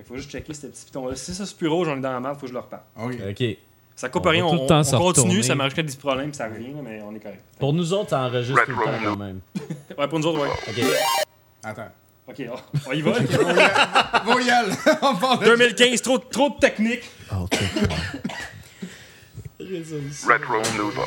Il faut juste checker ce petit piton-là. Si ça, c'est plus rouge, on est dans la merde, il faut que je le reparte. OK. Ça coupe rien, on continue, retourner. ça marche jusqu'à des problèmes, puis ça revient, mais on est correct. Pour nous autres, ça enregistre tout le temps quand même. Ouais, pour nous autres, ouais. OK. Attends. OK, on y va. Voyelle. On parle de 2015, trop de technique. Oh, OK. Retro Nouveau.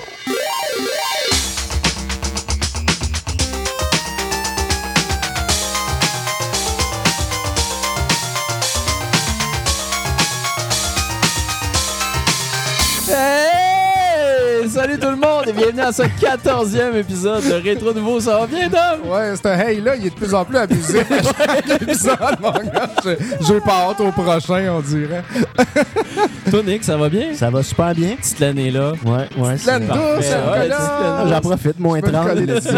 Hey! Salut tout le monde et bienvenue à ce 14e épisode de Rétro Nouveau. Ça va bien, Dom? Ouais, c'est un hey là, il est de plus en plus abusé. L'épisode, mon gars. J'ai pas hâte au prochain, on dirait. Toi, Nick, ça va bien? Ça va super bien. Petite l'année là. Ouais. Pleine douce, Ouais, J'en profite, moins 30.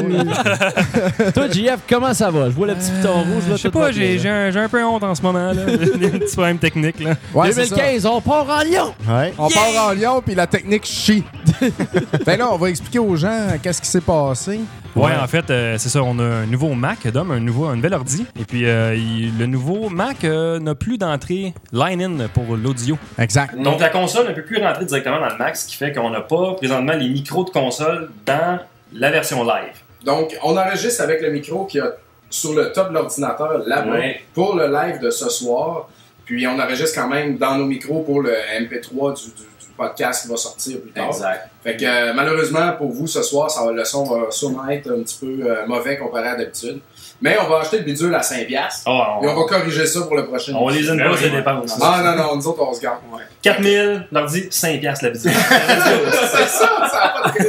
Toi, JF, comment ça va? Je vois le petit piton rouge là. Je sais pas, j'ai un peu honte en ce moment, là. Des petits problèmes techniques, là. Ouais, c'est ça. 2015, on part en Lyon! Ouais. On part en Lyon, puis la technique chie. Ben là, on va expliquer aux gens qu'est-ce qui s'est passé. Ouais, en fait, c'est ça. On a un nouveau Mac, Dom, un nouvel ordi. Et puis, le nouveau Mac n'a plus d'entrée line-in pour l'audio. Exact. Donc, la console ne peut plus rentrer directement dans le Mac, ce qui fait qu'on n'a pas présentement les micros de console dans la version live. Donc, on enregistre avec le micro qu'il y a sur le top de l'ordinateur là-bas pour le live de ce soir. Puis, on enregistre quand même dans nos micros pour le MP3 du podcast qui va sortir plus tard. Exact. Fait que malheureusement pour vous ce soir, le son va sûrement être un petit peu mauvais comparé à d'habitude. Mais on va acheter le bidule à 5$. Et on va corriger ça pour le prochain. On les aime pas, c'est dépenses. Ah non, nous autres on se garde. 4000, l'ordi, 5$ la bidule. C'est ça a pas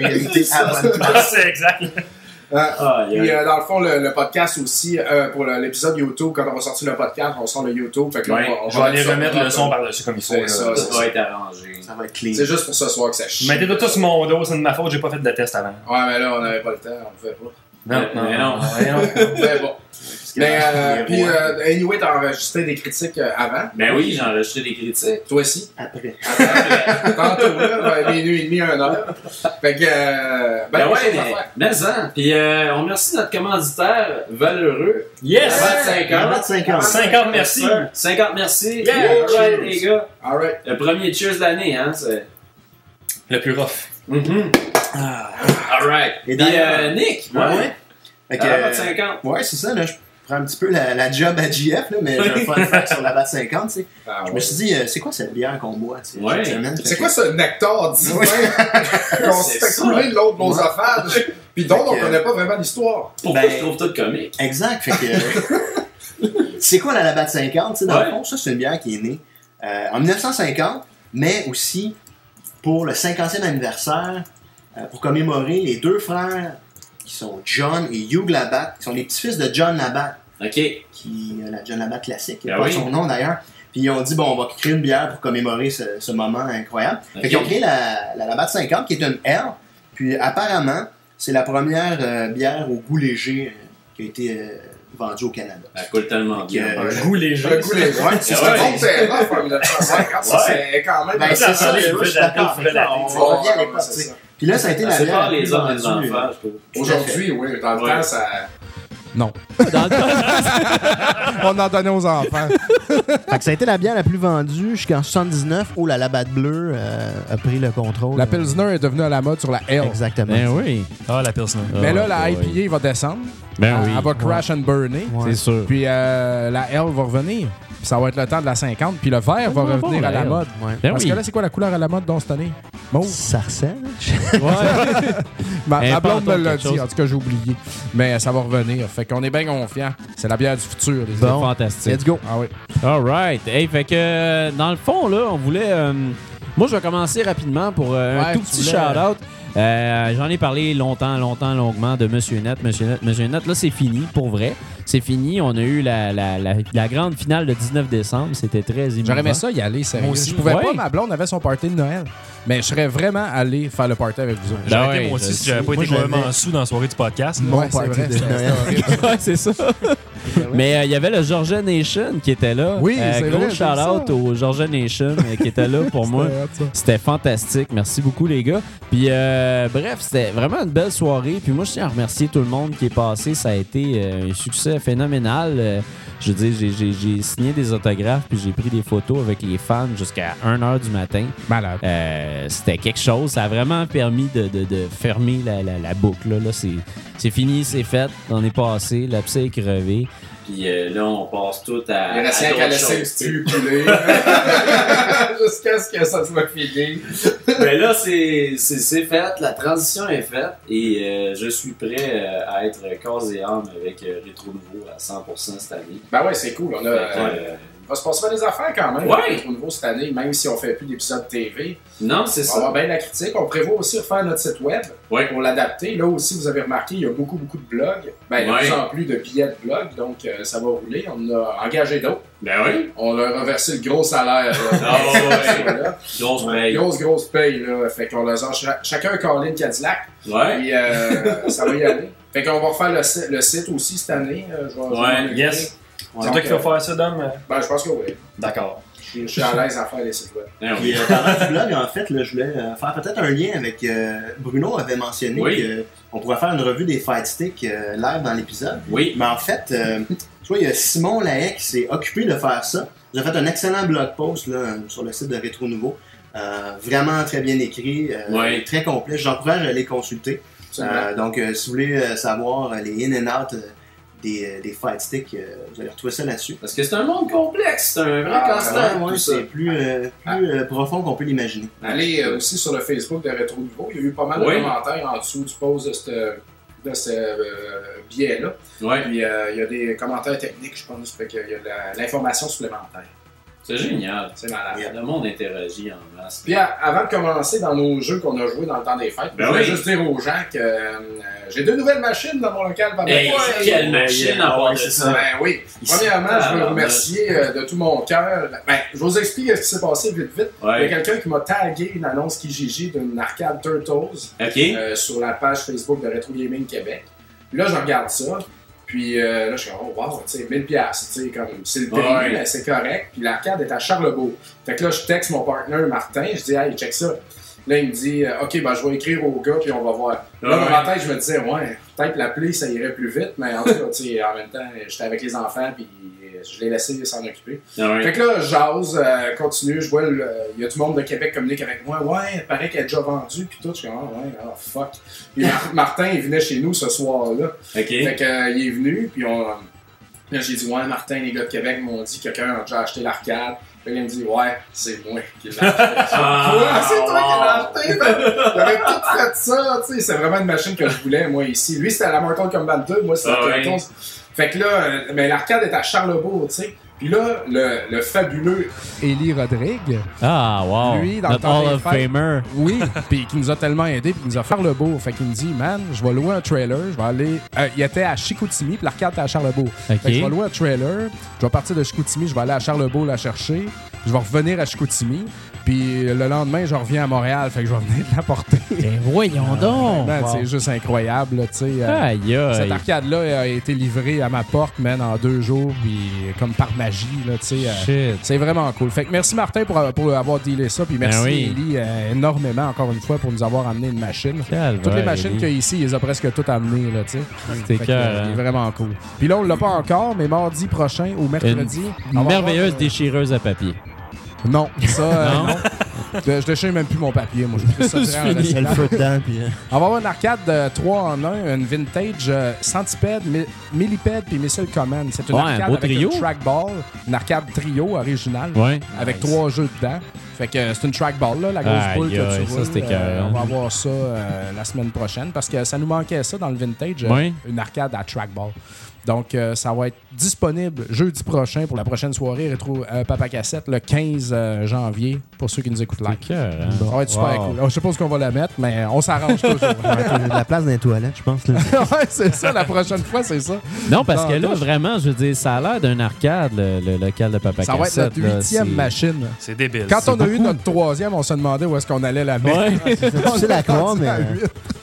de C'est exact. Puis dans le fond, le podcast aussi, pour l'épisode YouTube, quand on va sortir le podcast, on sort le YouTube. Fait que là, on je vais aller remettre le son par-dessus comme il faut. Ça va être arrangé. Ça va être clean. C'est juste pour ce soir que ça chie. Mettez tout sur mon dos, c'est de ma faute, j'ai pas fait de test avant. Ouais, mais là, on n'avait pas le temps, on le fait pas. Non. Mais bon. Mais, puis, anyway, t'as enregistré des critiques avant. Ben oui, j'ai enregistré des critiques. Toi aussi. Après. Tantôt, là, minuit et demi, 1 heure. Fait que, Ben ouais, mais ça. Puis, on remercie notre commanditaire, Valeureux. Yes! 50. 50, merci. 50 merci. Yeah, Alright, cheers. les gars. Alright. Le premier cheers de l'année, hein. C'est... Le plus rough. Alright. Et Puis, d'ailleurs, Nick, ouais. Fait que, la batte 50. ouais, c'est ça, là. Je prends un petit peu la job à JF, là, mais j'ai un fun fact sur la batte 50, tu sais. Je me suis dit, c'est quoi cette bière qu'on boit, tu sais, Ouais. cette semaine? C'est quoi ce nectar divin qu'on C'est s'est fait couler de l'autre nosophage, pis dont on Fait que- connaît pas vraiment l'histoire? Pourquoi Ben- je trouve tout comique? Exact, fait que... c'est quoi la batte 50, tu sais, dans Ouais. le fond? Ça, c'est une bière qui est née en 1950, mais aussi pour le 50e anniversaire, pour commémorer les deux frères qui sont John et Hugh Labatt, qui sont les petits-fils de John Labatt, OK. qui la John Labatt classique, Ah pas oui. son nom d'ailleurs. Puis ils ont dit, bon, on va créer une bière pour commémorer ce moment incroyable. Ok. Fait qu'ils ont créé la Labatt 50, qui est une L. Puis apparemment, c'est la première bière au goût léger qui a été vendue au Canada. Elle coule tellement bien. un Goût léger. Le goût les gens, c'est Ouais. bon terrain en 1950, ça c'est quand même... Ben, c'est ça, les je suis d'accord. On revient à l'époque, tu sais. Puis là, ça a été la C'est bière pas la les plus hommes et les vendue. enfants, je trouve. Aujourd'hui, oui, dans le Ouais. temps, ça... Non. Dans le temps, On en donnait aux enfants. Fait que ça a été la bière la plus vendue jusqu'en 79 où la Labatt Bleue a pris le contrôle. La Pilsner est devenue à la mode sur la L. Exactement. ben oui. Ah, la Pilsner. Mais là, la Oh, IPA va descendre. Ben oui. Elle va crash and burner. Ouais. C'est sûr. Puis la L va revenir. Puis ça va être le temps de la 50. Puis le vert va revenir bon, à la la L. mode. Ouais. Ben Parce oui. que là, c'est quoi la couleur à la mode dans cette année? Mauve. Sarcelle? Ouais. Ma blonde me l'a quelque dit. chose. En tout cas, j'ai oublié. Mais ça va revenir. Fait qu'on est bien confiants. C'est la bière du futur. Les C'est gars. fantastique. Let's go. Ah oui. All right. Hey, fait que dans le fond, là, on voulait... moi, je vais commencer rapidement pour un Ouais, tout tu petit voulais- shout-out. J'en ai parlé longuement de Monsieur Net. Monsieur Net, là, c'est fini, pour vrai. C'est fini. On a eu la grande finale le 19 décembre. C'était très émouvant. J'aurais aimé ça y aller, sérieux. Moi aussi. Je pouvais Ouais. pas, ma blonde avait son party de Noël. Mais je serais vraiment allé faire le party avec vous autres. Ben J'aurais été, ouais, moi aussi, je si j'avais pas moi, été j'avais- vraiment sous dans la soirée du podcast. Ouais, c'est party vrai. de c'était Noël. horrible. Ouais, c'est ça. Mais il y avait le Georgia Nation qui était là. Oui, c'est gros vrai, j'ai shout-out vu ça. au Georgia Nation qui était là pour moi. C'était hot, ça. C'était fantastique. Merci beaucoup, les gars. Puis, bref, c'était vraiment une belle soirée. Puis moi, je tiens à remercier tout le monde qui est passé. Ça a été un succès phénoménal. Je veux dire, j'ai signé des autographes puis j'ai pris des photos avec les fans jusqu'à 1h du matin. Malade. C'était quelque chose. Ça a vraiment permis de fermer la boucle. Là, c'est fini, c'est fait. On est passé. La psy est crevée. Puis là, on passe tout à. Il reste rien qu'à laisser le choses, stu couler. Jusqu'à ce que ça soit fini. Mais là, c'est fait. La transition est faite. Et je suis prêt à être corps et âme avec Rétro Nouveau à 100% cette année. Ben ouais, c'est cool. On a. Il va se passer des affaires quand même. Ouais. Au nouveau cette année, même si on fait plus d'épisodes TV. Non, c'est On va ça. avoir bien la critique. On prévoit aussi refaire notre site web pour l'adapter. Là aussi, vous avez remarqué, il y a beaucoup de blogs. Ben, de plus en plus de billets de blogs, donc ça va rouler. On a engagé d'autres. Ben oui. On leur a reversé le gros salaire. Grosse paye. Grosse paye. Là. Fait qu'on leur a chacun un Carlin Cadillac. Ouais. Puis ça va y aller. Fait qu'on va refaire le site aussi cette année. Yes. C'est toi qui vas faire ça, Dom? Ben, je pense que oui. D'accord. Je suis à l'aise à faire les sites web. Puis, parlant du blog, en fait, là, je voulais faire peut-être un lien avec... Bruno avait mentionné qu'on pourrait faire une revue des Fight Sticks live dans l'épisode. Oui. Mais en fait, tu vois, il y a Simon Lahaye qui s'est occupé de faire ça. Il a fait un excellent blog post là, sur le site de Rétro Nouveau. Vraiment très bien écrit, très complet. J'encourage à les consulter. Donc, si vous voulez savoir les in and out des Fight Sticks, vous allez retrouver ça là-dessus. Parce que c'est un monde complexe, c'est un vrai casse-tête. C'est plus profond qu'on peut l'imaginer. Allez aussi sur le Facebook de Rétro Nouveau. Il y a eu pas mal de commentaires en dessous du post de ce billet-là. Ouais. Puis il y a des commentaires techniques, je pense. Fait qu'il y a de l'information supplémentaire. C'est génial. C'est malade. Le monde interagit en masse. Puis avant de commencer dans nos jeux qu'on a joués dans le temps des fêtes, je voulais juste dire aux gens que j'ai 2 nouvelles machines dans mon local. Quelle machine à part de ça! Ben oui. Premièrement, je veux remercier de tout mon cœur. Ben, je vous explique ce qui s'est passé vite. Il y a quelqu'un qui m'a tagué une annonce Kijiji d'une arcade Turtles sur la page Facebook de Retro Gaming Québec. Puis là, je regarde ça. Puis là, je suis comme, oh wow, tu sais, 1000$, tu sais, comme, c'est le prix, mais c'est correct. Puis l'arcade est à Charlebourg. Fait que là, je texte mon partenaire Martin, je dis, hey, check ça. Là, il me dit, OK, ben, je vais écrire au gars, puis on va voir. Là, dans ma tête, je me disais, ouais, peut-être l'appeler, ça irait plus vite, mais en tout cas, tu sais, en même temps, j'étais avec les enfants, puis je l'ai laissé s'en occuper. Fait que là, j'ose, continue, je vois, il y a du monde de Québec communique avec moi, ouais, il paraît qu'elle est déjà vendue, puis tout, je suis comme, oh, fuck. Puis Martin, il venait chez nous ce soir-là. Fait que, il est venu, puis là, j'ai dit, ouais, Martin, les gars de Québec m'ont dit que quelqu'un a déjà acheté l'arcade. Puis il me dit, ouais, c'est moi qui l'ai acheté. C'est toi qui l'as acheté, j'avais tout fait ça, tu sais. C'est vraiment une machine que je voulais, moi, ici. Lui, c'était la Mortal Kombat 2, moi, c'était la Turtles. Fait que là, mais l'arcade est à Charlebourg, tu sais. Puis là, le fabuleux Élie Rodrigue. Ah, wow. Lui, dans notre le temps Hall des of fêtes, Famer. Oui, puis qui nous a tellement aidé, puis qui nous a fait le beau. Fait qu'il me dit, man, je vais louer un trailer, je vais aller. Il était à Chicoutimi, puis l'arcade était à Charlebourg. Fait que je vais louer un trailer, je vais partir de Chicoutimi, je vais aller à Charlebourg la chercher, je vais revenir à Chicoutimi, puis le lendemain, je reviens à Montréal, fait que je vais venir l'apporter. Ben voyons donc! Man, c'est juste incroyable, là, tu sais. Aïe, aïe. Cette arcade-là a été livrée à ma porte, man, en 2 jours, puis comme par magie, là, tu sais. C'est vraiment cool. Fait que merci Martin pour avoir dealé ça, puis merci Élie énormément, encore une fois, pour nous avoir amené une machine. Toutes les machines qu'il y a ici, il les a presque toutes amenées, là, tu sais. C'était cœur. C'est vraiment cool. Puis là, on l'a pas encore, mais mardi prochain, ou mercredi... Une merveilleuse déchireuse à papier. Non, ça, non. Je déchire même plus mon papier, moi. Je fais ça Il y a le feu dedans, puis... On va avoir une arcade de 3 en 1, une vintage Centipede, Millipede puis Missile Command. C'est une arcade avec trio. un trackball, une arcade trio originale, avec 3 jeux dedans. Fait que c'est une trackball, là, la grosse boule que tu roules. Ça, c'était on va avoir ça la semaine prochaine parce que ça nous manquait ça dans le vintage, une arcade à trackball. Donc, ça va être disponible jeudi prochain pour la prochaine soirée Rétro Papa Cassette, le 15 janvier, pour ceux qui nous écoutent live. Ça va être super cool. Je sais pas où on va la mettre, mais on s'arrange toujours. De la place dans les toilettes, je pense. Là. Ouais, c'est ça, la prochaine fois, c'est ça. Non, parce que là, vraiment, je veux dire, ça a l'air d'un arcade, le local de Papa Cassette. Ça va être notre 8e machine. C'est débile. Quand on a eu notre 3e, on se demandait où est-ce qu'on allait la mettre. C'est la croix, mais...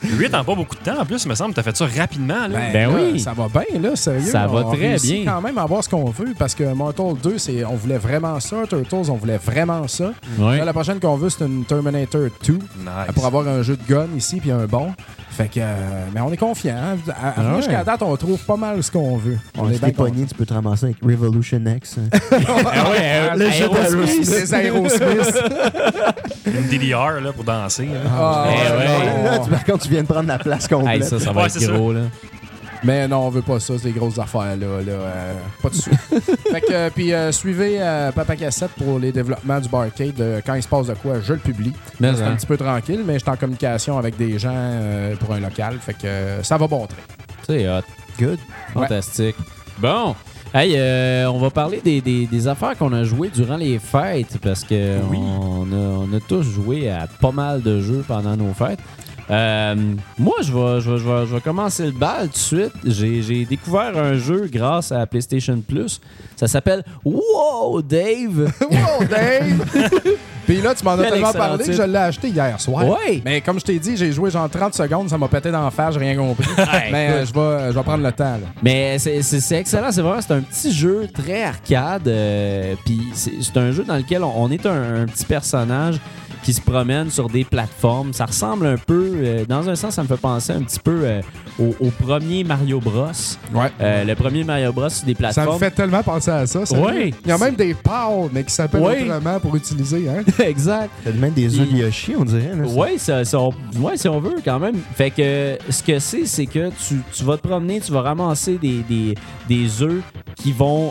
8 en pas beaucoup de temps. En plus, il me semble que tu as fait ça rapidement. Là. Ben là, oui. Ça va bien, là, sérieux. Ça va on très réussit bien. quand même à avoir ce qu'on veut parce que Mortal 2, on voulait vraiment ça. Turtles, on voulait vraiment ça. Ouais. Là, la prochaine qu'on veut, c'est une Terminator 2 Nice. pour avoir un jeu de gun ici puis un bon. Fait que, mais on est confiant. Hein? Jusqu'à la date, on trouve pas mal ce qu'on veut. On est bien pogné, tu peux te ramasser avec Revolution X. Ah ouais, Le jeu d'Aerosmith. Les Aerosmith. Une DDR là, pour danser. Là. Ah, ouais. non. Par contre, tu viens de prendre la place complète. Hey, ça va Ouais, être c'est gros, là. Mais non, on veut pas ça, ces grosses affaires-là. Pas de suite. Fait que, puis suivez Papa Cassette pour les développements du Barcade. Quand il se passe de quoi, je le publie. Mais C'est un petit peu tranquille, mais je suis en communication avec des gens pour un local. Fait que ça va bon train. C'est hot. Good. Fantastique. Bon. Hey, on va parler des affaires qu'on a jouées durant les fêtes parce que on a tous joué à pas mal de jeux pendant nos fêtes. Moi, je vais commencer le bal tout de suite. J'ai découvert un jeu grâce à PlayStation Plus. Ça s'appelle Wow, Dave! Wow, Dave! Puis là, tu m'en as Quel tellement excellent parlé que titre. je l'ai acheté hier soir. Ouais! Mais comme je t'ai dit, j'ai joué genre 30 secondes, ça m'a pété dans la face, j'ai rien compris. Mais je vais prendre le temps. Là. Mais c'est excellent, c'est un petit jeu très arcade. Puis c'est un jeu dans lequel on est un petit personnage qui se promène sur des plateformes. Ça ressemble un peu, dans un sens, ça me fait penser un petit peu au premier Mario Bros. Ouais. Le premier Mario Bros sur des Ça plateformes. me fait tellement penser à ça. Ouais. Il y a même des pâles, mais qui s'appellent autrement pour utiliser. Hein? Exact. T'as même des œufs de Yoshi, on dirait. Là, Ouais, si on veut, quand même. Fait que ce que c'est que tu vas te promener, tu vas ramasser des œufs qui vont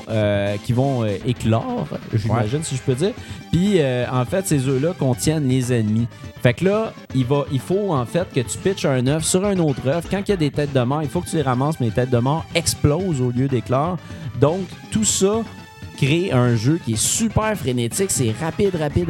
éclore, j'imagine, si je peux dire. Puis, en fait, ces œufs-là contiennent les ennemis. Fait que là, il faut, en fait, que tu pitches un œuf sur un autre œuf. Quand il y a des têtes de mort, il faut que tu les ramasses, mais les têtes de mort explosent au lieu d'éclore. Donc, tout ça crée un jeu qui est super frénétique. C'est rapide.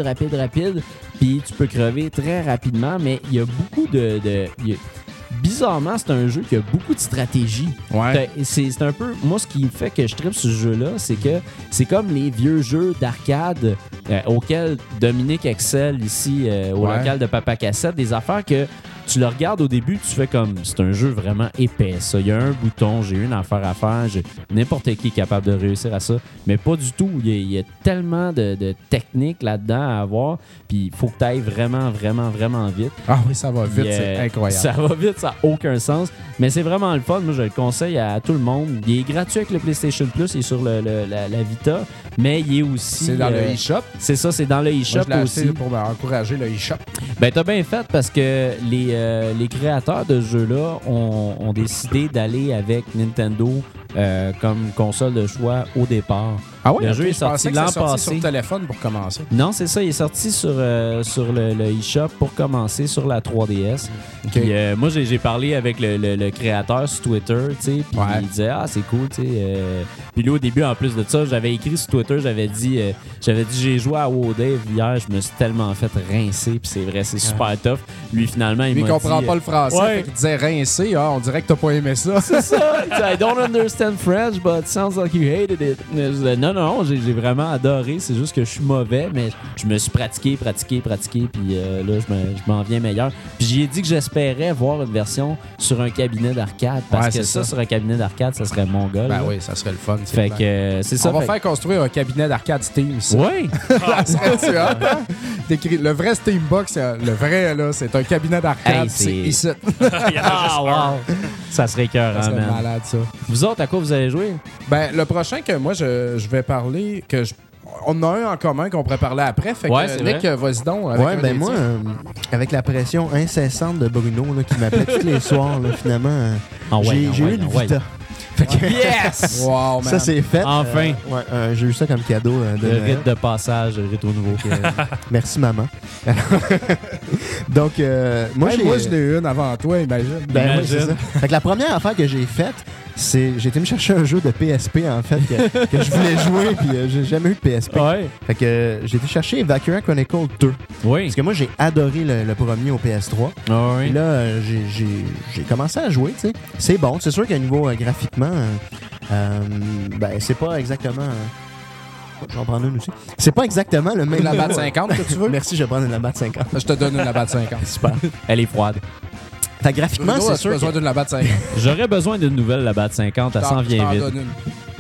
Puis tu peux crever très rapidement, mais il y a beaucoup bizarrement, c'est un jeu qui a beaucoup de stratégie. Ouais. C'est un peu... Moi, ce qui fait que je tripe ce jeu-là, c'est que c'est comme les vieux jeux d'arcade auxquels Dominique excelle ici au local de Papa Cassette. Des affaires que tu le regardes au début, tu fais comme... C'est un jeu vraiment épais, ça. Il y a un bouton, j'ai une affaire à faire. N'importe qui est capable de réussir à ça. Mais pas du tout. Il y a tellement de techniques là-dedans à avoir. Puis il faut que tu ailles vraiment vite. Ah oui, ça va vite, c'est incroyable. Ça va vite, ça n'a aucun sens. Mais c'est vraiment le fun. Moi, je le conseille à tout le monde. Il est gratuit avec le PlayStation Plus. Il est sur la Vita. Mais il est aussi... C'est dans le eShop. C'est ça, c'est dans le eShop Moi, je l'ai aussi. acheté pour encourager le eShop. Ben, t'as bien fait parce que les créateurs de ce jeu-là ont décidé d'aller avec Nintendo comme console de choix au départ. Ah oui, Le jeu est sorti l'an passé. sur le téléphone pour commencer. Non, c'est ça. Il est sorti sur le eShop pour commencer sur la 3DS. Okay. Puis, moi, j'ai parlé avec le créateur sur Twitter, tu sais, puis Ouais. il disait « Ah, c'est cool, tu sais. Puis là, au début, en plus de ça, j'avais écrit sur Twitter, j'avais dit j'ai joué à WoW Dave hier, je me suis tellement fait rincer, puis c'est vrai, c'est super tough. Lui, finalement, il Lui, m'a il comprend dit, pas le français, ouais. fait qu'il disait rincer, on dirait que t'as pas aimé ça. c'est ça. Il dit, I don't understand French, but it sounds like you hated it. Je disais, non, j'ai vraiment adoré. C'est juste que je suis mauvais, mais je me suis pratiqué, puis là, je m'en viens meilleur. Puis j'ai dit que j'espérais voir une version sur un cabinet d'arcade, parce Ouais, que c'est ça, ça. sur un cabinet d'arcade, ça serait mon gars. Ben là. oui, ça serait le fun. Fait que c'est ça. On va fait- faire construire un cabinet d'arcade Steam ici. Ouais. Ça serait-tu hot, hein? T'écris, le vrai Steambox, le vrai, là, c'est un cabinet d'arcade. Hey, c'est c'est- ici. Ah, wow. Ça serait écœurant, Ça serait man. malade, ça. Vous autres, à quoi vous allez jouer? Ben, le prochain que moi, je vais parler, on en a un en commun qu'on pourrait parler après. Fait Ouais, que c'est Nick, vrai. vas-y donc. Avec Ouais, un ben des moi, tiens. avec la pression incessante de Bruno là, qui m'appelait tous les soirs, là, finalement, Ah ouais, j'ai ah j'ai ouais, eu une ah ouais. Vita. Fait que Yes! Wow, man. ça, c'est fait. Enfin. Ouais, j'ai eu ça comme cadeau de Le Noël. rite de passage, le rite au nouveau. Merci, maman. Donc, moi, Hey, j'ai... moi, je l'ai eu une avant toi, imagine. Ben oui, c'est Imagine. ça. Fait que la première affaire que j'ai faite, j'ai été me chercher un jeu de PSP, en fait, que je voulais jouer, puis j'ai jamais eu de PSP. Ouais. Fait que j'ai été chercher Valkyria Chronicle 2. Oui. Parce que moi, j'ai adoré le premier au PS3. Ah oui. Puis là, j'ai commencé à jouer, tu sais. C'est bon. C'est sûr qu'à niveau graphiquement, ben, c'est pas exactement... je vais en prendre une aussi. C'est pas exactement le même... La BAT 50 que tu veux? Merci, je vais prendre une la BAT 50. Je te donne une la BAT 50. Super. Elle est froide. Fait que graphiquement, Bruno, c'est as-tu sûr. besoin d'une Labatt 50? J'aurais besoin d'une nouvelle Labatt 50, elle s'en Je vient t'en vite. donne une.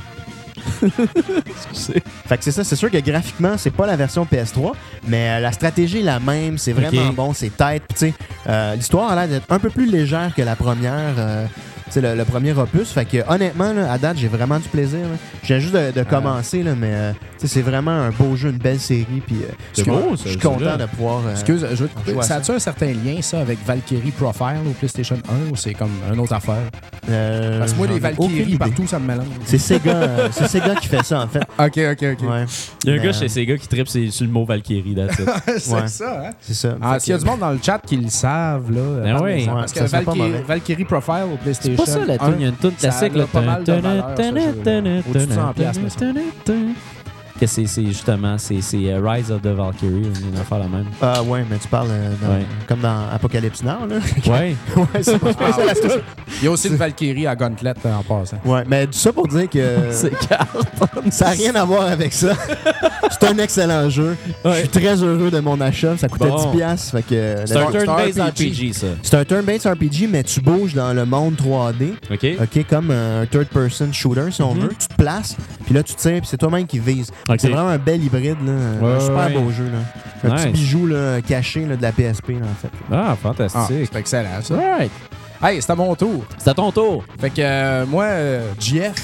Fait que c'est ça, c'est sûr que graphiquement, c'est pas la version PS3, mais la stratégie est la même, c'est vraiment Ok. bon, c'est tight. Puis tu sais, l'histoire a l'air d'être un peu plus légère que la première, tu sais, le premier opus. Fait que honnêtement, là, à date, j'ai vraiment du plaisir. Là. Je viens juste de commencer, là, mais tu sais, c'est vraiment un beau jeu, une belle série. Puis C'est beau, ça, je suis ce content jeu. de pouvoir. Excuse, je veux te couper. jouer à Ça a-tu un certain lien, ça, avec Valkyrie Profile au PlayStation 1 ou c'est comme une autre affaire? Parce que moi, les j'en ai aucune Valkyries idée. partout, ça me mélange. C'est Sega qui fait ça, en fait. Ok. Ouais. Il y a un Mais, gars chez Sega qui tripe sur le mot Valkyrie, that's it. c'est Ouais. ça, hein? C'est ça. Ah, Fait s'il y a que- du monde dans le chat qui le savent, là. Ben parlez-en. oui. Parce Ouais, que ça serait pas mauvais. Valkyrie Profile au C'est PlayStation pas ça la 1, tune, il y a une tune ça classique. a là. pas mal de valeur, ce jeu-là. Au-dessus de 100 piastres, mais Que c'est justement, c'est Rise of the Valkyrie, une affaire la même. Ah ouais, mais tu parles Ouais. comme dans Apocalypse Now, là. Ouais. Ouais, c'est pas Ah, ouais, c'est ça. Il y a aussi une Valkyrie à Gauntlet en passant. Ouais, mais tout ça pour dire que ça n'a rien à voir avec ça. C'est un excellent jeu. Je suis très heureux de mon achat. Ça coûtait Bon. 10$. Fait que C'est un turn-based RPG. RPG, ça. c'est un turn-based RPG, mais tu bouges dans le monde 3D. OK? OK, comme un third-person shooter, si on veut. Tu te places, puis là, tu tires, puis c'est toi-même qui vise. OK. C'est vraiment un bel hybride, là. Ouais, Un super ouais. beau jeu, là. Un petit Nice. bijou là, caché là, de la PSP, là, en fait. Ah, Ah, fantastique. c'est excellent, ça. Alright. Hey, c'est à mon tour. C'est à ton tour. Fait que moi, JF,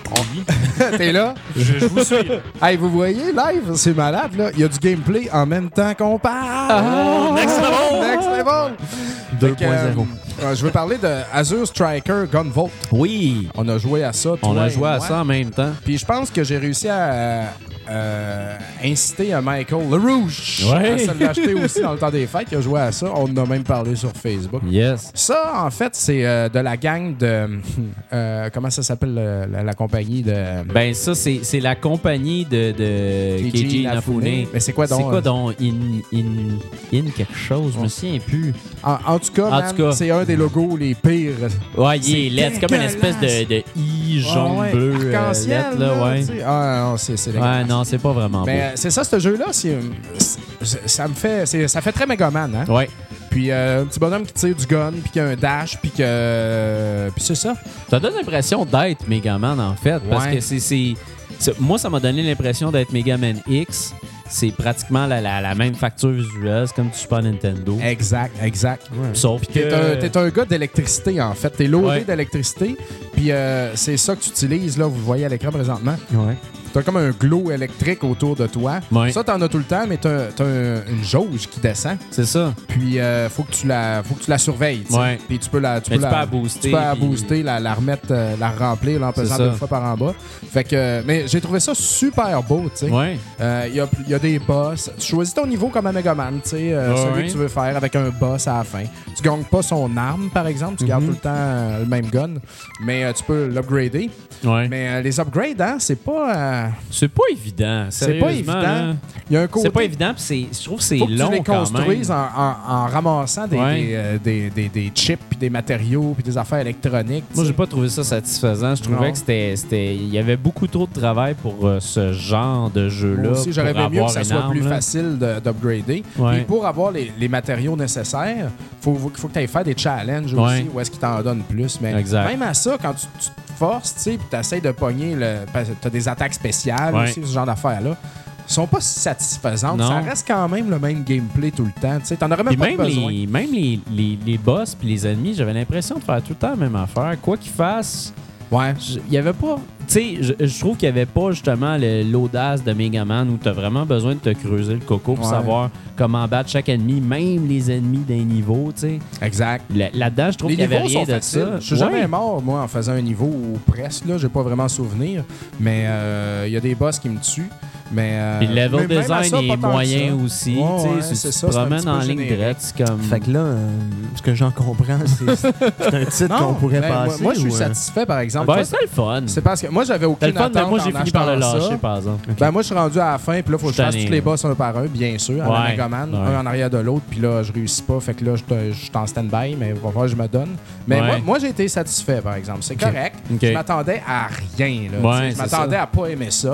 t'es là? Je vous suis. Hey, vous voyez, live, c'est malade, là. Il y a du gameplay en même temps qu'on parle. Next level! Next level! Fait que, 2.0. je veux parler de Azure Striker Gunvolt. Oui. On a joué à ça, toi On a et joué à moi. ça en même temps. Puis je pense que j'ai réussi à inciter à Michael LaRouche Ouais. à se l'acheter aussi dans le temps des fêtes. Il a joué à ça. On en a même parlé sur Facebook. Yes. Ça, en fait, c'est de la gang de... comment ça s'appelle la compagnie de... Ben ça, c'est la compagnie de Keiji Inafune. Mais c'est quoi donc? C'est quoi donc in quelque chose? Je me souviens plus. En tout cas, En man, tout cas. c'est un des logos les pires. Ouais, il est laid. C'est comme une espèce dégueulasse. de I jaune, Ouais, bleu, arc-en-ciel, laid, là, ouais. tu sais. Ah non, c'est Ouais, dégueulasse. non, c'est pas vraiment beau. Mais c'est ça, ce jeu-là, ça me fait... ça fait très Megaman, hein? Ouais. Puis un petit bonhomme qui tire du gun, puis qui a un dash, puis que... puis c'est ça. Ça donne l'impression d'être Megaman, en fait. Parce Ouais. que moi, ça m'a donné l'impression d'être Megaman X. C'est pratiquement la même facture visuelle. C'est comme du Super Nintendo. Exact. Sauf Puis que... t'es un gars d'électricité, en fait. T'es loadé Ouais. d'électricité, puis c'est ça que tu utilises, là, vous le voyez à l'écran présentement. Ouais. T'as comme un glow électrique autour de toi. Ouais. Ça, t'en as tout le temps, mais t'as une jauge qui descend. C'est ça. Puis faut que tu la surveilles. tu sais. Ouais. Puis tu peux la Mais tu peux la booster. Tu peux la puis- booster, la remettre, la remplir là, en C'est pesant ça. 2 fois par en bas. Fait que, mais j'ai trouvé ça super beau, tu sais. Ouais. Il y a des boss. Tu choisis ton niveau comme un Megaman, tu sais, celui ouais. que tu veux faire avec un boss à la fin. Tu gagnes pas son arme, par exemple. Tu gardes tout le temps le même gun, mais tu peux l'upgrader. Ouais. Mais les upgrades, hein, c'est pas... C'est pas évident. c'est pas Sérieusement, évident. là. Il y a un côté... C'est pas évident, puis je trouve que c'est Faut que long tu les quand construises même. en ramassant Ouais. des chips, puis des matériaux, puis des affaires électroniques. Moi, tu j'ai sais. pas trouvé ça satisfaisant. Je trouvais Non. que il y avait beaucoup trop de travail pour ce genre de jeu-là. Moi aussi, j'aurais pour aimé mieux que avoir ça une soit arme, plus là. facile d'upgrader. Ouais. Et pour avoir les matériaux nécessaires, faut que tu ailles faire des challenges Ouais. aussi, où est-ce qu'ils t'en donnent plus. Mais Exact. même à ça, quand tu te forces, tu sais, puis tu essaies de pogner, tu as des attaques spéciales Ouais. aussi, ce genre d'affaires-là, sont pas si satisfaisantes. Non. Ça reste quand même le même gameplay tout le temps. Tu sais, t'en aurais Puis même pas besoin. même les boss puis les ennemis, j'avais l'impression de faire tout le temps la même affaire. Quoi qu'ils fassent, Ouais. il y avait pas... Tu sais, je trouve qu'il y avait pas justement l'audace de Megaman où tu as vraiment besoin de te creuser le coco pour Ouais. savoir comment battre chaque ennemi, même les ennemis d'un niveau, tu sais. Exact. Là-dedans, je trouve Les qu'il y avait niveaux rien sont de faciles. ça. Je suis Ouais. jamais mort, moi, en faisant un niveau ou presque. Là, j'ai pas vraiment souvenir. Mais il y a des boss qui me tuent. Mais, Puis le level même à design ça, est pas tant que moyen ça. aussi. Ouais, tu ouais, sais, c'est tu ça, te c'est un promènes petit peu en ligne générique. droite, c'est comme... Fait que là, ce que j'en comprends, c'est un titre qu'on pourrait ben, passer. moi je suis ou, satisfait, par exemple. Ben, Toi, c'est le fun. c'est parce que moi, j'avais C'est aucune le fun, mais attente moi, j'ai en fini par le achetant lâcher, ça. par exemple. Ben, moi, je suis rendu à la fin, puis là, faut que je Je fasse t'en ai- tous les boss un par un, bien sûr, à la Ouais, Megaman, ouais. un en arrière de l'autre, puis là, je réussis pas, fait que là, je suis en stand-by, mais il va falloir que je me donne. Mais Ouais. moi, j'ai été satisfait, par exemple. C'est correct. Ok. Je m'attendais à rien, là. Ouais, Tu sais, je c'est m'attendais ça. à pas aimer ça.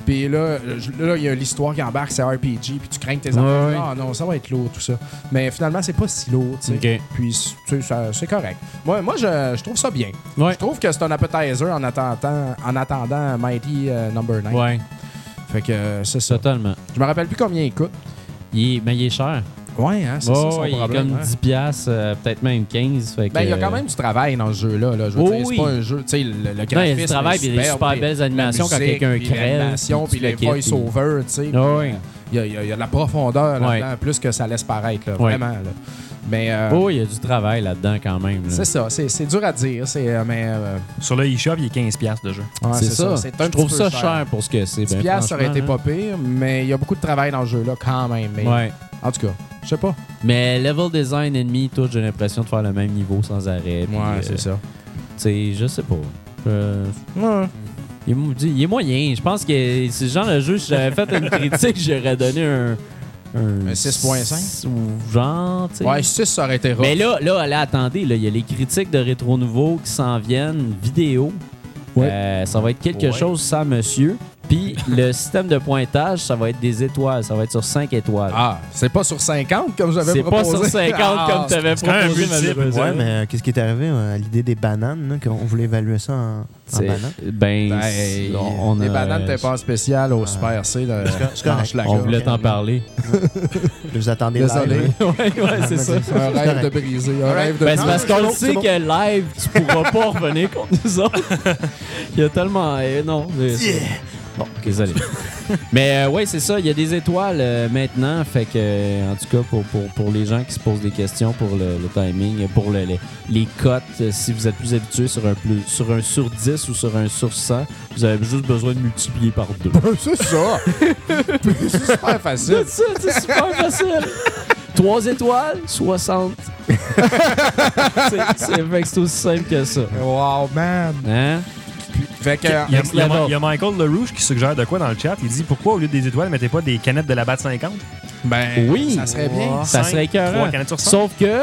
Puis là, il y a l'histoire qui embarque, c'est RPG, puis tu crains que tes enfants. Ah non, ça va être lourd, tout ça. Mais finalement, c'est pas si lourd, tu sais. Okay. Puis, tu sais, c'est correct. Moi je trouve ça bien. Ouais. Je trouve que c'est un appetizer en attendant Mighty Number 9. Ouais, Fait que c'est ça. totalement. Je me rappelle plus combien il coûte. Il est cher. Ouais, hein, c'est ça son il est problème. comme hein. 10 piastres, peut-être même 15. Fait que, Ben, il y a quand même du travail dans ce jeu-là. Là. Je veux dire, c'est pas un jeu. Tu sais, le graphisme. Non, il y a du travail, puis il y a des super belles animations quand quelqu'un crève. L'animation, puis les voice-over, tu sais. Il y a de la profondeur là-dedans, plus que ça laisse paraître, là, vraiment. Là. Mais, il y a du travail là-dedans quand même. Là. C'est ça, c'est dur à dire. Sur le eShop, il est 15$ de jeu. Ouais, c'est ça. Je trouve ça cher. cher pour ce que c'est. 10$, ça aurait été pas pire, mais il y a beaucoup de travail dans ce jeu-là quand même. Mais, en tout cas, je sais pas. Mais level design ennemi, tout, j'ai l'impression de faire le même niveau sans arrêt. Ouais, c'est ça. Tu sais, je sais pas. Il est moyen. Je pense que c'est le genre de jeu, si j'avais fait une critique, j'aurais donné un 6.5 ou genre, tu sais. Ouais, 6, ça aurait été rough. Mais là, attendez, il y a les critiques de Rétro Nouveau qui s'en viennent, vidéo. Ça va être quelque chose sans monsieur. Puis le système de pointage, ça va être des étoiles. Ça va être sur 5 étoiles. Ah, c'est pas sur 50 comme j'avais proposé. C'est pas sur 50 comme tu avais proposé, malheureusement. Ouais, mais qu'est-ce qui est arrivé à l'idée des bananes, là, qu'on voulait évaluer ça en bananes? Les bananes n'étaient pas spéciales au Super C. On voulait t'en parler. Vous attendez Désolé. Ouais, c'est ça. Un rêve de briser. Un rêve de... C'est parce qu'on sait que live, tu pourras pas revenir contre nous autres. Il y a tellement... Non. Bon, désolé. Mais ouais, c'est ça. Il y a des étoiles maintenant. Fait que, en tout cas, pour les gens qui se posent des questions pour le timing, pour les cotes, si vous êtes plus habitué sur un sur 10 ou sur un sur 100, vous avez juste besoin de multiplier par 2. C'est ça. C'est super facile. C'est super facile. 3 étoiles, 60. C'est aussi simple que ça. Wow, man. Hein? Fait que, il y a Michael LaRouche qui suggère de quoi dans le chat. Il dit pourquoi au lieu des étoiles, mettez pas des canettes de la BAT 50? Ben oui, ça serait bien. Ça serait écœurant. 3 canettes sur 5. Sauf que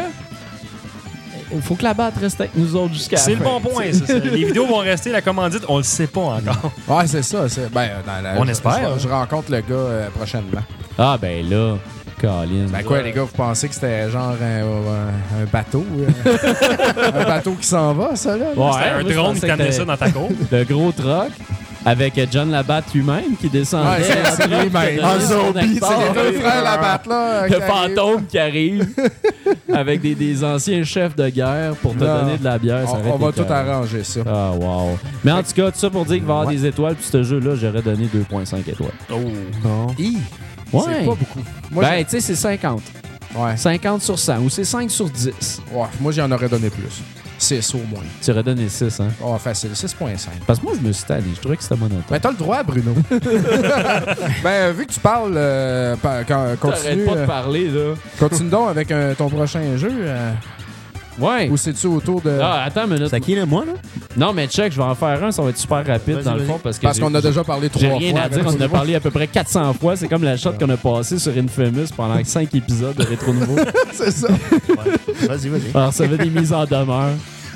il faut que la batte reste avec nous autres jusqu'à la fin. C'est le bon point. Ça. Les vidéos vont rester la commandite, on le sait pas encore. Ouais, c'est ça. On espère. Je rencontre le gars prochainement. Ah, ben là, Colin. Ben quoi, les gars, vous pensez que c'était genre un bateau? Un bateau qui s'en va, ça, là? Ouais, c'était un drone qui t'amenait ça dans ta cour. Le gros truck. Avec John Labatte lui-même qui descendait. Ouais, c'est lui-même. En zombie. C'est les deux frères Labatte, là. Le fantôme qui arrive avec des anciens chefs de guerre pour te donner de la bière. On va tout arranger, ça. Ah, wow. Mais en tout cas, tout ça pour dire qu'il va y avoir des étoiles. Puis ce jeu-là, j'aurais donné 2.5 étoiles. Oh. Non. C'est pas beaucoup. Moi, ben, tu sais, c'est 50. Ouais. 50 sur 100 ou c'est 5 sur 10. Ouais, moi, j'en aurais donné plus. 6 au moins. Tu aurais donné 6, hein? Oh, facile. 6.5. Parce que moi, je me suis tanné. Je trouvais que c'était monotone. Ben, t'as le droit, Bruno. Ben, vu que tu parles, continue. T'arrêtes pas de parler, là. Continue donc avec ton prochain jeu. Ouais. Ou c'est-tu autour de... Ah, attends une minute. C'est à qui, là, moi, là? Non, mais check, je vais en faire un. Ça va être super rapide, dans le fond. Parce qu'on a déjà parlé 3 fois. J'ai rien à dire. On en a parlé à peu près 400 fois. C'est comme la shot qu'on a passée sur Infamous pendant 5 épisodes de Rétro Nouveau. C'est ça. Ouais. Vas-y. Alors, ça fait des mises en demeure.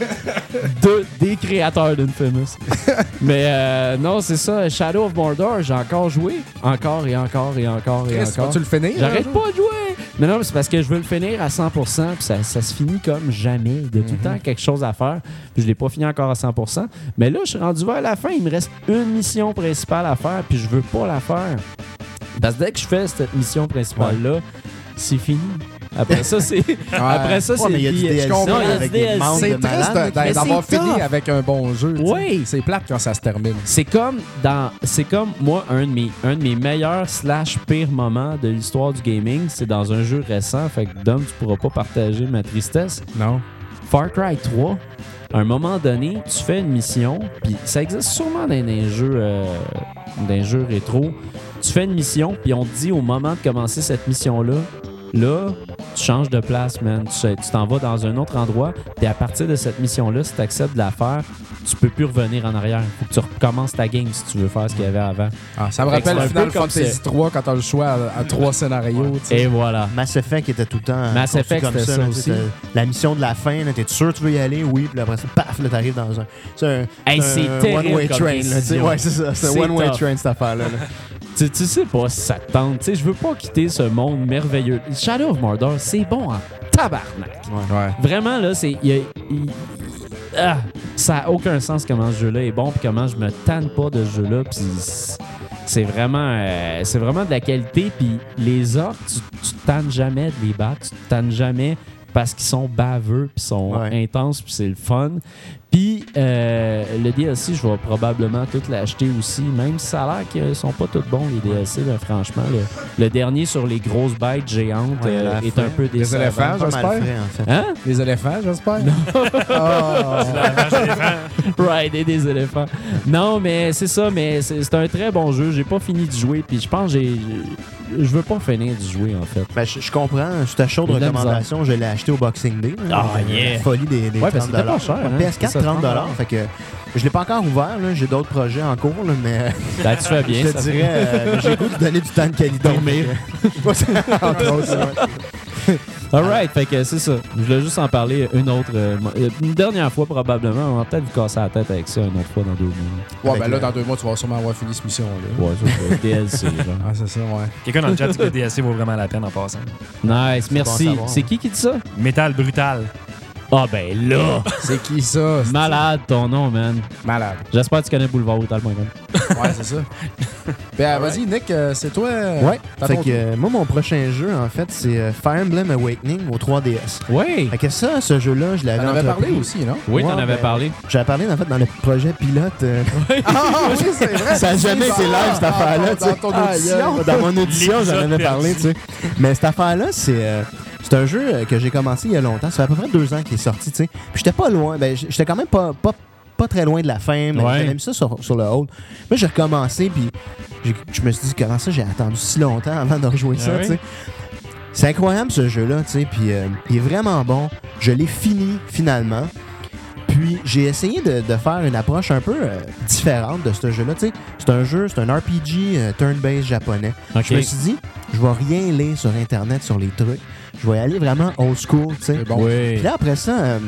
Des créateurs d'Infamous. Mais non, c'est ça. Shadow of Mordor, j'ai encore joué. Encore et encore. Vas-tu le finir? J'arrête pas de jouer. Non, c'est parce que je veux le finir à 100%. Puis ça se finit comme jamais. Il y a tout le temps quelque chose à faire. Puis je l'ai pas fini encore à 100%. Mais là, je suis rendu vers la fin. Il me reste une mission principale à faire. Puis je veux pas la faire. Parce que dès que je fais cette mission principale-là, c'est fini. Après ça, c'est. Après ça, c'est. Mais il y a du DLC avec des membres c'est de malades. triste d'avoir fini avec un bon jeu. Oui. C'est plate quand ça se termine. C'est comme moi, un de mes meilleurs / pires moments de l'histoire du gaming, c'est dans un jeu récent. Fait que Dom, tu pourras pas partager ma tristesse. Non. Far Cry 3. À un moment donné, tu fais une mission, puis ça existe sûrement dans un jeu rétro. Tu fais une mission, puis on te dit au moment de commencer cette mission-là, là, tu changes de place, man. Tu t'en vas dans un autre endroit. Puis à partir de cette mission-là, si tu acceptes de la faire, tu peux plus revenir en arrière. Il faut que tu recommences ta game si tu veux faire ce qu'il y avait avant. Ça me rappelle Final Fantasy 3 quand tu as le choix à 3 scénarios. Et voilà. Mass Effect était tout le temps Mass Effect, comme c'était ça aussi. La mission de la fin, t'es sûr que tu veux y aller? Oui. Puis après ça, paf, là, t'arrives dans un... C'est terrible one-way comme train. décision. Ouais, c'est ça. C'est un one-way train, cette affaire-là. Tu sais pas si ça te tente. Je veux pas quitter ce monde merveilleux. Shadow of Mordor, c'est bon en tabarnak. Ouais. Vraiment, là, ça a aucun sens comment ce jeu-là est bon puis comment je me tanne pas de ce jeu-là. Puis c'est vraiment de la qualité. Puis les orques, tu te tannes jamais de les battre. Tu te tannes jamais parce qu'ils sont baveux puis sont intenses puis c'est le fun. Puis le DLC, je vais probablement tout l'acheter aussi, même si ça a l'air qu'ils sont pas tous bons, les DLC, là, franchement. Le dernier sur les grosses bêtes géantes est un peu décevant. Les éléphants, j'espère? Hein? Les éléphants, j'espère? Rider des éléphants. Non, mais c'est ça, mais c'est un très bon jeu. J'ai pas fini de jouer, puis je pense que je veux pas finir de jouer, en fait. Ben, je comprends. J'étais à chaud de recommandation. Je l'ai acheté au Boxing Day. Yeah! Folie des Ouais, parce que c'était $30. pas cher. Hein? PS4, $30. Fait que je l'ai pas encore ouvert. Là. J'ai d'autres projets en cours, là, mais Ben, tu fais bien. je te dirais, j'ai le goût de donner du temps de qualité. Dormir. Entre autres, ouais. Alright, fait que c'est ça. Je voulais juste en parler une dernière fois probablement. On va peut-être vous casser la tête avec ça une autre fois dans 2 mois. Ouais, ben là, dans 2 mois, tu vas sûrement avoir fini cette mission-là. Ouais, c'est ça. DLC, genre. Ah, c'est ça, ouais. Quelqu'un dans le chat dit que le DLC vaut vraiment la peine en passant. Nice, merci. bon à savoir. C'est qui dit ça? Métal brutal. Ah ben là! C'est qui ça? Malade ton nom, man. Malade. J'espère que tu connais boulevardbrutal.com. Ouais, c'est ça. Ben, vas-y, Nick, c'est toi. Ouais, t'as fait ton que moi, mon prochain jeu, en fait, c'est Fire Emblem Awakening au 3DS. Oui! Fait que ça, ce jeu-là, je l'avais T'en avais entrepris. parlé aussi, non? Oui, t'en Ouais, avais ben, parlé. J'avais parlé, en fait, dans le projet pilote. Ah oui, c'est vrai. Ça n'a jamais été live, cette affaire-là. Dans ton audition. Dans mon audition, j'en L'épisode avais parlé, tu sais. Mais cette affaire-là, c'est un jeu que j'ai commencé il y a longtemps. Ça fait à peu près 2 ans qu'il est sorti, tu sais. Puis j'étais pas loin. Ben, j'étais quand même pas très loin de la fin, mais j'avais mis ça sur le hold. Moi, j'ai recommencé, puis je me suis dit, comment ça, j'ai attendu si longtemps avant de rejouer ça, tu sais. C'est incroyable, ce jeu-là, tu sais. Puis il est vraiment bon. Je l'ai fini, finalement. Puis j'ai essayé de faire une approche un peu différente de ce jeu-là. Tu sais, c'est un RPG turn-based japonais. Ok. Je me suis dit, je vais rien lire sur Internet sur les trucs. Je vais y aller vraiment old school, tu sais. C'est bon. Oui. Puis là, après ça,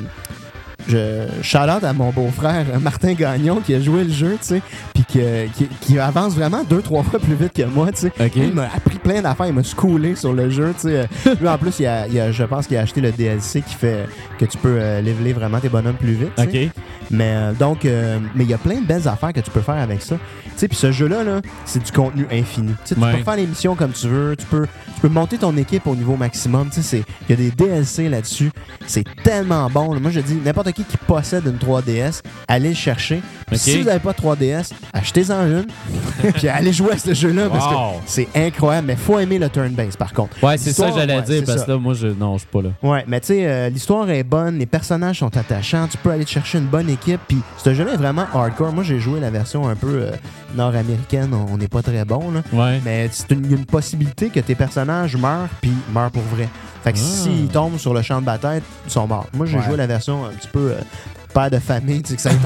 je shout-out à mon beau-frère Martin Gagnon qui a joué le jeu, tu sais, puis qui avance vraiment 2-3 fois plus vite que moi, tu sais. Ok. Il m'a appris plein d'affaires, il m'a schoolé sur le jeu, tu sais. Lui, en plus, je pense qu'il a acheté le DLC qui fait que tu peux leveler vraiment tes bonhommes plus vite, tu sais. OK. Mais mais il y a plein de belles affaires que tu peux faire avec ça. Tu sais, puis ce jeu-là, là, c'est du contenu infini. Tu sais, tu peux faire les missions comme tu veux, tu peux monter ton équipe au niveau maximum. Tu sais, il y a des DLC là-dessus. C'est tellement bon. Là. Moi, je dis, n'importe qui possède une 3DS, allez le chercher. Puis si vous n'avez pas de 3DS, achetez-en une. Puis allez jouer à ce jeu-là parce que c'est incroyable. Mais faut aimer le turn-based, par contre. Ouais, c'est ça que j'allais dire parce ça. que là, moi, je suis pas là. Ouais, mais tu sais, l'histoire est bonne, les personnages sont attachants, tu peux aller te chercher une bonne équipe, puis ce jeu-là est vraiment hardcore. Moi, j'ai joué la version un peu nord-américaine, on n'est pas très bon, là. Ouais. Mais il y a une possibilité que tes personnages meurent, puis meurent pour vrai. Fait que s'ils tombent sur le champ de bataille, ils sont morts. Moi, j'ai joué la version un petit peu père de famille, tu sais, que ça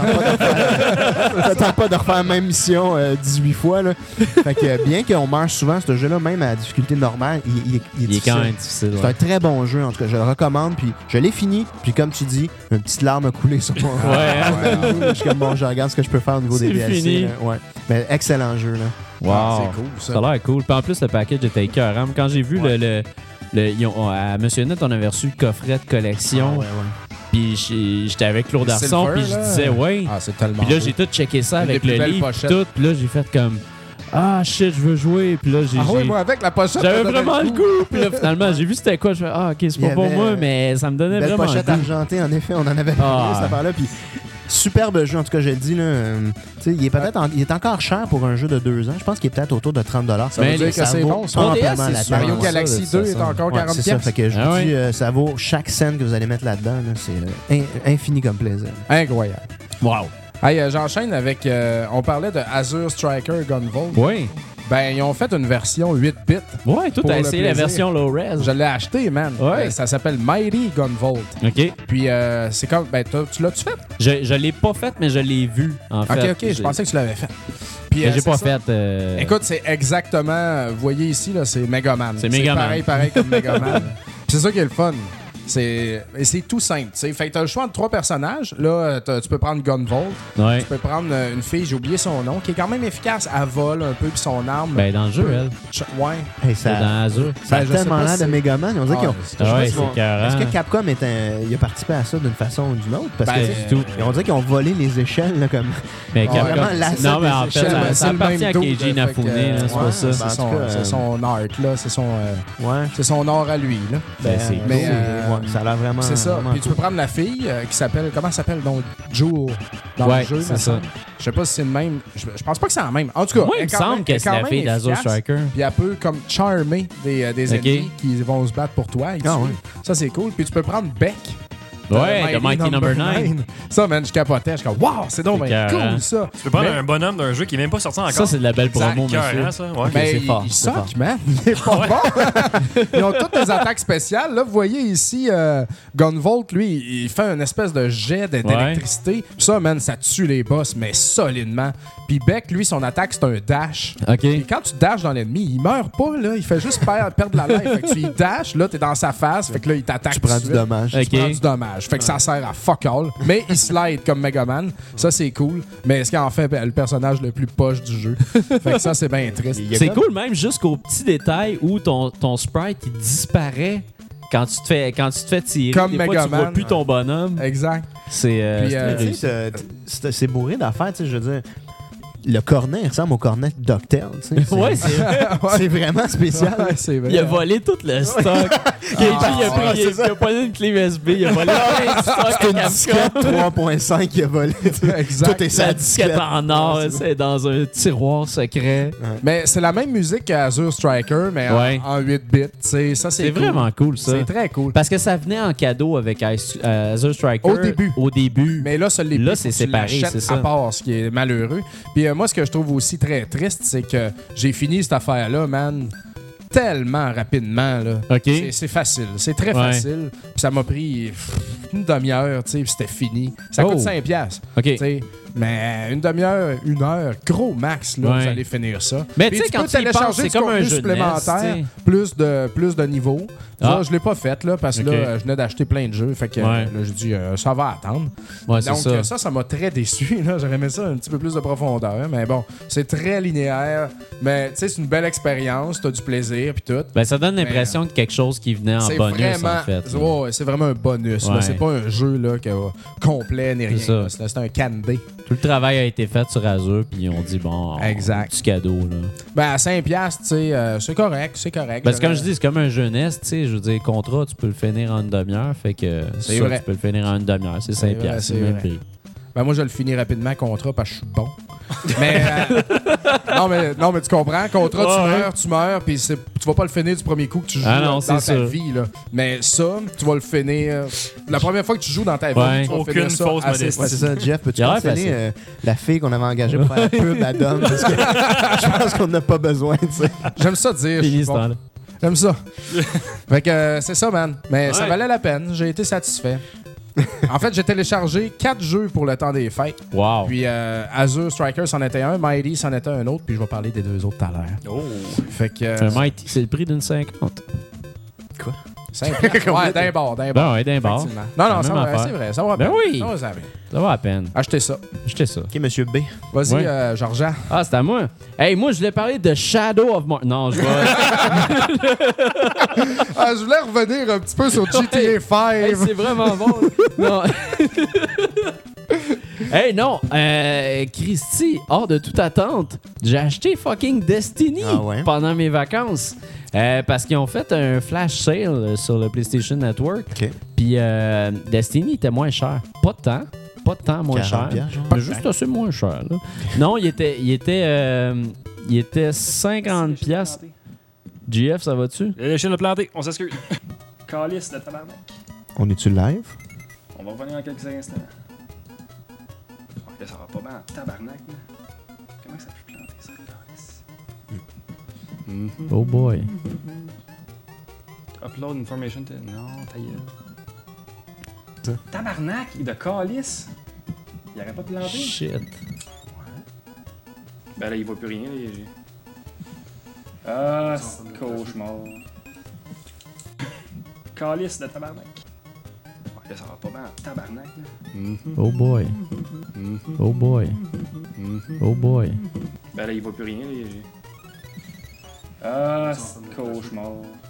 ne tente pas de refaire la même mission 18 fois, là. Fait que bien qu'on meure souvent, ce jeu-là, même à difficulté normale, il est quand même difficile. C'est un très bon jeu, en tout cas, je le recommande, puis je l'ai fini, puis comme tu dis, une petite larme a coulé sur mon je suis comme, bon, je regarde ce que je peux faire au niveau des DLC. Fini. Là. Ouais. Mais excellent jeu, là. Wow. C'est cool, ça. Ça a l'air cool. Puis en plus, le package était écœurant. Quand j'ai vu à Monsieur Net, on avait reçu le coffret de collection. Puis j'étais avec Claude Arson, puis je disais, ouais. Ah, c'est tellement Puis là, beau. j'ai tout checké ça Une des avec plus le belles livre, pochettes. tout. Puis là, j'ai fait comme, ah shit, je veux jouer. Puis là, Ah oui, moi, avec la pochette. j'avais ça donnait vraiment le goût. Puis là, finalement, j'ai vu c'était quoi. Je fais, ah, ok, c'est Il y pas pour avait moi, mais ça me donnait Belle vraiment pochette le goût. argentée, en effet, on en avait parlé, cette affaire-là, puis superbe jeu, en tout cas, je le dis, là. Tu sais, il est encore cher pour un jeu de 2 ans. Je pense qu'il est peut-être autour de $30. Ça veut dire que c'est bon, ça. amplement 3DS, la c'est peine. Mario ça, Galaxy de toute 2 est façon. encore Ouais, 40 c'est ça, fait que je Ah vous ouais. dis, ça vaut chaque scène que vous allez mettre là-dedans, là, c'est infini comme plaisir. Incroyable. Wow. Hey, j'enchaîne avec... on parlait de Azure Striker Gunvolt. Oui. Ben, ils ont fait une version 8 bits. Ouais, toi, Pour t'as le essayé la plaisir. version low-res. Je l'ai acheté, man. Ouais. Ça s'appelle Mighty Gunvolt. OK. Puis, c'est comme. Ben, tu l'as-tu fait? Je l'ai pas fait, mais je l'ai vu, en fait. Ok, je pensais que tu l'avais fait. Puis, J'ai c'est pas ça. fait. Écoute, c'est exactement. Vous voyez ici, là, c'est Megaman. C'est Megaman. Pareil comme Megaman. Puis c'est ça qui est le fun. Et c'est tout simple. T'sais. Fait que t'as le choix de 3 personnages. Là, tu peux prendre Gunvolt. Ouais. Tu peux prendre une fille, j'ai oublié son nom, qui est quand même efficace. Elle vole un peu, puis son arme. Ben, dans le jeu, elle. Ouais. Hey, C'est dans Azure. ça a Ben, je sais tellement pas l'air si- de Megaman. On dirait qu'ils ont. Ah ouais, Est-ce c'est carré. que Capcom il a participé à ça d'une façon ou d'une autre? Parce Ben, que tout. on dirait qu'ils ont volé les échelles là, comme. Mais Ouais, Capcom- vraiment, la Non, mais en fait, échelle, ça, c'est ça le appartient même à dude, Keiji fait que, Inafune, là, c'est ouais, pas ça. ben, C'est en son, tout cas, c'est son art, là. Ouais. C'est son art à lui, là. Ben, c'est Mais, ouais, ça a l'air vraiment. C'est ça. vraiment Puis tu peux cool. prendre la fille qui s'appelle. Comment elle s'appelle donc Jewel dans Ouais, le jeu, c'est me ça. semble. Je sais pas si c'est le même. Je pense pas que c'est la même. En tout cas, Moi, il elle me est quand semble même- que elle est c'est quand la même fille d'Azure efficace. Striker. Puis elle peut comme charmer des Ok. ennemis qui vont se battre pour toi. et Ah tuer. ouais. Ça, c'est cool. Puis tu peux prendre Beck. Ouais, de Mighty Number 9. Ça, man, je capotais. Je suis comme, wow, c'est donc C'est bien carré. cool, ça. Tu peux prendre Mais- un bonhomme d'un jeu qui est même pas sorti encore. Ça, c'est de la belle promo, C'est monsieur. écœurant, ça. Ouais. Mais c'est il, fort, il c'est fort. suck, man. Il est pas bon. Ils ont toutes des attaques spéciales. Là, vous voyez ici, Gunvolt, lui, il fait une espèce de jet d'électricité. Ça, man, ça tue les boss, mais solidement. Puis Beck, lui, son attaque, c'est un dash. OK. Puis quand tu dashes dans l'ennemi, il meurt pas, là. Il fait juste perdre la life. Fait que tu y dashes, là, t'es dans sa face. Fait que là, il t'attaque. Tu prends tout du de suite. dommage. Ok. Tu prends du dommage. Fait que ça sert à fuck all. Mais il slide comme Megaman. Ça, c'est cool. Mais est-ce qu'il en fait le personnage le plus poche du jeu? Fait que ça, c'est bien triste. Il y a C'est comme- cool même jusqu'au petit détail où ton sprite il disparaît quand tu te fais tirer. Comme Des fois, tu Megaman. vois plus ton bonhomme. Exact. C'est Puis, c'est très tu réussi. C'est bourré d'affaires, tu sais, je veux dire. Le cornet il ressemble au cornet de Doctel, tu sais. Ouais, c'est vrai. C'est vraiment spécial. Ouais, c'est vrai. Il a volé tout le stock. Keiji, il a pas une clé USB, il a volé plein de stock C'est une à disquette Capcom. 3.5 qui a volé. tu sais. Exact. Tout est La sa disquette disquette. en or, c'est dans un tiroir secret. Mais c'est la même musique qu'Azure Striker, mais Ouais. en 8 bits. Ça, c'est C'est cool. vraiment cool, ça. C'est très cool. Parce que ça venait en cadeau avec Azure Striker. Au début. Mais Mais là, ça l'est Là, plus, c'est faut que tu séparé, l'achètes c'est ça. à part, ce qui est malheureux. Puis moi, ce que je trouve aussi très triste, c'est que j'ai fini cette affaire-là, man, tellement rapidement. Là. OK. C'est facile. C'est très Ouais. facile. Puis ça m'a pris une demi-heure, tu sais, puis c'était fini. Ça coûte Oh. 5 piastres. OK. Tu sais, mais une demi-heure, une heure, gros max, là, Ouais. vous allez finir ça. Mais Puis tu sais, quand peux tu y penses, télécharger c'est du comme un contenu jeu de NES, supplémentaire, tu sais. plus de niveaux. Ah. Ça, je l'ai pas fait, là, parce que Ok. là, je venais d'acheter plein de jeux. Fait que Ouais. là, je dis, ça va attendre. Ouais, c'est Donc, ça. ça m'a très déçu. Là. J'aurais aimé ça un petit peu plus de profondeur. Mais bon, c'est très linéaire. Mais tu sais, c'est une belle expérience. T'as du plaisir, puis tout. Ben, ça donne l'impression de quelque chose qui venait en C'est bonus, vraiment, en fait. là. ouais, c'est vraiment un bonus. là. Ouais. C'est pas un jeu là, complet ni rien. C'est ça. là. C'est un candy. Tout le travail a été fait sur Azure, puis on dit, bon, Exact. petit cadeau, là. Ben, à 5$, tu sais, c'est correct. C'est correct. Parce que comme je dis, c'est comme un jeunesse, tu sais, je veux dire, contrat, tu peux le finir en une demi-heure, fait que C'est ça, vrai. tu peux le finir en une demi-heure, c'est C'est 5$, vrai, c'est c'est le même vrai. prix. Ben, moi, je le finis rapidement, contrat, parce que je suis bon. Mais, non, mais tu comprends. Contrat, tu meurs, puis tu vas pas le finir du premier coup que tu joues Ah non, dans c'est ta sûr. vie. Là. Mais ça, tu vas le finir. La première fois que tu joues dans ta vie, Ouais. tu vas Aucune finir ça fausse assez modestie. Ouais, c'est ça, Jeff. Peux-tu Il a l'air mentionner facile. la fille qu'on avait engagée pour faire la pub à Dom? Parce que je pense qu'on n'a pas besoin, tu sais. J'aime ça dire. je suis Fini ce bon. temps-là. J'aime ça. Fait que c'est ça, man. Mais ça Ouais. valait la peine. J'ai été satisfait. En fait, j'ai téléchargé 4 jeux pour le temps des fêtes. Wow. Puis Azure Striker, c'en était un. Mighty, c'en était un autre. Puis je vais parler des deux autres tout à l'heure. Oh. Fait que... Un Mighty, c'est le prix d'une 50. 5 ouais, d'un bord. Ben ouais, d'un bar. Effectivement. Non, La même c'est vrai, affaire. c'est vrai. Ça va Ben bien. oui. Ça va, ça va bien. Ça va à peine. Achetez ça. Achetez ça. OK, Monsieur B. Vas-y, Ouais. Georgia. Ah, c'est à moi. Hey, moi, je voulais parler de Shadow of Mordor. Non, je vais... Je voulais revenir un petit peu sur GTA 5. Hey, c'est vraiment bon. là. Non. Hey, non. Christy, hors de toute attente, j'ai acheté fucking Destiny Ah ouais? pendant mes vacances. Parce qu'ils ont fait un flash sale sur le PlayStation Network. OK. Puis Destiny était moins cher. Pas de temps moins 40 cher. piastres, genre. Mais juste assez moins cher. Là. Non, il était 50 piastres. GF, ça va-tu? L'échelle de planté, on s'excuse. Calice de tabarnak. On est-tu live? On va revenir en quelques instants. Ok, ça va pas bien en tabarnak, là. Comment ça peut planter ça, calice? Oh boy. Upload information. Non, ta gueule. Tabarnak, de calice. Il aurait pas planté. Shit. Ben là, il voit plus rien. Là, c'est cauchemar. Calice de tabarnak. Ouais, là, ça va pas bien. Tabarnak, là. Oh boy. Oh boy. Oh boy. Ben là, il voit plus rien. C'est cauchemar.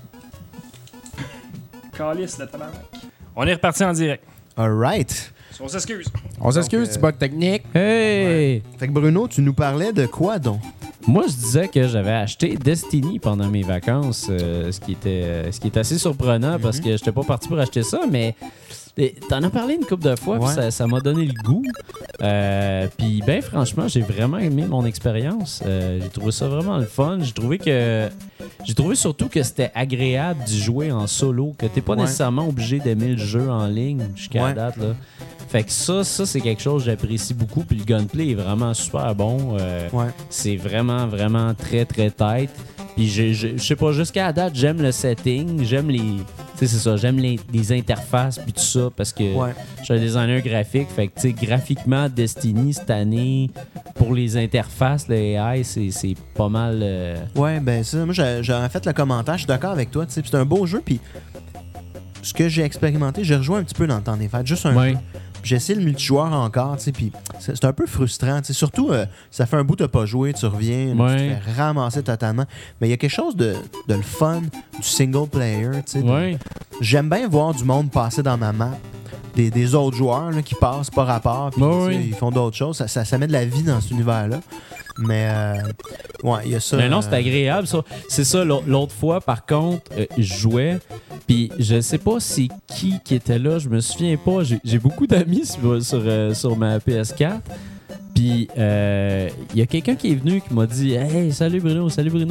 Calice de tabarnak. On est reparti en direct. Alright. On s'excuse. On s'excuse du bug technique. Hey! Fait que Bruno, tu nous parlais de quoi donc? Moi, je disais que j'avais acheté Destiny pendant mes vacances, ce qui est assez surprenant parce que j'étais pas parti pour acheter ça, mais t'en as parlé une couple de fois, puis ça m'a donné le goût. Puis ben franchement, j'ai vraiment aimé mon expérience. J'ai trouvé ça vraiment le fun. J'ai trouvé surtout que c'était agréable d'y jouer en solo, que t'es pas nécessairement obligé d'aimer le jeu en ligne jusqu'à la date là. Fait que ça c'est quelque chose que j'apprécie beaucoup. Puis le gunplay est vraiment super bon. C'est vraiment, vraiment très, très tight. Puis je sais pas, jusqu'à la date, j'aime le setting, j'aime les... Tu sais, c'est ça, j'aime les interfaces puis tout ça parce que je suis un designer graphique. Fait que, tu sais, graphiquement, Destiny, cette année, pour les interfaces, le AI, c'est pas mal... Ouais, ben ça, moi, j'avais fait le commentaire, je suis d'accord avec toi, tu sais, c'est un beau jeu, puis ce que j'ai expérimenté, j'ai rejoint un petit peu dans le temps des fêtes, juste un peu. J'ai essayé le multijoueur encore, tu sais, puis c'est un peu frustrant, tu sais, surtout, ça fait un bout de pas jouer, tu reviens, tu te fais ramasser totalement, mais il y a quelque chose de le fun, du single player, tu sais. J'aime bien voir du monde passer dans ma map, des autres joueurs là, qui passent par rapport, puis ils font d'autres choses, ça met de la vie dans cet univers-là. Mais, il y a ça. Mais non, c'est agréable, ça. C'est ça, l'autre fois, par contre, je jouais, puis je sais pas c'est qui était là, je me souviens pas. J'ai beaucoup d'amis sur ma PS4. Puis, il y a quelqu'un qui est venu qui m'a dit « Hey, salut Bruno.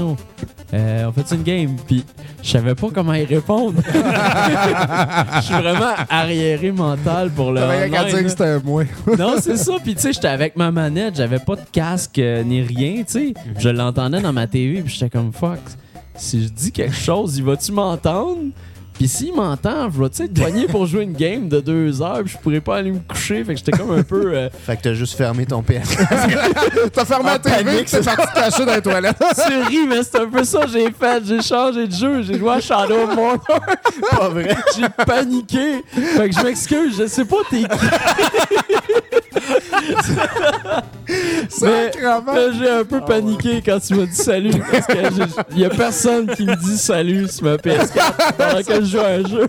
On fait une game? » Puis, je savais pas comment y répondre. Je suis vraiment arriéré mental pour le online. T'avais qu'à dire que c'était moi. Non, c'est ça. Puis, tu sais, j'étais avec ma manette, j'avais pas de casque ni rien, tu sais. Je l'entendais dans ma TV, puis j'étais comme « Fuck, si je dis quelque chose, il va-tu m'entendre? » Puis s'il m'entend, je vais être poigné pour jouer une game de 2 heures, puis je pourrais pas aller me coucher. Fait que j'étais comme un peu... Fait que t'as juste fermé ton PS. T'as fermé la TV, t'es parti te cacher dans les toilettes. Tu ris, mais c'est un peu ça que j'ai fait. J'ai changé de jeu, j'ai joué à Shadow of Mordor. Pas vrai. J'ai paniqué. Fait que je m'excuse, je sais pas t'es qui. Mais là, j'ai un peu paniqué quand tu m'as dit salut, parce que y a personne qui me dit salut sur ma PS4 pendant que je joue à un jeu.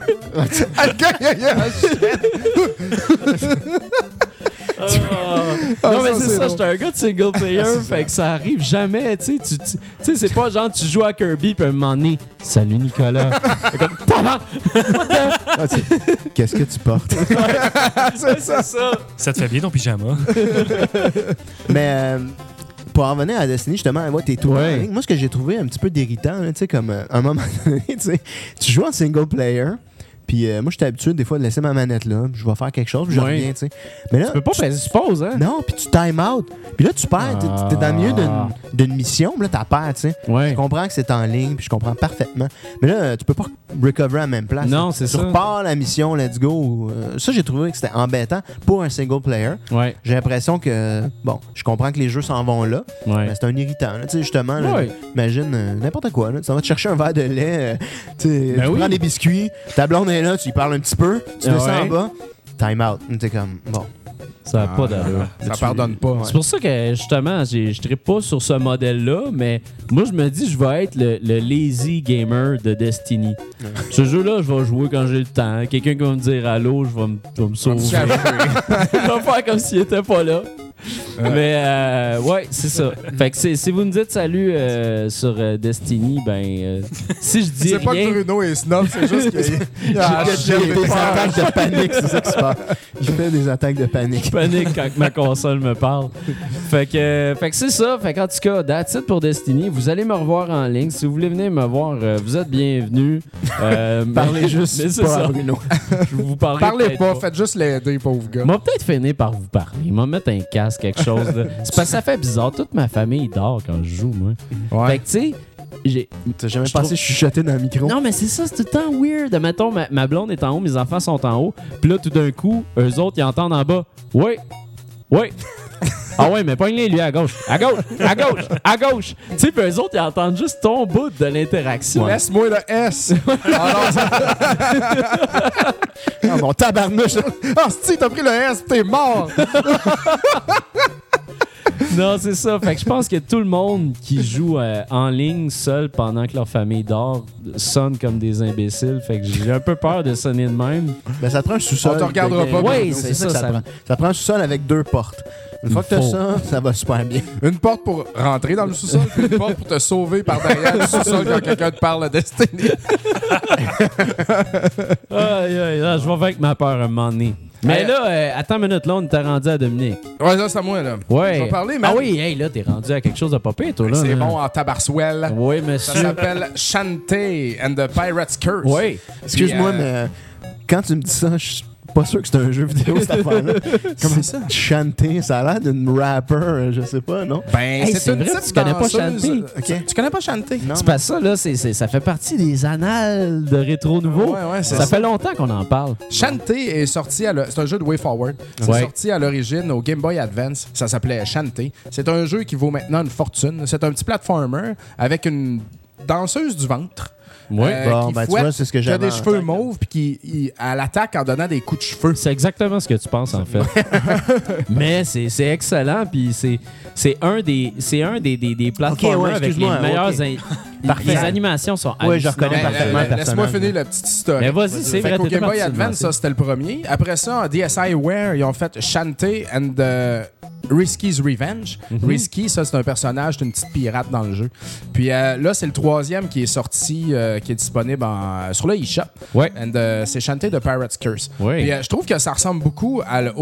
Non, mais c'est ça, j'étais un gars de single player, fait que ça arrive jamais, tu sais, c'est pas genre tu joues à Kirby puis à un moment donné, salut Nicolas. Comme, qu'est-ce que tu portes? c'est ça. Ça te fait bien ton pyjama. Mais pour en revenir à Destiny, justement, moi, t'es tout en ligne. Moi, ce que j'ai trouvé un petit peu déroutant, tu sais, comme à un moment donné, tu joues en single player. Puis moi, j'étais habitué des fois de laisser ma manette là. Je vais faire quelque chose, puis je reviens, tu sais. Mais là, tu peux pas faire suppose, hein? Non, puis tu time out. Puis là, tu perds. T'es dans le milieu d'une mission, puis là, t'as peur, tu sais. Je comprends que c'est en ligne, puis je comprends parfaitement. Mais là, tu peux pas recover à la même place. Non, c'est ça. Tu repars la mission, let's go. Ça, j'ai trouvé que c'était embêtant pour un single player. J'ai l'impression que, bon, je comprends que les jeux s'en vont là. Mais c'est un irritant, tu sais, justement. Là, imagine n'importe quoi, là. Tu vas te chercher un verre de lait, tu prends des biscuits, ta blonde est là, tu lui parles un petit peu, tu descends en bas, time out. T'es comme, bon. Ça n'a pas d'allure. Ça pardonne pas. C'est pour ça que, justement, je trippe pas sur ce modèle-là, mais moi, je me dis, je vais être le lazy gamer de Destiny. Ce jeu-là, je vais jouer quand j'ai le temps. Quelqu'un qui va me dire allô, je vais me sauver. Je vais faire comme s'il était pas là. Mais ouais, c'est ça. Fait que si vous me dites salut sur Destiny, ben si je dis c'est rien... pas que Bruno est snob, c'est juste qu'il a des attaques de panique, c'est ça qui se passe. Je fais des attaques de panique. Je panique quand ma console me parle. Fait que c'est ça. Fait qu'en tout cas, that's it pour Destiny. Vous allez me revoir en ligne. Si vous voulez venir me voir, vous êtes bienvenus. Parlez juste mais c'est pas ça. à Bruno. Je vous parlerai Parlez pas, faites juste l'aider, pauvre gars. Moi, peut-être finir par vous parler. Moi, mettre un casque, quelque chose. Là. C'est parce que ça fait bizarre. Toute ma famille dort quand je joue, moi. Fait que, tu sais, T'as jamais pensé chuchoter dans le micro? Non, mais c'est ça, c'est tout le temps weird. Mettons, ma blonde est en haut, mes enfants sont en haut, puis là, tout d'un coup, eux autres, ils entendent en bas. Oui. Ah ouais, mais pogne-les, lui, à gauche. À gauche. Tu sais, puis eux autres, ils entendent juste ton bout de l'interaction. Laisse-moi le S. Ah, mon tabarnouche! Ah, si, t'as pris le S, t'es mort. Non, c'est ça. Fait que je pense que tout le monde qui joue en ligne seul pendant que leur famille dort sonne comme des imbéciles. Fait que j'ai un peu peur de sonner de même. Ben, ça te prend un sous-sol. On te regardera pas. Oui, c'est ça. Ça prend. Ça prend un sous-sol avec 2 portes. Une fois que t'as ça va super bien. Une porte pour rentrer dans le sous-sol, puis une porte pour te sauver par derrière le sous-sol quand quelqu'un te parle de Destiny. Aïe, là, je vais avec ma peur un moment donné. Mais là, attends une minute, là, on était rendu à Dominique. Ouais, ça, c'est à moi, là. Ouais. Je vais parler, mais. Ah oui, hey, là, t'es rendu à quelque chose de pas pire, toi, là. C'est là. bon en tabarsouel. Oui, monsieur. Ça s'appelle Shantae and the Pirate's Curse. Oui. Excuse-moi, mais quand tu me dis ça, je suis pas sûr que c'est un jeu vidéo, cette affaire-là. Comment ça? Chanter, ça a l'air d'une rapper, je sais pas, non? Ben, Hey, c'est une vrai, petite tu connais pas danseuse. Shantae? Ok. Tu connais pas Shantae? Non. C'est pas ça, là, ça fait partie des annales de Rétro Nouveau. Ouais, c'est ça fait longtemps qu'on en parle. Shantae est sorti c'est un jeu de WayForward. C'est Ouais. sorti à l'origine au Game Boy Advance. Ça s'appelait Shantae. C'est un jeu qui vaut maintenant une fortune. C'est un petit platformer avec une danseuse du ventre. Oui. Bon, qui ben, tu fouette, vois, c'est ce que qui a j'avais des en cheveux tête. mauves puis elle attaque en donnant des coups de cheveux. C'est exactement ce que tu penses, en fait. Mais c'est excellent, puis c'est un des platformers ouais, avec les excuse-moi, meilleures... ok. Les animations sont Ouais, je reconnais hallucinantes. parfaitement le Laisse-moi personnage. finir la petite histoire. Mais vas-y, c'est Fait vrai, qu'au t'étais Game Boy parti de Advance, ça c'était le premier. Après ça, en DSiWare, ils ont fait Shantae and the Risky's Revenge. Risky, ça c'est un personnage d'une petite pirate dans le jeu. Puis là, c'est le troisième qui est sorti, qui est disponible sur le eShop. Ouais. And c'est Shantae the Pirate's Curse. Oui. Puis je trouve que ça ressemble beaucoup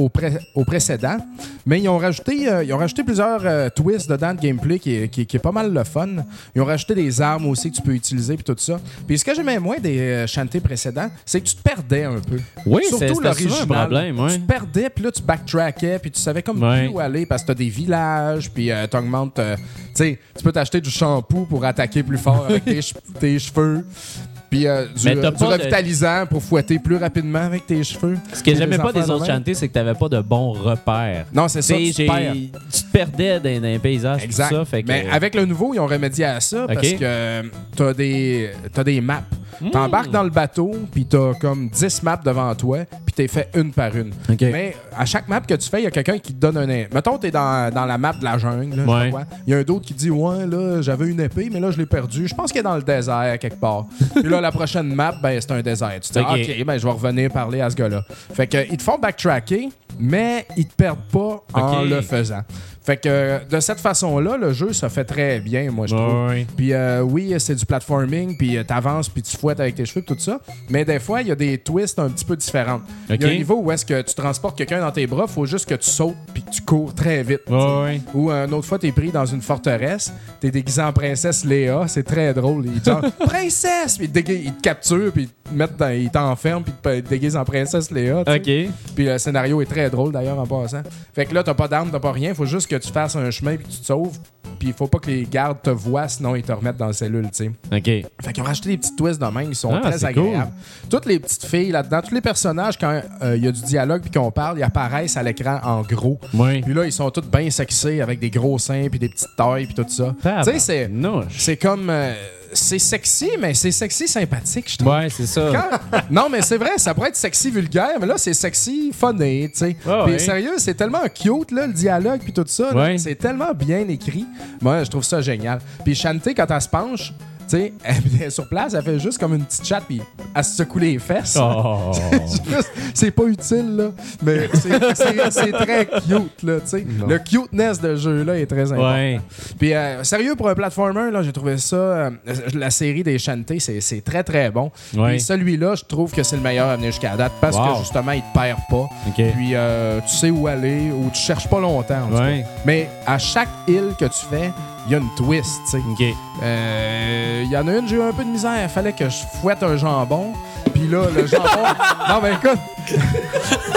au précédent, mais ils ont rajouté plusieurs twists dedans de gameplay qui est pas mal le fun. Ils ont rajouté des armes aussi que tu peux utiliser puis tout ça. Puis ce que j'aimais moins des Shantae précédents, c'est que tu te perdais un peu. Oui, Surtout c'était souvent l'original. un problème, ouais. Tu te perdais, puis là, tu backtrackais, puis tu savais comme Ouais. plus où aller parce que t'as des villages, puis t'augmentes... tu sais, tu peux t'acheter du shampoo pour attaquer plus fort avec tes cheveux. Puis Mais t'as du pas de- revitalisant pour fouetter plus rapidement avec tes cheveux. Ce que j'aimais pas des affaires autres de même. Shantae, c'est que t'avais pas de bons repères. Non, c'est ça, Tu sais, tu te perds. tu te perdais dans un paysage, Exact. tout ça. Fait que, Mais avec le nouveau, ils ont remédié à ça parce que t'as des maps. T'embarques dans le bateau, puis t'as comme 10 maps devant toi, puis t'es fait une par une. OK. Mais à chaque map que tu fais, il y a quelqu'un qui te donne un... Mettons, t'es dans la map de la jungle, là, je sais Ouais. pas quoi. Il y a un d'autre qui dit « Ouais, là, j'avais une épée, mais là, je l'ai perdue. Je pense qu'elle est dans le désert, quelque part. » Puis là, la prochaine map, ben, c'est un désert. Tu te dis OK. OK, ben, je vais revenir parler à ce gars-là. » Fait que ils te font backtracker, mais ils te perdent pas en OK. le faisant. Fait que de cette façon-là, le jeu se fait très bien, moi, je trouve. Ouais. Puis oui, c'est du platforming, puis t'avances, puis tu fouettes avec tes cheveux, puis tout ça. Mais des fois, il y a des twists un petit peu différents. Il y a un niveau où est-ce que tu transportes quelqu'un dans tes bras, faut juste que tu sautes, puis que tu cours très vite. Ouais. Ou une autre fois, t'es pris dans une forteresse, t'es déguisé en princesse Léa, c'est très drôle. Ils disent « Princesse! » Puis ils te capturent, puis ils t'enferment, puis ils te déguisent en princesse Léa. tu sais. OK. Puis le scénario est très drôle d'ailleurs en passant. Fait que là, t'as pas d'armes, t'as pas rien. Faut juste que tu fasses un chemin puis que tu te sauves. Puis il faut pas que les gardes te voient, sinon ils te remettent dans la cellule, tu sais. OK. Fait qu'ils ont rajouté des petits twists de même, ils sont Ah, très c'est agréables. Toutes les petites filles là-dedans, tous les personnages, quand il y a du dialogue puis qu'on parle, ils apparaissent à l'écran en gros. Ouais. Puis là, ils sont tous bien sexés avec des gros seins puis des petites tailles puis tout ça. Tu sais, c'est comme... c'est sexy, mais c'est sexy sympathique, je trouve. Ouais, c'est ça. Non, mais c'est vrai, ça pourrait être sexy vulgaire, mais là, c'est sexy funny, tu sais. Ah Puis ouais. sérieux, c'est tellement cute, là, le dialogue, puis tout ça. là. Ouais. C'est tellement bien écrit. Moi, je trouve ça génial. Puis Shantae, quand elle se penche, tu sais, elle est sur place, elle fait juste comme une petite chatte, puis elle se secoue les fesses. Oh. C'est pas utile, là, mais c'est très cute, là, tu sais. Le cuteness de jeu-là est très important. Ouais. Puis sérieux, pour un platformer, là, j'ai trouvé ça, la série des Shantae, c'est très, très bon. Ouais. Puis celui-là, je trouve que c'est le meilleur à venir jusqu'à date parce Wow. que, justement, il te perd pas. OK. Puis tu sais où aller, ou tu cherches pas longtemps, en tout cas. Ouais. Mais à chaque île que tu fais, il y a une twist, tu sais. OK. Il y en a une, j'ai eu un peu de misère. Il fallait que je fouette un jambon. Puis là, le jambon... non, mais écoute...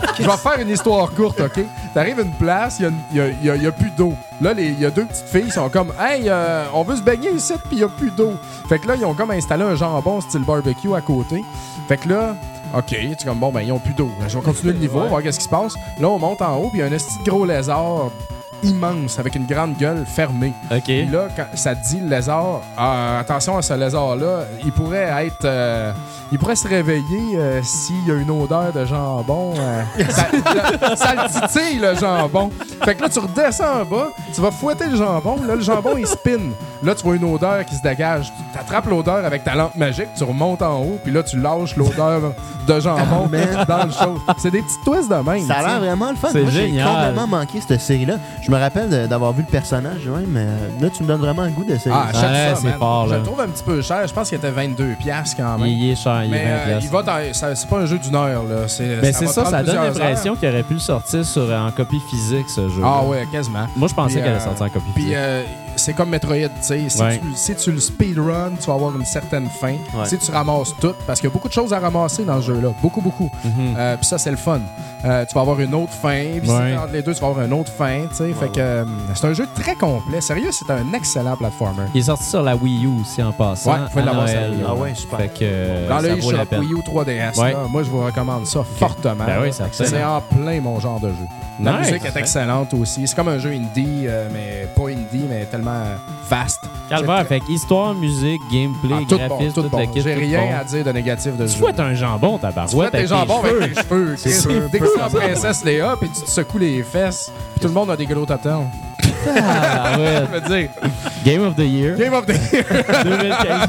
Je vais faire une histoire courte, OK? T'arrives à une place, il y a plus d'eau. Là, il y a deux petites filles qui sont comme « Hey, on veut se baigner ici, puis il y a plus d'eau. » Fait que là, ils ont comme installé un jambon style barbecue à côté. Fait que là... OK, tu es comme, bon, ben, ils ont plus d'eau. Je vais continuer le niveau, voir qu'est-ce qui se passe. Là, on monte en haut, puis il y a un esti de gros lézard immense, avec une grande gueule fermée. OK. Puis là, quand ça te dit, le lézard, attention à ce lézard-là, il pourrait être... il pourrait se réveiller s'il y a une odeur de jambon. Ça le titille, le jambon. Fait que là, tu redescends en bas, tu vas fouetter le jambon. Là, le jambon, il spin. Là, tu vois une odeur qui se dégage. Tu attrapes l'odeur avec ta lampe magique, tu remontes en haut, puis là, tu lâches l'odeur de jambon dans le chaud. C'est des petits twists de même. Ça a l'air vraiment le fun. C'est Moi, génial. J'ai complètement manqué cette série-là. Je me rappelle d'avoir vu le personnage, ouais, mais là, tu me donnes vraiment le goût d'essayer. Achète ça, c'est man. fort, là. Je le trouve un petit peu cher. Je pense qu'il était 22$ quand même. Il est cher, il Mais est 20$. il va c'est pas un jeu d'une heure, là. Mais c'est ça, va ça prendre donne plusieurs l'impression heures. qu'il aurait pu le sortir en copie physique, ce jeu. Ah ouais, quasiment. Moi, je pensais Puis, qu'elle allait sortir en copie Puis physique. c'est comme Metroid, tu sais. Si tu le speedrun, tu vas avoir une certaine fin. Ouais. Si tu ramasses tout, parce qu'il y a beaucoup de choses à ramasser dans ce jeu-là. Beaucoup. Mhm. Puis ça, c'est le fun. Tu vas avoir une autre fin. Puis si Ouais. entre les deux, tu vas avoir une autre fin, tu sais. Fait que c'est un jeu très complet. Sérieux, c'est un excellent platformer. Il est sorti sur la Wii U aussi en passant. Ouais, vous pouvez à l'avoir sur la Noël. Wii U. Ah ouais, super. Fait que Dans ça le vaut la eShop peine. Wii U 3DS, Ouais. là, moi, je vous recommande ça fortement. Ben oui, c'est excellent. C'est en plein mon genre de jeu. La Nice. musique est excellente aussi. C'est comme un jeu indie, mais pas indie, mais tellement vaste. Calvaire, fait que histoire, musique, gameplay, tout graphisme, bon, tout toute bon. la kit. J'ai tout rien bon. à dire de négatif de ce Tu jeu. fouettes un jambon, Tu tabarouette. fouettes tes avec jambons cheveux. avec tes cheveux. C'est Dès que tu en princesse Léa, puis tu te secoues les fesses, puis tout le monde a des gros tatons. Ah, ouais. Je veux dire, Game of the Year Game of the Year. 2015.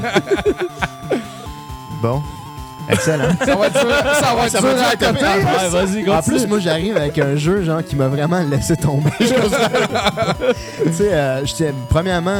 Bon. Excellent. Ça va être dur à taper. Ouais, vas-y, En continue. plus, moi, j'arrive avec un jeu genre qui m'a vraiment laissé tomber. Tu sais, premièrement,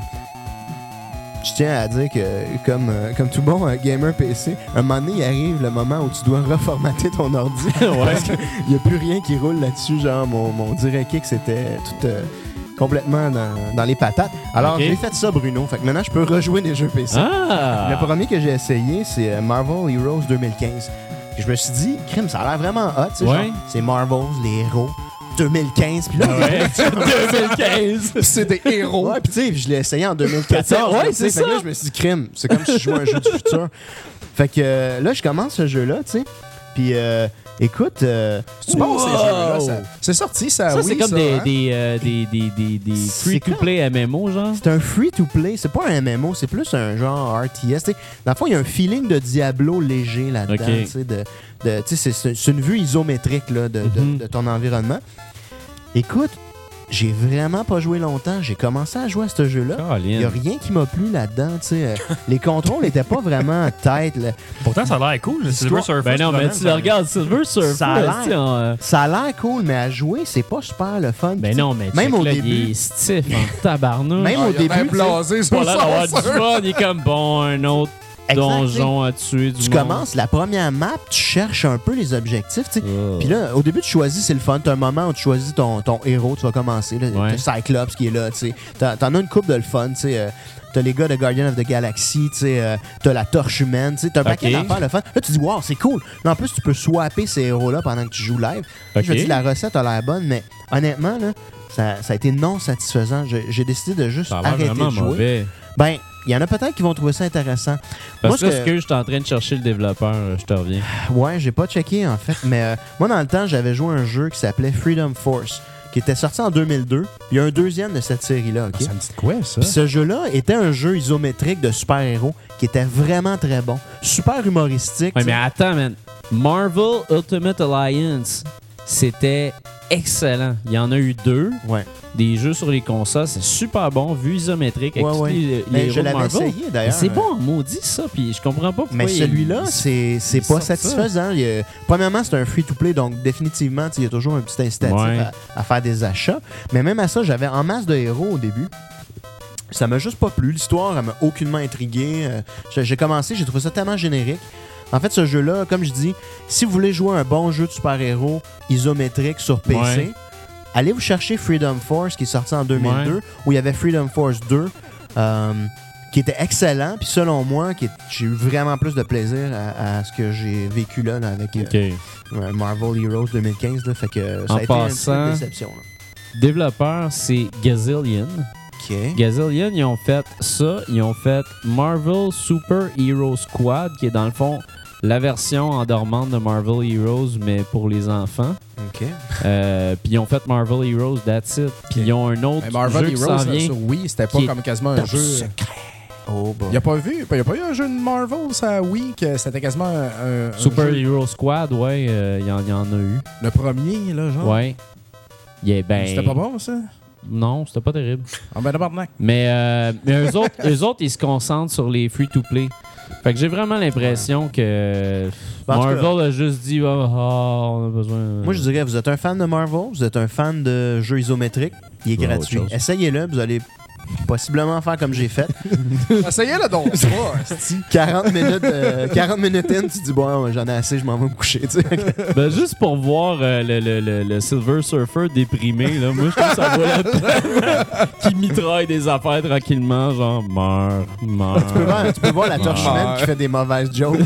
je tiens à dire que, comme tout bon gamer PC, un moment donné, il arrive le moment où tu dois reformater ton ordi. Parce qu'il n'y a plus rien qui roule là-dessus. Genre, mon DirectX était tout complètement dans les patates. Alors, Ok. j'ai fait ça, Bruno. Fait que maintenant, je peux rejouer des jeux PC. Ah! Le premier que j'ai essayé, c'est Marvel Heroes 2015. Puis je me suis dit, crime, ça a l'air vraiment hot. Tu sais, Ouais. genre, c'est Marvel, les héros, 2015. Puis là, Ouais, 2015. C'est des héros. ouais, puis tu sais, je l'ai essayé en 2014. Ouais, là, tu sais. c'est Fait que ça. là, je me suis dit, crime, c'est comme si je jouais à un jeu du futur. Fait que là, je commence ce jeu-là, tu sais. Puis écoute, C'est bon, ces jeux-là. C'est sorti, ça, Ça, oui. c'est comme ça, des C'est free-to-play MMO, genre. c'est un free-to-play. C'est pas un MMO, c'est plus un genre RTS. Tu sais, dans le fond, il y a un feeling de Diablo léger là-dedans. Ok. Tu sais, tu sais, c'est une vue isométrique là, de ton environnement. Écoute, j'ai vraiment pas joué longtemps. J'ai commencé à jouer à ce jeu-là. Il n'y a rien qui m'a plu là-dedans. Tu sais, les contrôles n'étaient pas vraiment tight. Là. Pourtant, ça a l'air cool, le Silver Surfer. Ben non, mais tu le regardes, Silver Surfer. Ça a l'air. tu sais, Ça a l'air cool, mais à jouer, c'est pas super le fun. Ben non, mais Même check, au là, début. il est stiff en tabarnouche. Même au Il a début, même tu sais, blasé sur pas là d'avoir son du fun. Il est comme, bon, un autre Exact, donjon à tuer du tu monde. commences la première map, tu cherches un peu les objectifs. Tu sais. Oh. Puis là, au début, tu choisis, c'est le fun. T'as un moment où tu choisis ton héros, tu vas commencer. Là. Ouais. T'as Cyclops qui est là. Tu sais. T'en as une coupe de le fun. Tu sais. T'as les gars de Guardian of the Galaxy. Tu sais. T'as la torche humaine. Tu sais. T'as un paquet Ok. d'affaires le fun. Là, tu dis, wow, c'est cool. Mais en plus, tu peux swapper ces héros-là pendant que tu joues live. Ok. Je me dis, la recette a l'air bonne, mais honnêtement, là, ça a été non satisfaisant. J'ai décidé de juste Ça a l'air arrêter vraiment de jouer. mauvais. Ben, il y en a peut-être qui vont trouver ça intéressant. Parce Moi, que, ce que- je suis en train de chercher le développeur, je te reviens. Ouais, j'ai pas checké en fait, mais moi dans le temps, j'avais joué à un jeu qui s'appelait Freedom Force, qui était sorti en 2002. Il y a un deuxième de cette série-là, ok? Ça me dit de quoi, ça? Puis ce jeu-là était un jeu isométrique de super-héros qui était vraiment très bon. Super humoristique. Ouais, tu mais sais. attends, man. Marvel Ultimate Alliance, c'était excellent. Il y en a eu 2. Ouais. Des jeux sur les consoles, c'est super bon, vue isométrique avec Ouais, tous ouais. les Mais héros je de l'avais Marvel. essayé Mais d'ailleurs. c'est bon, maudit ça, puis je comprends pas pourquoi. Mais celui-là, il- c'est pas sort ça. satisfaisant. Premièrement, c'est un free-to-play, donc définitivement, il y a toujours un petit incitatif Ouais. à faire des achats. Mais même à ça, j'avais en masse de héros au début. Ça m'a juste pas plu. L'histoire, elle m'a aucunement intrigué. J'ai commencé, j'ai trouvé ça tellement générique. En fait, ce jeu-là, comme je dis, si vous voulez jouer un bon jeu de super-héros isométrique sur PC, Ouais. allez vous chercher Freedom Force qui est sorti en 2002, Ouais. où il y avait Freedom Force 2, qui était excellent, puis selon moi, j'ai eu vraiment plus de plaisir à ce que j'ai vécu là avec Marvel Heroes 2015. Là, fait que ça a été une déception. Là. Développeur, c'est Gazillion. Gazillion, ils ont fait ça. Ils ont fait Marvel Super Hero Squad, qui est dans le fond la version endormante de Marvel Heroes, mais pour les enfants. Puis ils ont fait Marvel Heroes, that's it. Puis ils ont un autre Marvel jeu qui s'en vient. sur Wii, c'était pas comme quasiment un jeu... Oh, bon. Il n'y a pas eu un jeu de Marvel, ça, Wii, que c'était quasiment un Super jeu... Hero Squad, ouais, il y en a eu. Le premier, là, genre? Ouais. C'était pas bon, ça? Non, c'était pas terrible. Ah ben d'abord, mais eux autres, ils se concentrent sur les free-to-play. Fait que j'ai vraiment l'impression que Marvel a juste dit on a besoin... Moi, je dirais, vous êtes un fan de Marvel, vous êtes un fan de jeux isométriques, il est gratuit. Essayez-le, vous allez possiblement faire comme j'ai fait. Essayez-le donc. 40 minutes in, tu dis bon, j'en ai assez, je m'en vais me coucher. Ben, juste pour voir le Silver Surfer déprimé, là, moi je trouve que ça vaut la peine. Qui mitraille des affaires tranquillement, genre meurs. Tu peux voir la Torchman qui fait des mauvaises jokes.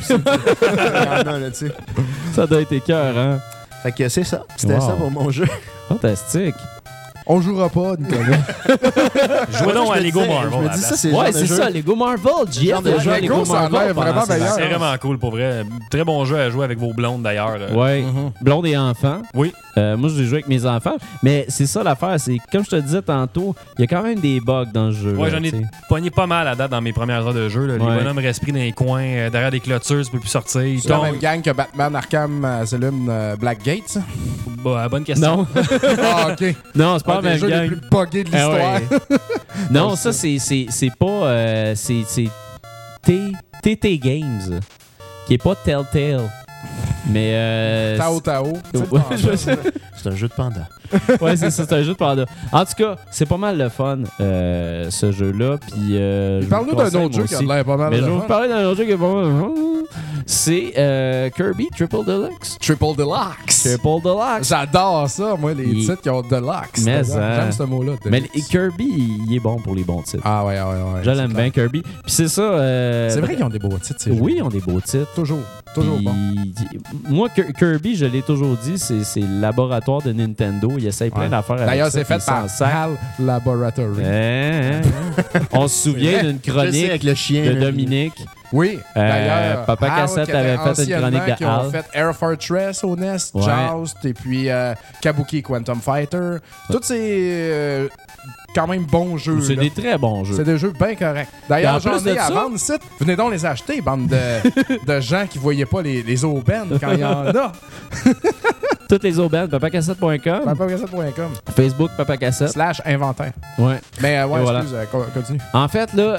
Ça doit être écœurant. Fait que c'est ça. C'était ça pour mon jeu. Fantastique. On jouera pas, Nicolas. Jouez donc à Lego Marvel. Je me dis ça, c'est ça, Lego Marvel. JF de jouer à Lego Marvel. Vraiment meilleur. C'est vraiment cool pour vrai. Très bon jeu à jouer avec vos blondes d'ailleurs. Ouais, blondes et enfants. Oui. Moi, je l'ai joué avec mes enfants. Mais c'est ça l'affaire. C'est comme je te disais tantôt, il y a quand même des bugs dans le jeu. Ouais, j'en ai pogné pas mal à date dans mes premières heures de jeu. Là. Les bonhommes restent pris dans les coins, derrière des clôtures, tu peux plus sortir. C'est la même gang que Batman Arkham Asylum Blackgate. Bonne question. Non. Ah, ok. Non, c'est pas la même gang. Les plus buggés de l'histoire. Non, ça, c'est pas... c'est TT Games, qui est pas Telltale. Mais... Tao. C'est un jeu de panda. Ouais, c'est ça, c'est un jeu de panda. En tout cas, c'est pas mal le fun, ce jeu-là. Puis, parle-nous d'un autre jeu qui a l'air pas mal mais le je vais fun. vous parler d'un autre jeu qui est pas mal le fun. C'est Kirby Triple Deluxe. Triple Deluxe. J'adore ça, moi, les titres qui ont Deluxe. Mais j'aime ce mot-là. Mais Kirby, il est bon pour les bons titres. Ah ouais. Je l'aime bien, Kirby. Puis c'est ça... c'est vrai qu'ils ont des beaux titres, ces jeux. Oui, ils ont des beaux titres. Toujours bon. Moi, Kirby, je l'ai toujours dit, c'est le laboratoire de Nintendo. Il essaye plein d'affaires avec ça. D'ailleurs, c'est fait par HAL Laboratory. On se souvient d'une chronique avec le chien, de Dominique. Oui, d'ailleurs, Papa Cassette avait fait une chronique de HAL. Qui ont fait Air Fortress au NES, Joust, et puis Kabuki Quantum Fighter. Tous ces... quand même bons jeux. C'est des très bons jeux. C'est des jeux bien corrects. D'ailleurs, j'en ai à vendre ici. Venez donc les acheter, bande de gens qui voyaient pas les aubaines quand il y en a. Toutes les aubaines, papacassette.com. Papacassette.com. Facebook, Papacassette. /inventaire. Ouais. Mais ouais, voilà. excuse, continue. En fait, là,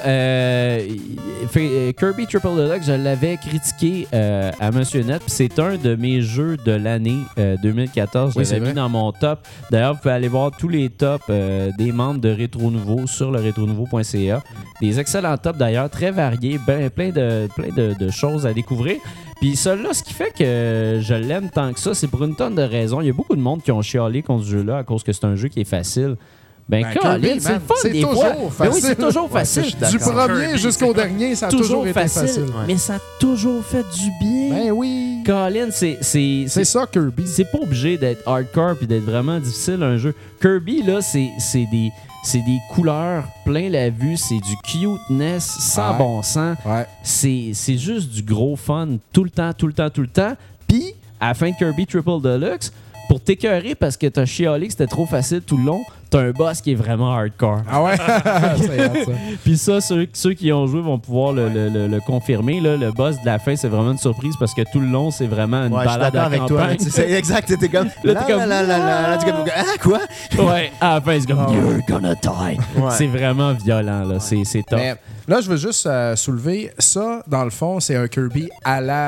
Kirby Triple Deluxe, je l'avais critiqué à Monsieur Net, puis c'est un de mes jeux de l'année 2014. Je l'avais mis dans mon top. D'ailleurs, vous pouvez aller voir tous les tops des membres de Rétro Nouveau sur le retronouveau.ca. Des excellents tops d'ailleurs, très variés, plein de choses à découvrir. Puis celui-là, ce qui fait que je l'aime tant que ça, c'est pour une tonne de raisons. Il y a beaucoup de monde qui ont chialé contre ce jeu-là à cause que c'est un jeu qui est facile. Colin, c'est le fun des fois. Facile. Oui, c'est toujours facile. Du premier jusqu'au dernier, ça a toujours été facile. Mais ça a toujours fait du bien. Ben oui. Colin, c'est ça, Kirby. C'est pas obligé d'être hardcore puis d'être vraiment difficile un jeu. Kirby, là, c'est des couleurs plein la vue, c'est du cuteness sans bon sens. Ouais. C'est juste du gros fun tout le temps. Puis, à la fin de Kirby Triple Deluxe, pour t'écœurer parce que t'as chialé que c'était trop facile tout le long, t'as un boss qui est vraiment hardcore. Ah ouais? C'est hard, ça. Puis ça, ceux qui ont joué vont pouvoir le confirmer. Là. Le boss de la fin, c'est vraiment une surprise parce que tout le long, c'est vraiment une balade à avec campagne. Toi. C'est exact, t'es comme... Quoi? Ouais, à la fin, c'est comme... You're gonna die. Ouais. C'est vraiment violent, là. C'est top. Mais là, je veux juste soulever ça, dans le fond, c'est un Kirby à la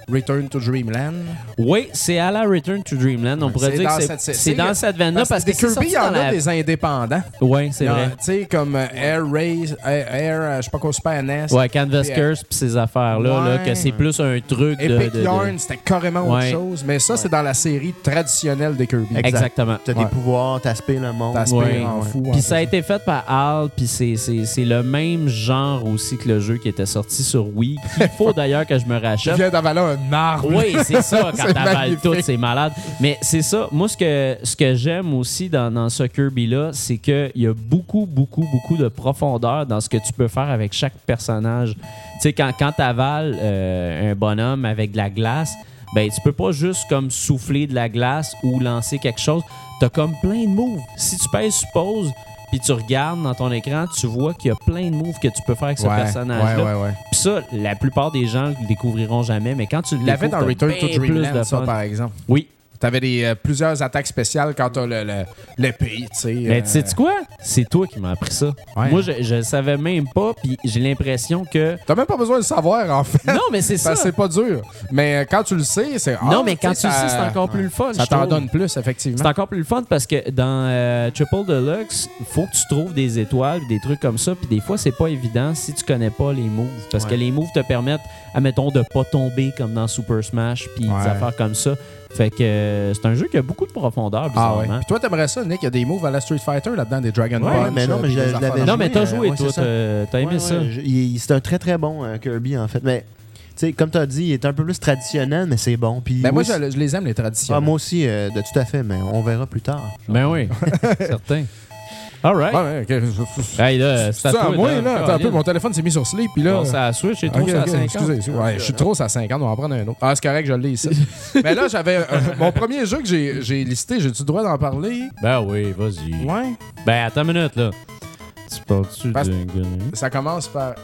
Return to Dreamland. Oui, c'est à la Return to Dreamland. On pourrait dire que c'est dans cette veine-là parce que des Kirby, il y en a des indépendants. Oui, c'est vrai. Tu sais, comme Air Race, je sais pas quoi, Super NES. Ouais, Canvas Curse pis ces affaires-là, là, ouais. que c'est plus un truc Epic Yarn, c'était carrément autre chose. Mais ça, c'est dans la série traditionnelle des Kirby. Exactement. T'as des pouvoirs, t'aspires le monde. T'aspires en fou. Puis ça a été fait par Al, puis c'est le même genre aussi que le jeu qui était sorti sur Wii, qu'il faut d'ailleurs que je me rachète. Tu viens d'avaler un arbre. Oui, c'est ça, quand C'est t'avales magnifique. tout, c'est malade. Mais c'est ça, moi, ce que j'aime aussi dans ce Kirby-là, c'est qu'il y a beaucoup de profondeur dans ce que tu peux faire avec chaque personnage. Tu sais, quand t'avales un bonhomme avec de la glace, ben tu peux pas juste comme souffler de la glace ou lancer quelque chose. T'as comme plein de moves. Si tu pèses sur pause, puis tu regardes dans ton écran, tu vois qu'il y a plein de moves que tu peux faire avec ce personnage-là. Ouais. Puis ça, la plupart des gens le découvriront jamais, mais quand tu le Il l'avait découvres, dans t'as Return to bien plus Dreamland, de ça, fun. par exemple. Oui. T'avais plusieurs attaques spéciales quand t'as l'épée, tu sais. Mais tu sais quoi? C'est toi qui m'as appris ça. Ouais. Moi, je le savais même pas, puis j'ai l'impression que... T'as même pas besoin de le savoir, en fait. Non, mais c'est ça. Parce que c'est pas dur. Mais quand tu le sais, c'est... Non, mais quand tu le sais, c'est encore plus le fun. Ça je t'en trouve. donne plus, effectivement. C'est encore plus le fun parce que dans Triple Deluxe, faut que tu trouves des étoiles, des trucs comme ça, puis des fois, c'est pas évident si tu connais pas les moves. Parce que les moves te permettent, admettons, de pas tomber comme dans Super Smash, puis des affaires comme ça. Fait que c'est un jeu qui a beaucoup de profondeur, bizarrement. Puis toi, t'aimerais ça, Nick? Il y a des moves à la Street Fighter là-dedans, des Dragon Ball. mais non, mais je l'avais Non, mais t'as joué, joué, toi. T'as aimé ça. C'est un très très bon Kirby en fait. Mais tu sais, comme tu as dit, il est un peu plus traditionnel, mais c'est bon. Puis Ben moi, je les aime, les traditions. moi aussi, de tout à fait, mais on verra plus tard. Ben oui, certain. All right. Ouais, ok. Hey, là, C'est ça, moi, là. Attends un peu, mon téléphone s'est mis sur sleep, puis là... Bon, ça a Switch, j'ai trop Ok, ça à ok, 50. excusez. Ouais, je suis trop à 50, on va en prendre un autre. Ah, c'est correct, je l'ai ici. Mais là, j'avais... mon premier jeu que j'ai listé, j'ai-tu le droit d'en parler? Ben oui, vas-y. Ouais. Ben, attends une minute, là. Tu parles-tu Parce- de... Ça commence par...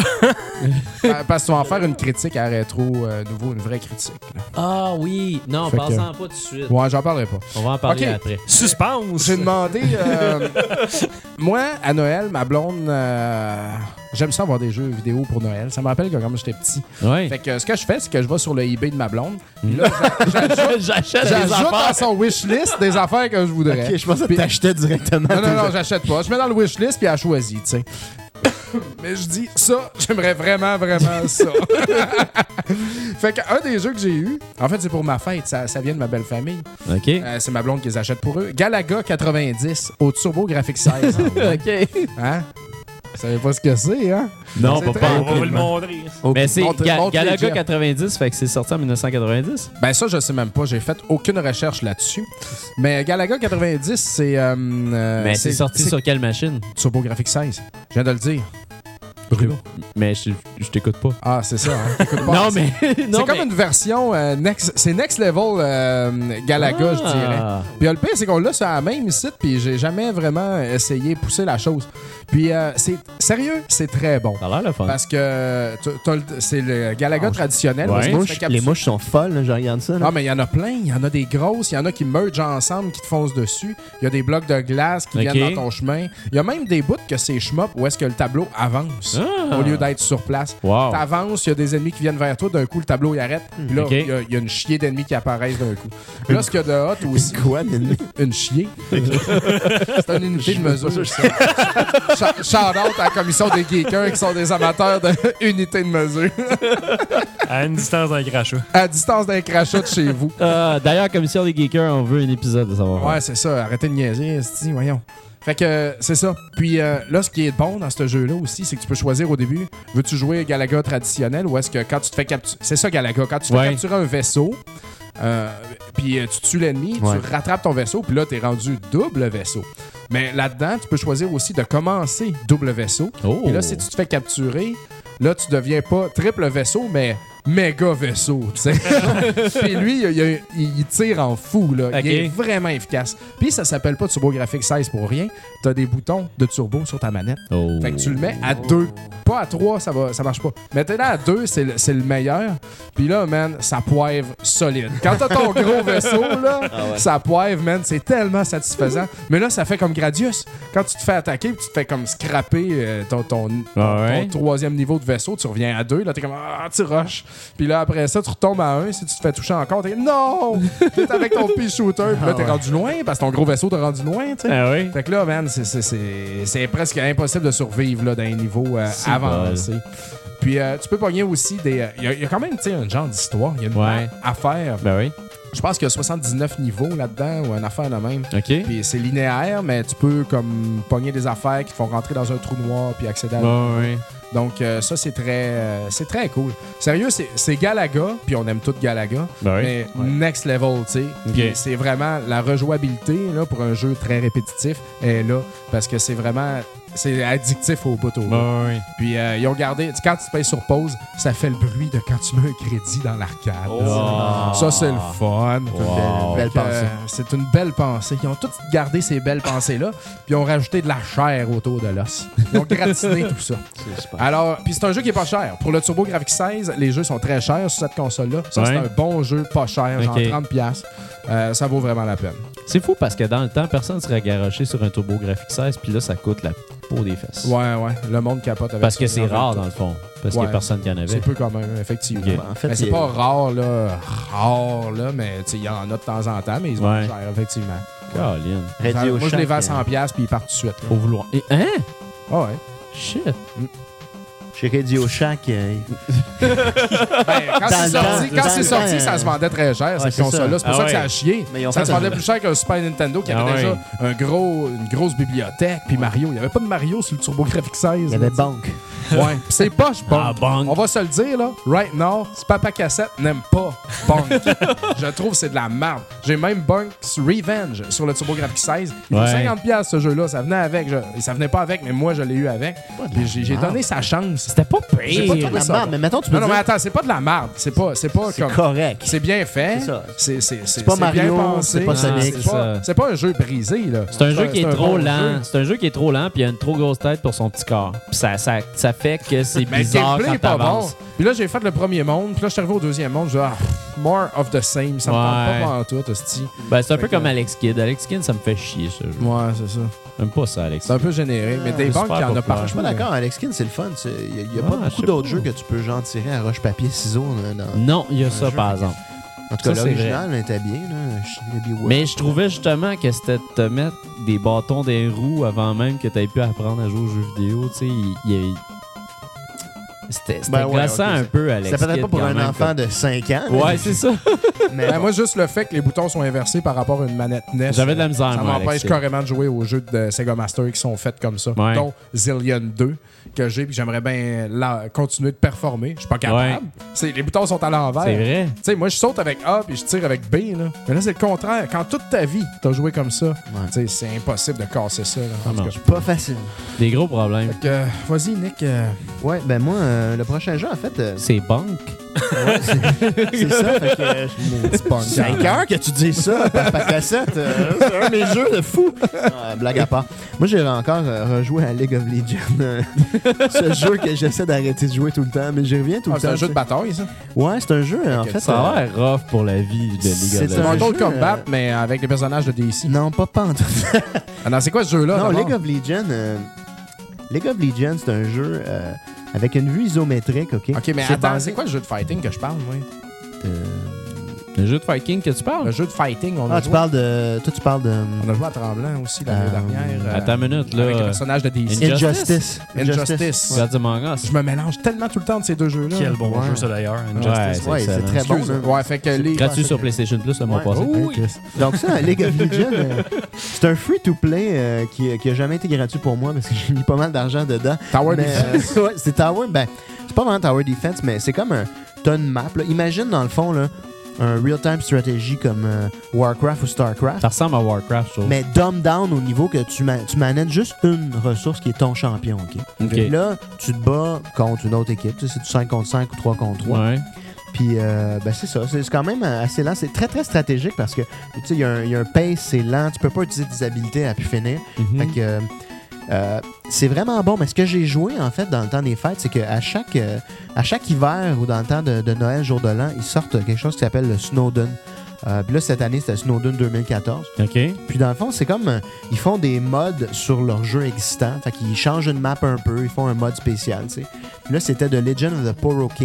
Parce que tu vas en faire une critique à Rétro Nouveau, une vraie critique. là. Ah oui! Non, Fait parle-en pas tout de suite. Ouais, j'en parlerai pas. On va en parler Ok. après. Suspense! J'ai demandé... moi, à Noël, ma blonde... j'aime ça avoir des jeux vidéo pour Noël. Ça me rappelle que quand j'étais petit. Ouais. Fait que ce que je fais, c'est que je vais sur le eBay de ma blonde. Puis là, J'achète des j'ajoute dans affaires. son wishlist des affaires que je voudrais. Ok, je pensais que Puis- t'achetais directement. Non, j'achète pas. Je mets dans le wishlist puis elle choisit, tu sais. Mais je dis, ça, j'aimerais vraiment ça. Fait qu'un des jeux que j'ai eu, en fait, c'est pour ma fête. Ça vient de ma belle famille. OK. C'est ma blonde qui les achète pour eux. Galaga 90 au Turbo Graphics 16. OK. Hein? Vous savez pas ce que c'est, hein? Non, C'est pas très- On va vous le complètement. montrer. Mais c'est Montre les Galaga Jeff. 90, fait que c'est sorti en 1990. Ben ça, je sais même pas. J'ai fait aucune recherche là-dessus. Mais Galaga 90, c'est... Mais c'est sorti sur quelle machine? Turbo Graphics 16. Je viens de le dire. Bruno. Mais je t'écoute pas. Ah, c'est ça. Hein? T'écoutes pas Non, assez. mais... C'est comme une version c'est next level Galaga, je dirais. Puis le pire, c'est qu'on l'a sur la même site, puis j'ai jamais vraiment essayé de pousser la chose. Puis c'est sérieux, c'est très bon. Ça a l'air le fun. Parce que c'est le Galaga traditionnel. Ouais. où tu fais Les capturer- mouches sont folles, là, je regarde ça. là. Ah, mais il y en a plein. Il y en a des grosses. Il y en a qui mergent ensemble, qui te foncent dessus. Il y a des blocs de glace qui Ok. viennent dans ton chemin. Il y a même des bouts que c'est shmup où est-ce que le tableau avance Ah. au lieu d'être sur place. Wow. T'avances, il y a des ennemis qui viennent vers toi. D'un coup, le tableau il arrête. Puis là, Ok. il y a une chier d'ennemis qui apparaissent d'un coup. Puis là, ce qu'il y a de hot aussi... Quoi, Nini? Une chier. C'est une unité de mesure, ça. Shout-out à la commission des geekers qui sont des amateurs d'unités de mesure. À une distance d'un crachat. À distance d'un crachat de chez vous. D'ailleurs, Commission des Geekers, on veut un épisode de savoir. Ouais, c'est ça. Arrêtez de niaiser, esti, voyons. Fait que c'est ça. Puis là, ce qui est bon dans ce jeu-là aussi, c'est que tu peux choisir au début, veux-tu jouer Galaga traditionnel ou est-ce que quand tu te fais capturer... C'est ça, Galaga. Quand tu te fais capturer un vaisseau, puis tu tues l'ennemi, tu rattrapes ton vaisseau, puis là, t'es rendu double vaisseau. Mais là-dedans, tu peux choisir aussi de commencer double vaisseau. Oh. Et là, si tu te fais capturer, là, tu deviens pas triple vaisseau, mais méga vaisseau, tu sais. Puis lui, il tire en fou, là. Ok. Il est vraiment efficace. Puis ça s'appelle pas Turbo Graphics 16 pour rien. T'as des boutons de turbo sur ta manette. Oh. Fait que tu le mets à 2. Pas à 3, ça marche pas. Mettez-le à 2, c'est le meilleur. Puis là, man, ça poivre solide. Quand t'as ton gros vaisseau, là, ça poivre, man, c'est tellement satisfaisant. Mais là, ça fait comme Gradius. Quand tu te fais attaquer, puis tu te fais comme scraper ton troisième niveau de vaisseau, tu reviens à 2, là, t'es comme, tu rushes. Puis là, après ça, tu retombes à 1. Si tu te fais toucher encore, t'es non! T'es avec ton pea shooter. Puis là, t'es rendu loin parce que ton gros vaisseau t'a rendu loin, tu sais. Ah oui. Fait que là, man, c'est presque impossible de survivre là, dans un niveau avancé. Puis tu peux pogner aussi des... Il y a quand même, tu sais, un genre d'histoire. Il y a une map à faire. Ben oui. Je pense qu'il y a 79 niveaux là-dedans ou une affaire de même. OK. Puis c'est linéaire, mais tu peux comme pogner des affaires qui te font rentrer dans un trou noir puis accéder à oui. Donc ça, c'est très cool. Sérieux, c'est Galaga, puis on aime tout Galaga, Ben oui. mais next level, tu sais. Puis c'est vraiment la rejouabilité là, pour un jeu très répétitif est là, parce que c'est vraiment... C'est addictif au bout au bout. Oui. Puis ils ont gardé... Quand tu payes sur pause, ça fait le bruit de quand tu mets un crédit dans l'arcade. Ça, c'est le fun. Belle pensée. C'est une belle pensée. Ils ont tous gardé ces belles pensées-là, puis ils ont rajouté de la chair autour de l'os. Ils ont gratiné tout ça. C'est super. Alors, puis c'est un jeu qui est pas cher. Pour le TurboGrafx 16, les jeux sont très chers sur cette console-là. Ça, c'est un bon jeu pas cher, genre 30$. Ça vaut vraiment la peine. C'est fou parce que dans le temps, personne ne serait garoché sur un TurboGrafx 16, puis là, ça coûte la peau des fesses. Ouais. Le monde capote avec Parce ça. que c'est rare, dans le fond. Parce qu'il n'y a personne qui en avait. C'est peu quand même, effectivement. Okay. En fait, Mais c'est pas rare, là, mais il y en a de temps en temps, mais ils ont cher, effectivement. Caroline. Radio Moi, je les vends à Shack, 100$ puis ils partent tout de suite. là. Faut vouloir. Et, hein? Ah ouais. Shit. Chez Radio Shack, Ben, quand Dans c'est le sorti, temps, ça se vendait très cher, cette c'est console-là. C'est pour ça. ça que Ah ça a ouais. chié. Mais ils ont Ça fait se vendait plus cher qu'un Super Nintendo qui avait déjà une grosse bibliothèque. Puis Mario, il n'y avait pas de Mario sur le TurboGrafx 16. il y avait Bank. Ouais, pis c'est poche, Bonk. Bonk. On va se le dire, là. Right now, Papa Cassette n'aime pas Bonk. Je trouve que c'est de la merde. J'ai même Bonk's Revenge sur le TurboGrafx 16. Il vaut 50$ ce jeu-là. Ça venait avec. Ça venait pas avec, mais moi, je l'ai eu avec. Puis j'ai donné sa chance. C'était pas J'ai pas pire. trouvé La ça. merde, mais mettons, tu peux Non, mais dire attends, c'est pas de la merde. C'est pas comme. correct. C'est bien fait. C'est ça. C'est pas bien Mario, pensé. c'est pas Sonic. C'est pas un jeu brisé, là. C'est un jeu qui est trop bon lent. jeu. C'est un jeu qui est trop lent, puis il a une trop grosse tête pour son petit corps. Puis ça fait que c'est Mais le bizarre gameplay quand est pas bon. t'avances. Puis là, j'ai fait le premier monde. Puis là, je suis arrivé au deuxième monde. Je dis, more of the same. Ça me tente pas en tout, hostie. Ben, c'est un peu Fait que- comme Alex Kidd. Alex Kidd, ça me fait chier, ce jeu. Ouais, c'est ça. J'aime pas ça, Alex C'est un Kidd. peu généré. Mais des c'est banques super qui en a populaire. partout. Je suis pas d'accord. Alex Kin, c'est le fun. Il n'y a pas je beaucoup sais d'autres pas. jeux que tu peux genre tirer à roche-papier-ciseaux. Non, il y a ça, jeu, par fait que- exemple. En tout cas, Ça, c'est l'original était bien. Là. Mais je trouvais justement que c'était de te mettre des bâtons dans les roues avant même que tu aies pu apprendre à jouer aux jeux vidéo. Tu sais, c'était Ben ouais, glaçant ok, un peu, Alex C'est peut-être Kidd, pas pour quand un même, enfant comme- de 5 ans. Ouais, c'est ça. Mais Ben, bon. moi, juste le fait que les boutons sont inversés par rapport à une manette NES. J'avais de la misère, Ça moi, Alex m'empêche Kidd. carrément de jouer aux jeux de Sega Master qui sont faits comme ça. Ouais. Dont Zillion 2, que j'ai, puis j'aimerais bien continuer de performer. Je suis pas capable. Ouais. Les boutons sont à l'envers. C'est vrai. Tu sais, moi, je saute avec A puis je tire avec B. Là. Mais là, c'est le contraire. Quand toute ta vie, t'as joué comme ça, tu sais, c'est impossible de casser ça. Là. En Ah, tout non. cas. Pas facile. Des gros problèmes. Fait que, vas-y, Nick. Ouais, ben moi, le prochain jeu, en fait, C'est Bank. ouais, c'est ça. Fait que, Maudit punk. 5 heures que tu dis ça, Papa Cassette. C'est un de mes jeux de fou. Blague à part. Moi, j'ai encore rejoué à League of Legends. Ce jeu que j'essaie d'arrêter de jouer tout le temps, mais j'y reviens tout le C'est temps. un jeu de bataille, ça. Ouais, c'est un jeu, en fait. Ça a l'air rough pour la vie de League C'est of C'est Legends. un Mortal jeu, Kombat, mais avec des personnages de DC. Non, pas en tout. Ah non, c'est quoi ce jeu-là? Non, d'abord? League of Legends, c'est un jeu avec une vue isométrique, OK? Ok, mais C'est attends, basé- c'est quoi le jeu de fighting que je parle, moi? Le jeu de Viking que tu Le parles? jeu de fighting, on a Ah, joué. tu parles de... Toi, tu parles de... On a joué à Tremblant aussi l'année dernière. Attends une minute, Avec les là. personnages de DC. Injustice. Injustice. Regarde du manga. Je me mélange tellement tout le temps de ces deux jeux-là. Quel bon Ouais. jeu, ça d'ailleurs. Ouais, Injustice. Ouais, c'est excellent. très bon. Excuse. là. Ouais, fait que les. Gratuit sur PlayStation Plus le mois Ouais. passé. Oh, oui. Donc ça, League of Legends, c'est un free-to-play qui a jamais été gratuit pour moi parce que j'ai mis pas mal d'argent dedans. Tower Mais, Defense. ouais, c'est Tower, ben, c'est pas vraiment Tower Defense, mais c'est comme un ton map. Là. Imagine dans le fond là, un real-time stratégie comme Warcraft ou Starcraft, Ça ressemble à Warcraft, je trouve. mais dumb down au niveau que tu manages juste une ressource qui est ton champion. OK? Ok. Puis là, tu te bats contre une autre équipe. Tu sais, c'est du 5 contre 5 ou 3 contre 3. Ouais. Puis, ben c'est ça. C'est quand même assez lent. C'est très, très stratégique parce que, tu sais, il y a un pace, c'est lent. Tu peux pas utiliser des habilités à pu finir. Mhm. Fait que c'est vraiment bon. Mais ce que j'ai joué, en fait, dans le temps des fêtes, c'est qu'à chaque hiver ou dans le temps de Noël, jour de l'an, ils sortent quelque chose qui s'appelle le Snowdon. Puis là, cette année, c'était Snowdon 2014. OK. Puis dans le fond, c'est comme... ils font des mods sur leur jeu existant. Fait qu'ils changent une map un peu. Ils font un mode spécial, tu sais. Puis là, c'était The Legend of the Poro King.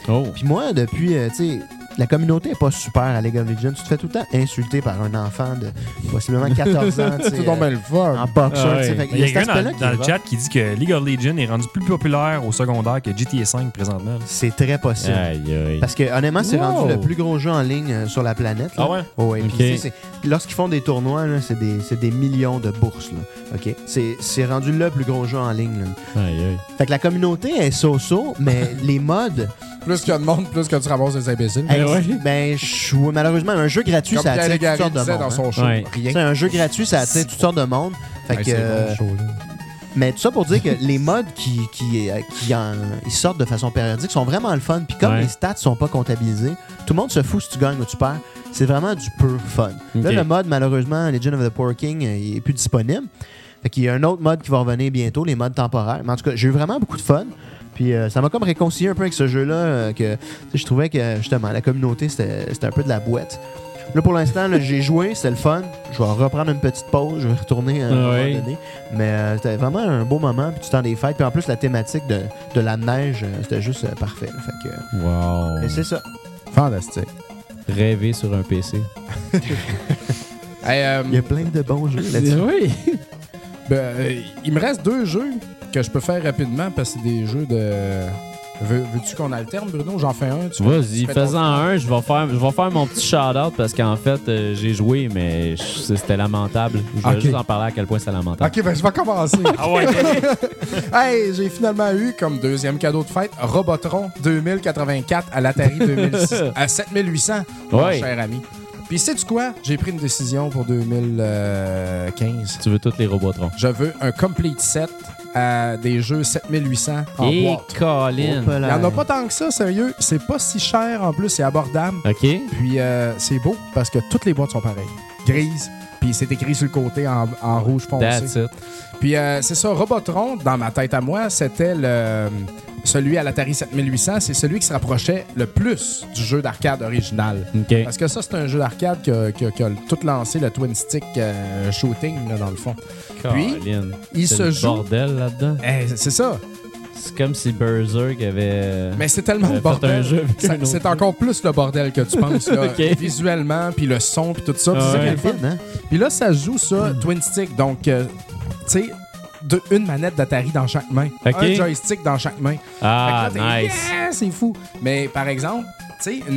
Oh. Puis moi, depuis, tu sais, la communauté est pas super à League of Legends. Tu te fais tout le temps insulter par un enfant de possiblement 14 ans, tu sais, C'est donc bien le fun. en boxeur, Ah ouais. tu sais. Fait que Il y a cet quelqu'un aspect-là dans qui est le rough. chat qui dit que League of Legends est rendu plus populaire au secondaire que GTA V présentement. C'est très possible. Aïe, aïe. Parce que honnêtement, c'est Wow. rendu le plus gros jeu en ligne sur la planète. Là. Ah ouais? Oh, ouais. Puis, Ok. tu sais, lorsqu'ils font des tournois, là, c'est des millions de bourses. Là. OK? C'est rendu le plus gros jeu en ligne. Là. Aïe, aïe. Fait que la communauté est so-so, mais les mods, Plus qu'il y a de monde, plus que tu ramasses des imbéciles. ben, malheureusement, un jeu gratuit, Comme ça Pierre attire toutes Légaré sortes de disait monde. dans hein. son show. Ouais. Rien. C'est un jeu gratuit, ça attire toutes sortes de monde. Fait Hey, que, c'est bon, ce show-là. mais tout ça pour dire que les mods ils sortent de façon périodique sont vraiment le fun. Puis comme Ouais. les stats sont pas comptabilisés, tout le monde se fout si tu gagnes ou tu perds. C'est vraiment du pur fun. Là, Ok. le mode, malheureusement, Legend of the Poor King, il est plus disponible. Fait qu'il y a un autre mode qui va revenir bientôt, les modes temporaires. Mais en tout cas, j'ai eu vraiment beaucoup de fun. Puis ça m'a comme réconcilié un peu avec ce jeu-là. Que tu sais, je trouvais que justement, la communauté, c'était un peu de la boîte. Là, pour l'instant, là, j'ai joué, c'était le fun. Je vais reprendre une petite pause, je vais retourner à un moment donné. Mais c'était vraiment un beau moment, puis du temps des fêtes. Puis en plus, la thématique de la neige, c'était juste parfait. Là. Fait que, Wow. et c'est ça. Fantastique. Rêver sur un PC. Hey, Il y a plein de bons jeux là-dessus. Oui. il me reste 2 jeux que je peux faire rapidement parce que c'est des jeux de. Veux-tu qu'on alterne, Bruno? J'en fais un. Vas-y, tu fais ton fais-en tour. un. Je vais faire mon petit shout-out parce qu'en fait, j'ai joué, mais c'était lamentable. Je vais Ok. juste en parler à quel point c'est lamentable. Ok, ben je vais commencer. Ah ouais, Hey, j'ai finalement eu comme deuxième cadeau de fête Robotron 2084 à l'Atari 2006 à 7800, mon Ouais. cher ami. Puis sais-tu quoi? J'ai pris une décision pour 2015. Tu veux tous les Robotrons. Je veux un complete set à des jeux 7800 en Et boîte. Colin. Il n'y en a pas tant que ça, sérieux. C'est pas si cher en plus, c'est abordable. OK. Puis c'est beau parce que toutes les boîtes sont pareilles. Grises, puis c'est écrit sur le côté en rouge foncé. That's it. Puis c'est ça, Robotron, dans ma tête à moi, c'était celui à l'Atari 7800, c'est celui qui se rapprochait le plus du jeu d'arcade original. OK. Parce que ça, c'est un jeu d'arcade qui a tout lancé, le twin stick shooting, là, dans le fond. Puis, Colin. il C'est se le joue... bordel là-dedans. C'est ça. C'est comme si Berserk avait Mais c'est tellement le fait bordel. un jeu avec un autre C'est jeu. encore plus le bordel que tu penses, là. Ok. Visuellement, puis le son, puis tout ça. Puis Ah c'est ça ouais. qui est le fun. Film, hein? Puis là, ça se joue ça, twin stick. Donc, tu sais, une manette d'Atari dans chaque main. Ok. Un joystick dans chaque main. Ah, Fait que là, t'es, nice. yeah, c'est fou. Mais par exemple, tu sais,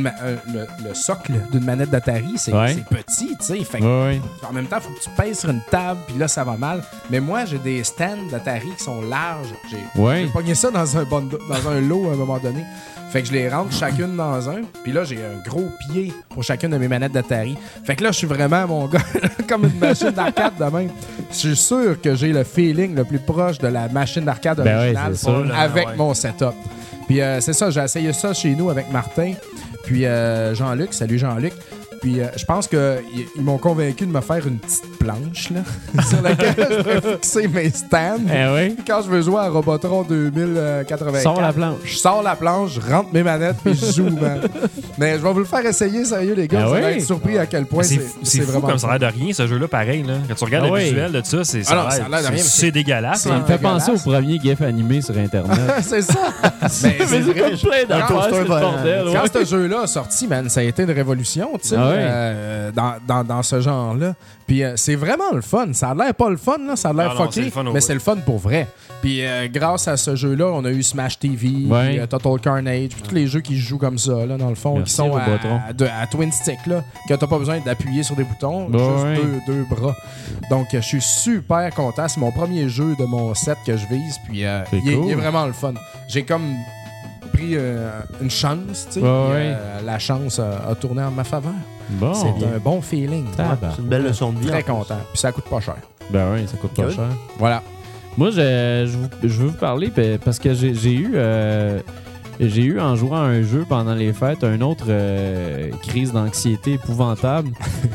le socle d'une manette d'Atari, c'est Ouais. c'est petit, tu sais. Fait que Ouais. en même temps, il faut que tu pèses sur une table, puis là, ça va mal. Mais moi, j'ai des stands d'Atari qui sont larges. J'ai Ouais. pogné ça dans un lot à un moment donné. Fait que je les rentre chacune dans un. Puis là, j'ai un gros pied pour chacune de mes manettes d'Atari. Fait que là, je suis vraiment, mon gars, comme une machine d'arcade de même. Je suis sûr que j'ai le feeling le plus proche de la machine d'arcade Ben ouais, originale c'est sûr. avec Ouais. mon setup. Puis c'est ça, j'ai essayé ça chez nous avec Martin. Puis Jean-Luc, salut Jean-Luc. Puis je pense qu'ils m'ont convaincu de me faire une petite planche là, sur laquelle je pourrais fixer mes stands. Eh oui. Quand je veux jouer à Robotron 2084, Sors la planche. je sors la planche, je rentre mes manettes puis je joue, man. Mais je vais vous le faire essayer, sérieux, les gars. Ah Vous allez oui? être surpris à quel point C'est fou comme ça a l'air de rien, ce jeu-là, pareil. Là. Quand tu regardes Ah le oui. visuel de ça, c'est Ah non, ça a l'air de rien, mais c'est dégueulasse. c'est hein. Ça me fait dégueulasse. penser au premier GIF animé sur Internet. c'est ça. Mais c'est C'est vrai. comme plein d'affaires, toaster c'est le volant. bordel. Quand ouais. ce jeu-là a sorti, man, ça a été une révolution, tu sais, Ah ouais. dans ce genre-là. Puis c'est vraiment le fun. Ça a l'air pas le fun, là. Ça a l'air Ah non, c'est fucké, le fun au mais bout. c'est le fun pour vrai. Puis grâce à ce jeu-là, on a eu Smash TV, Ouais. puis, Total Carnage, puis tous les jeux qui se jouent comme ça, là, dans le fond, Merci, qui sont Robotron. à twin stick, là, que t'as pas besoin d'appuyer sur des boutons, Ouais, juste ouais. deux bras. Donc, je suis super content. C'est mon premier jeu de mon set que je vise, puis C'est il cool. est vraiment le fun. J'ai comme pris une chance, tu sais, Ouais, puis, ouais. la chance a tourné en ma faveur. Bon. C'est un bon feeling. Tabarnak. C'est une belle leçon de vie. Très en plus. content. Puis ça coûte pas cher. Ben oui, ça coûte pas Good. cher. Voilà. Moi, je veux vous parler parce que j'ai eu en jouant à un jeu pendant les fêtes une autre crise d'anxiété épouvantable.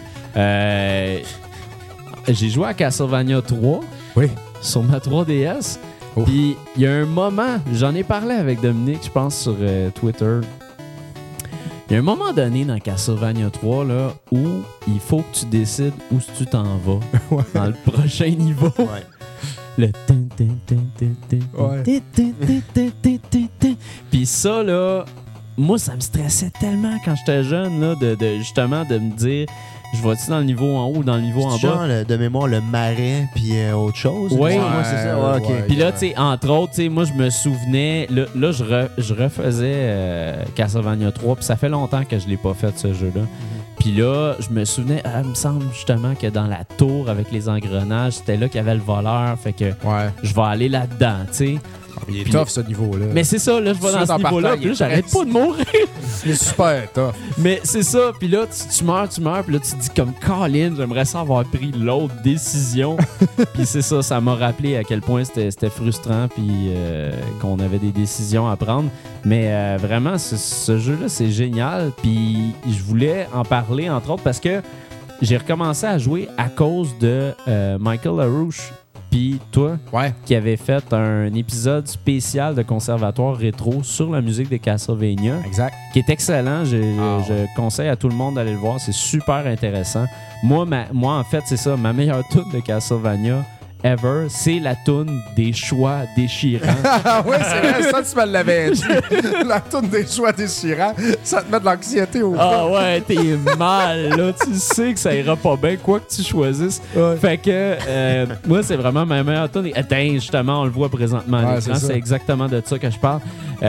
J'ai joué à Castlevania 3 Oui. sur ma 3DS. Ouf. Puis il y a un moment, j'en ai parlé avec Dominique, je pense, sur Twitter. Il y a un moment donné dans Castlevania 3 là, où il faut que tu décides où tu t'en vas dans le prochain niveau. Ouais. Le tin, tin, tin, tin, tin, Ouais. tin, tin, tin, tin, tin, tin, tin. Puis ça, là, moi, ça me stressait tellement quand j'étais jeune, là, justement, de me dire, je vais-tu dans le niveau en haut ou dans le niveau en bas? Genre, de mémoire, le marais, puis autre chose. Oui, moi, c'est ça. Ouais, OK. Puis là, tu sais, entre autres, tu sais, moi, je me souvenais, là je refaisais Castlevania 3, puis ça fait longtemps que je l'ai pas fait, ce jeu-là. Puis là, je me souvenais, il me semble justement que dans la tour avec les engrenages, c'était là qu'il y avait le voleur, fait que je vais aller là-dedans, tu sais. Il est tough, ce niveau-là. Mais c'est ça, là, je vais dans ce niveau-là, puis là, j'arrête pas de mourir. Il est super tough. Mais c'est ça, puis là, tu meurs, puis là, tu te dis comme Colin, j'aimerais ça avoir pris l'autre décision. Puis c'est ça, ça m'a rappelé à quel point c'était frustrant, puis qu'on avait des décisions à prendre. Mais vraiment, ce jeu-là, c'est génial, puis je voulais en parler, entre autres, parce que j'ai recommencé à jouer à cause de Michael LaRouche. Puis toi, qui avait fait un épisode spécial de Conservatoire Rétro sur la musique de Castlevania. Exact. Qui est excellent. Je conseille à tout le monde d'aller le voir. C'est super intéressant. Moi en fait, c'est ça. Ma meilleure tune de Castlevania ever, c'est la toune des choix déchirants. Oui, c'est vrai, ça, tu me l'avais dit. La toune des choix déchirants, ça te met de l'anxiété au Ah ouais, t'es mal, là. Tu sais que ça ira pas bien, quoi que tu choisisses. Ouais. Fait que, moi, c'est vraiment ma meilleure toune. Attends, justement, on le voit présentement à l'écran. C'est exactement de ça que je parle.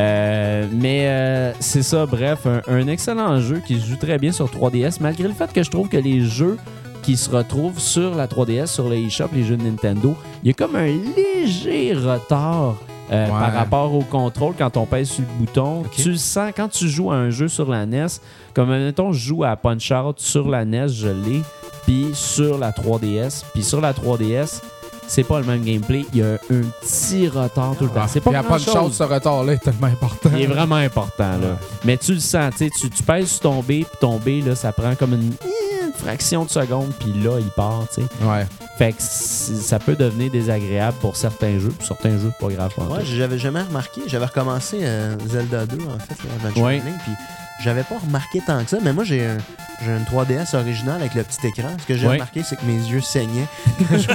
Mais c'est ça, bref, un excellent jeu qui se joue très bien sur 3DS, malgré le fait que je trouve que les jeux qui se retrouvent sur la 3DS, sur le eShop, les jeux de Nintendo, il y a comme un léger retard par rapport au contrôle quand on pèse sur le bouton. Okay. Tu le sens quand tu joues à un jeu sur la NES, comme mettons, je joue à Punch-Out sur la NES, je l'ai, puis sur la 3DS. Puis sur la 3DS, c'est pas le même gameplay. Il y a un petit retard tout le temps. C'est pas Punch-Out, ce retard-là est tellement important. Il est vraiment important, là. Mais tu le sens, tu pèses sur ton B, puis ton B, là, ça prend comme une fraction de seconde, puis là, il part, tu sais. Ouais. Fait que ça peut devenir désagréable pour certains jeux. Pour certains jeux, c'est pas grave. Ouais, j'avais jamais remarqué. J'avais recommencé Zelda 2, en fait, Adventure Link, puis j'avais pas remarqué tant que ça, mais moi, j'ai une 3DS originale avec le petit écran. Ce que j'ai remarqué, c'est que mes yeux saignaient. C'est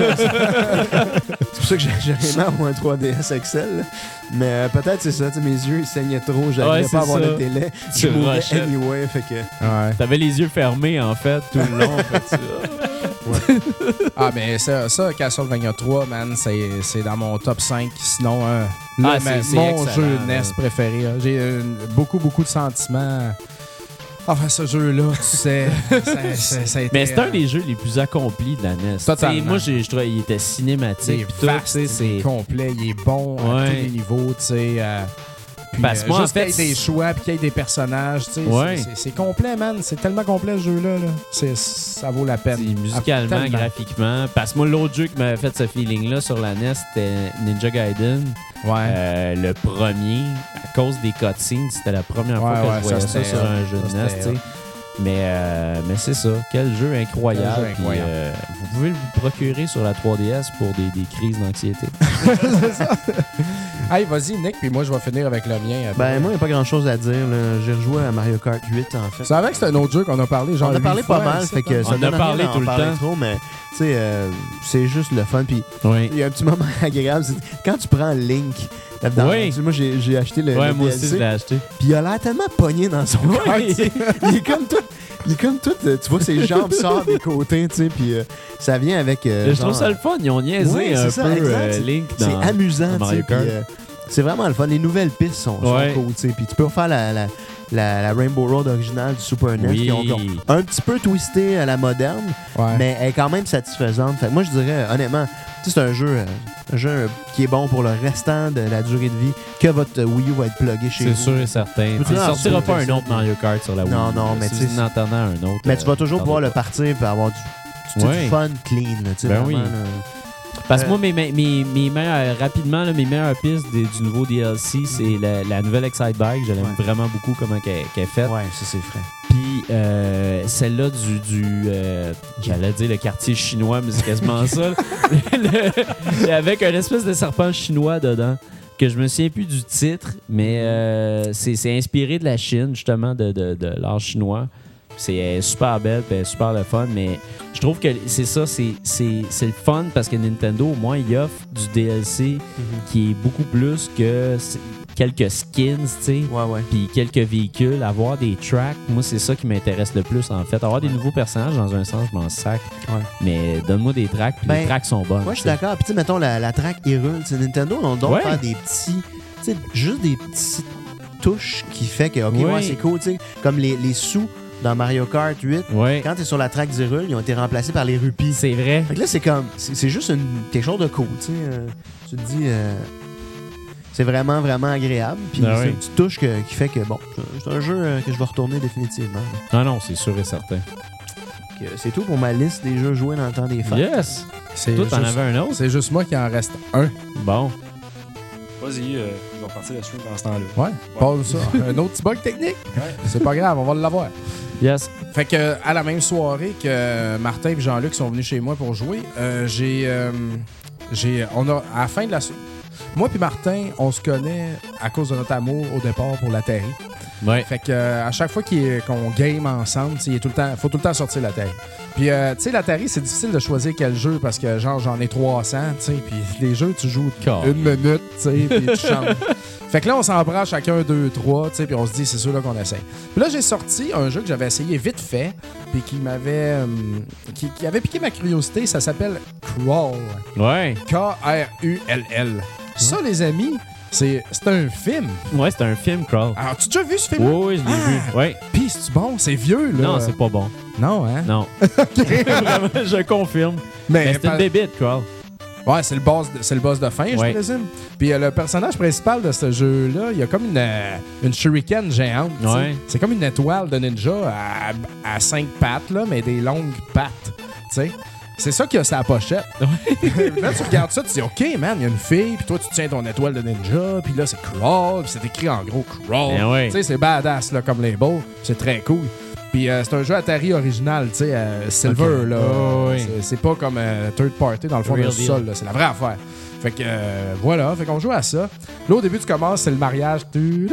pour ça que j'ai avoir un 3DS Excel. Là. Mais peut-être c'est ça, mes yeux ils saignaient trop, j'arrivais pas à voir la télé. Je mourrais anyway, fait que... Ouais. T'avais les yeux fermés, en fait, tout le long. Ah, mais ça, Castlevania 3, man, c'est dans mon top 5. Sinon, mon jeu NES préféré. J'ai beaucoup de sentiments. Enfin, ce jeu-là, tu sais, ça a été... Mais c'est un des jeux les plus accomplis de la NES. Totalement. Moi, je trouvais qu'il était cinématique. Il est vaste, il est complet, il est bon à tous les niveaux, tu sais... Parce moi, juste qu'il y ait des choix puis qu'il y ait des personnages, tu sais, c'est complet, man. C'est tellement complet, ce jeu-là. Là. Ça vaut la peine. Musicalement, graphiquement. Parce que moi, l'autre jeu qui m'avait fait ce feeling-là sur la NES, c'était Ninja Gaiden. Ouais. Le premier, à cause des cutscenes, c'était la première fois que je voyais ça sur un jeu de NES, tu sais. Mais c'est ça. Quel jeu incroyable. Vous pouvez vous procurer sur la 3DS pour des crises d'anxiété. C'est ça. Hey, vas-y, Nick, puis moi, je vais finir avec le mien. Moi, il n'y a pas grand-chose à dire. J'ai rejoué à Mario Kart 8, en fait. C'est vrai que c'est un autre jeu qu'on a parlé, genre. On a parlé pas mal, fait que ça on a parlé tout le temps. Trop, mais tu sais, c'est juste le fun. Puis il y a un petit moment agréable. Quand tu prends Link, là-dedans, moi, j'ai acheté le moi DLC, aussi, je l'ai acheté. Puis il a l'air tellement pogné dans son corps. Il est comme tout, tu vois, ses jambes sortent des côtés, tu sais, puis ça vient avec... je trouve ça le fun, ils ont niaisé un peu Link dans c'est amusant, tu sais, c'est vraiment le fun. Les nouvelles pistes sont cool, tu sais, puis tu peux refaire la Rainbow Road originale du Super NES qui ont un petit peu twisté à la moderne, mais elle est quand même satisfaisante. Fait que moi, je dirais, honnêtement, c'est un jeu qui est bon pour le restant de la durée de vie que votre Wii U va être plugué chez vous. C'est sûr et certain. Tu ne sortiras pas un autre Mario Kart sur la Wii U. Non, mais tu en attendant un autre. Mais tu vas toujours pouvoir le partir et avoir du fun clean. Ben oui. Parce que moi, mes meilleures pistes du nouveau DLC, c'est la nouvelle Excite Bike. Je l'aime vraiment beaucoup comment qu'elle est faite. Ouais, ça c'est frais. Puis celle-là j'allais dire le quartier chinois, mais c'est quasiment ça. Avec un espèce de serpent chinois dedans, que je me souviens plus du titre, mais c'est inspiré de la Chine, justement, de l'art chinois. C'est super belle, puis super le fun, mais je trouve que c'est ça, c'est le fun parce que Nintendo, au moins, il offre du DLC qui est beaucoup plus que quelques skins, tu sais, Ouais. puis quelques véhicules, avoir des tracks. Moi, c'est ça qui m'intéresse le plus, en fait. Avoir des nouveaux personnages, dans un sens, je m'en sac. Ouais. Mais donne-moi des tracks, puis les tracks sont bonnes. Moi, je suis d'accord. Puis, tu sais, mettons, la track Hyrule, Nintendo, on doit faire des petits. Tu sais, juste des petites touches qui fait que, OK, c'est cool, tu sais. Comme les sous dans Mario Kart 8. Ouais. Quand t'es sur la track d'Hyrule, ils ont été remplacés par les rupies. C'est vrai. Fait que là, c'est comme. C'est juste quelque chose de cool, tu sais. Tu te dis. C'est vraiment, vraiment agréable. Puis c'est une petite touche qui fait que, bon, c'est un jeu que je vais retourner définitivement. Ah non, c'est sûr et certain. C'est tout pour ma liste des jeux joués dans le temps des fêtes. Yes! Toi, t'en avais un autre? C'est juste moi qui en reste un. Bon. Vas-y, je vais repartir la suite dans ce temps-là. Ouais, pause ça. Un autre petit bug technique. Ouais. C'est pas grave, on va l'avoir. Yes. Fait que à la même soirée que Martin et Jean-Luc sont venus chez moi pour jouer, à la fin de la... Moi puis Martin, on se connaît à cause de notre amour au départ pour l'Atari. Ouais. Fait que à chaque fois qu'on game ensemble, il faut tout le temps sortir l'Atari. Puis tu sais, l'Atari, c'est difficile de choisir quel jeu parce que genre j'en ai 300, tu sais, puis les jeux tu joues une minute, tu sais, puis tu changes. Fait que là, on s'en prend chacun 2, 3, tu sais, puis on se dit, c'est sûr là qu'on essaye. Puis là, j'ai sorti un jeu que j'avais essayé vite fait, puis qui m'avait... qui avait piqué ma curiosité. Ça s'appelle Crawl. Ouais. K-R-U-L-L. Ça, les amis, c'est un film. Ouais, c'est un film, Crawl. Alors, tu as déjà vu ce film? Oui, je l'ai vu. Ouais. Pis, c'est bon? C'est vieux, là. Non, c'est pas bon. Non, hein? Non. Vraiment, je confirme. Mais c'est une bébite, Crawl. Ouais, c'est le boss de fin, je présume. Puis le personnage principal de ce jeu-là, il y a comme une shuriken géante. Ouais. C'est comme une étoile de ninja à 5 pattes, là, mais des longues pattes. T'sais. C'est ça qu'il y a sa pochette. Là, tu regardes ça, tu dis, OK, man, il y a une fille, puis toi, tu tiens ton étoile de ninja, puis là, c'est Crawl, puis c'est écrit en gros Crawl. Tu sais, c'est badass, là, comme label. C'est très cool. Puis c'est un jeu Atari original, tu sais, Silver, là. C'est pas comme third party dans le fond du sol, là. C'est la vraie affaire. Fait que voilà, fait qu'on joue à ça. Là, au début, tu commences, c'est le mariage.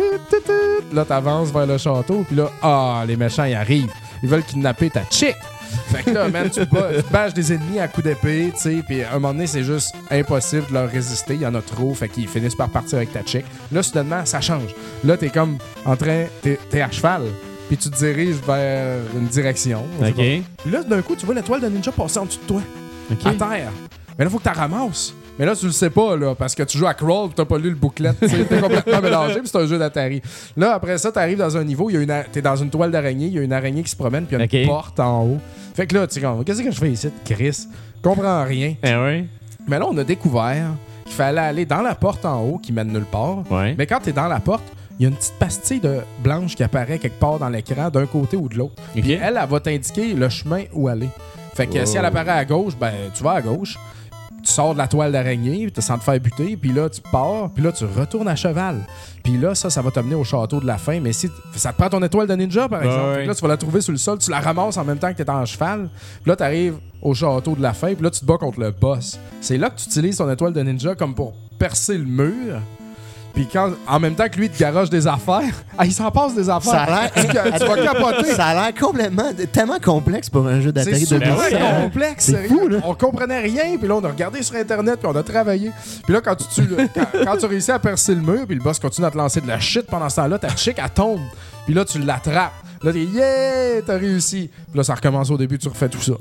Là, t'avances vers le château, puis là, les méchants, ils arrivent. Ils veulent kidnapper ta chick. Fait que là, man, tu bâches des ennemis à coups d'épée, tu sais, puis à un moment donné, c'est juste impossible de leur résister. Il y en a trop, fait qu'ils finissent par partir avec ta chick. Là, soudainement, ça change. Là, t'es comme en train... T'es à cheval, puis tu te diriges vers une direction. OK. Puis là, d'un coup, tu vois l'étoile de ninja passer en dessous de toi, à terre. Mais là, faut que tu la ramasses. Mais là, tu le sais pas, là, parce que tu joues à Crawl, t'as pas lu le booklet. T'es complètement mélangé, puis c'est un jeu d'Atari. Là, après ça, t'arrives dans un niveau, t'es dans une toile d'araignée, il y a une araignée qui se promène, puis il y a une porte en haut. Fait que là, tu sais, qu'est-ce que je fais ici, Chris? Je comprends rien. Mais là, on a découvert qu'il fallait aller dans la porte en haut qui mène nulle part. Mais quand t'es dans la porte, il y a une petite pastille blanche qui apparaît quelque part dans l'écran, d'un côté ou de l'autre. Puis elle va t'indiquer le chemin où aller. Fait que si elle apparaît à gauche, ben tu vas à gauche. Tu sors de la toile d'araignée, tu sens te faire buter, puis là, tu pars, puis là, tu retournes à cheval. Puis là, ça va t'amener au château de la fin. Mais si ça te prend ton étoile de ninja, par exemple, là, tu vas la trouver sur le sol, tu la ramasses en même temps que tu es en cheval. Puis là, tu arrives au château de la fin, puis là, tu te bats contre le boss. C'est là que tu utilises ton étoile de ninja comme pour percer le mur. Puis en même temps que lui, il te garoche des affaires, il s'en passe des affaires. Ça a l'air... tu vas capoter. Ça a l'air tellement complexe pour un jeu d'Atari de 2005. C'est complexe, c'est fou, là. On comprenait rien, puis là, on a regardé sur Internet, puis on a travaillé. Puis là, quand tu réussis à percer le mur, puis le boss continue à te lancer de la shit pendant ce temps-là, ta chick, elle tombe. Puis là, tu l'attrapes. Là, t'es yeah, t'as réussi. Puis là, ça recommence au début, tu refais tout ça.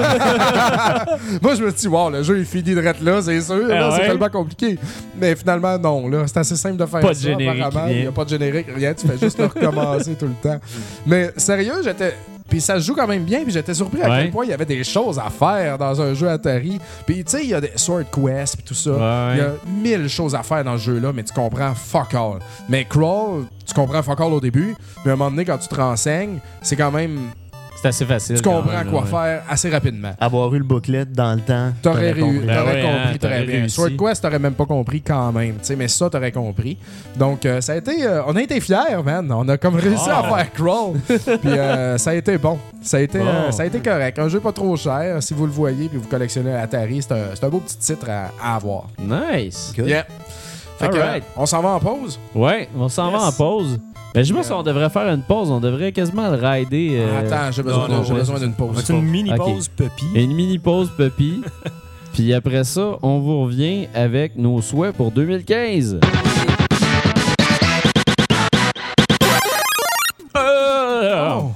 Moi, je me dis, wow, le jeu est fini de là, c'est sûr. C'est tellement compliqué. Mais finalement, non. Là, c'est assez simple de faire pas ça. De générique, il n'y a pas de générique, rien. Tu fais juste le recommencer tout le temps. Mais sérieux, Puis ça se joue quand même bien, puis j'étais surpris à quel point il y avait des choses à faire dans un jeu Atari. Puis tu sais, il y a des Sword Quest puis tout ça. Il y a 1000 choses à faire dans ce jeu-là, mais tu comprends fuck all. Mais Crawl, tu comprends fuck all au début, mais à un moment donné, quand tu te renseignes, c'est quand même... C'est assez facile. Tu comprends quoi faire assez rapidement. Avoir eu le booklet dans le temps. T'aurais compris très bien. Réussi. Sword Quest, t'aurais même pas compris quand même. Mais ça, t'aurais compris. Donc, ça a été. On a été fiers, man. On a comme réussi à faire Crawl. Puis, ça a été bon. Ça a été correct. Un jeu pas trop cher. Si vous le voyez puis vous collectionnez Atari, c'est un beau petit titre à avoir. Nice. Good. Yeah. Fait que, on s'en va en pause? Ouais, on s'en va en pause. Ben, je sais pas si on devrait faire une pause. On devrait quasiment le rider. Attends, j'ai besoin d'une pause. On va une mini-pause puppy. Une mini-pause puppy. Puis après ça, on vous revient avec nos souhaits pour 2015.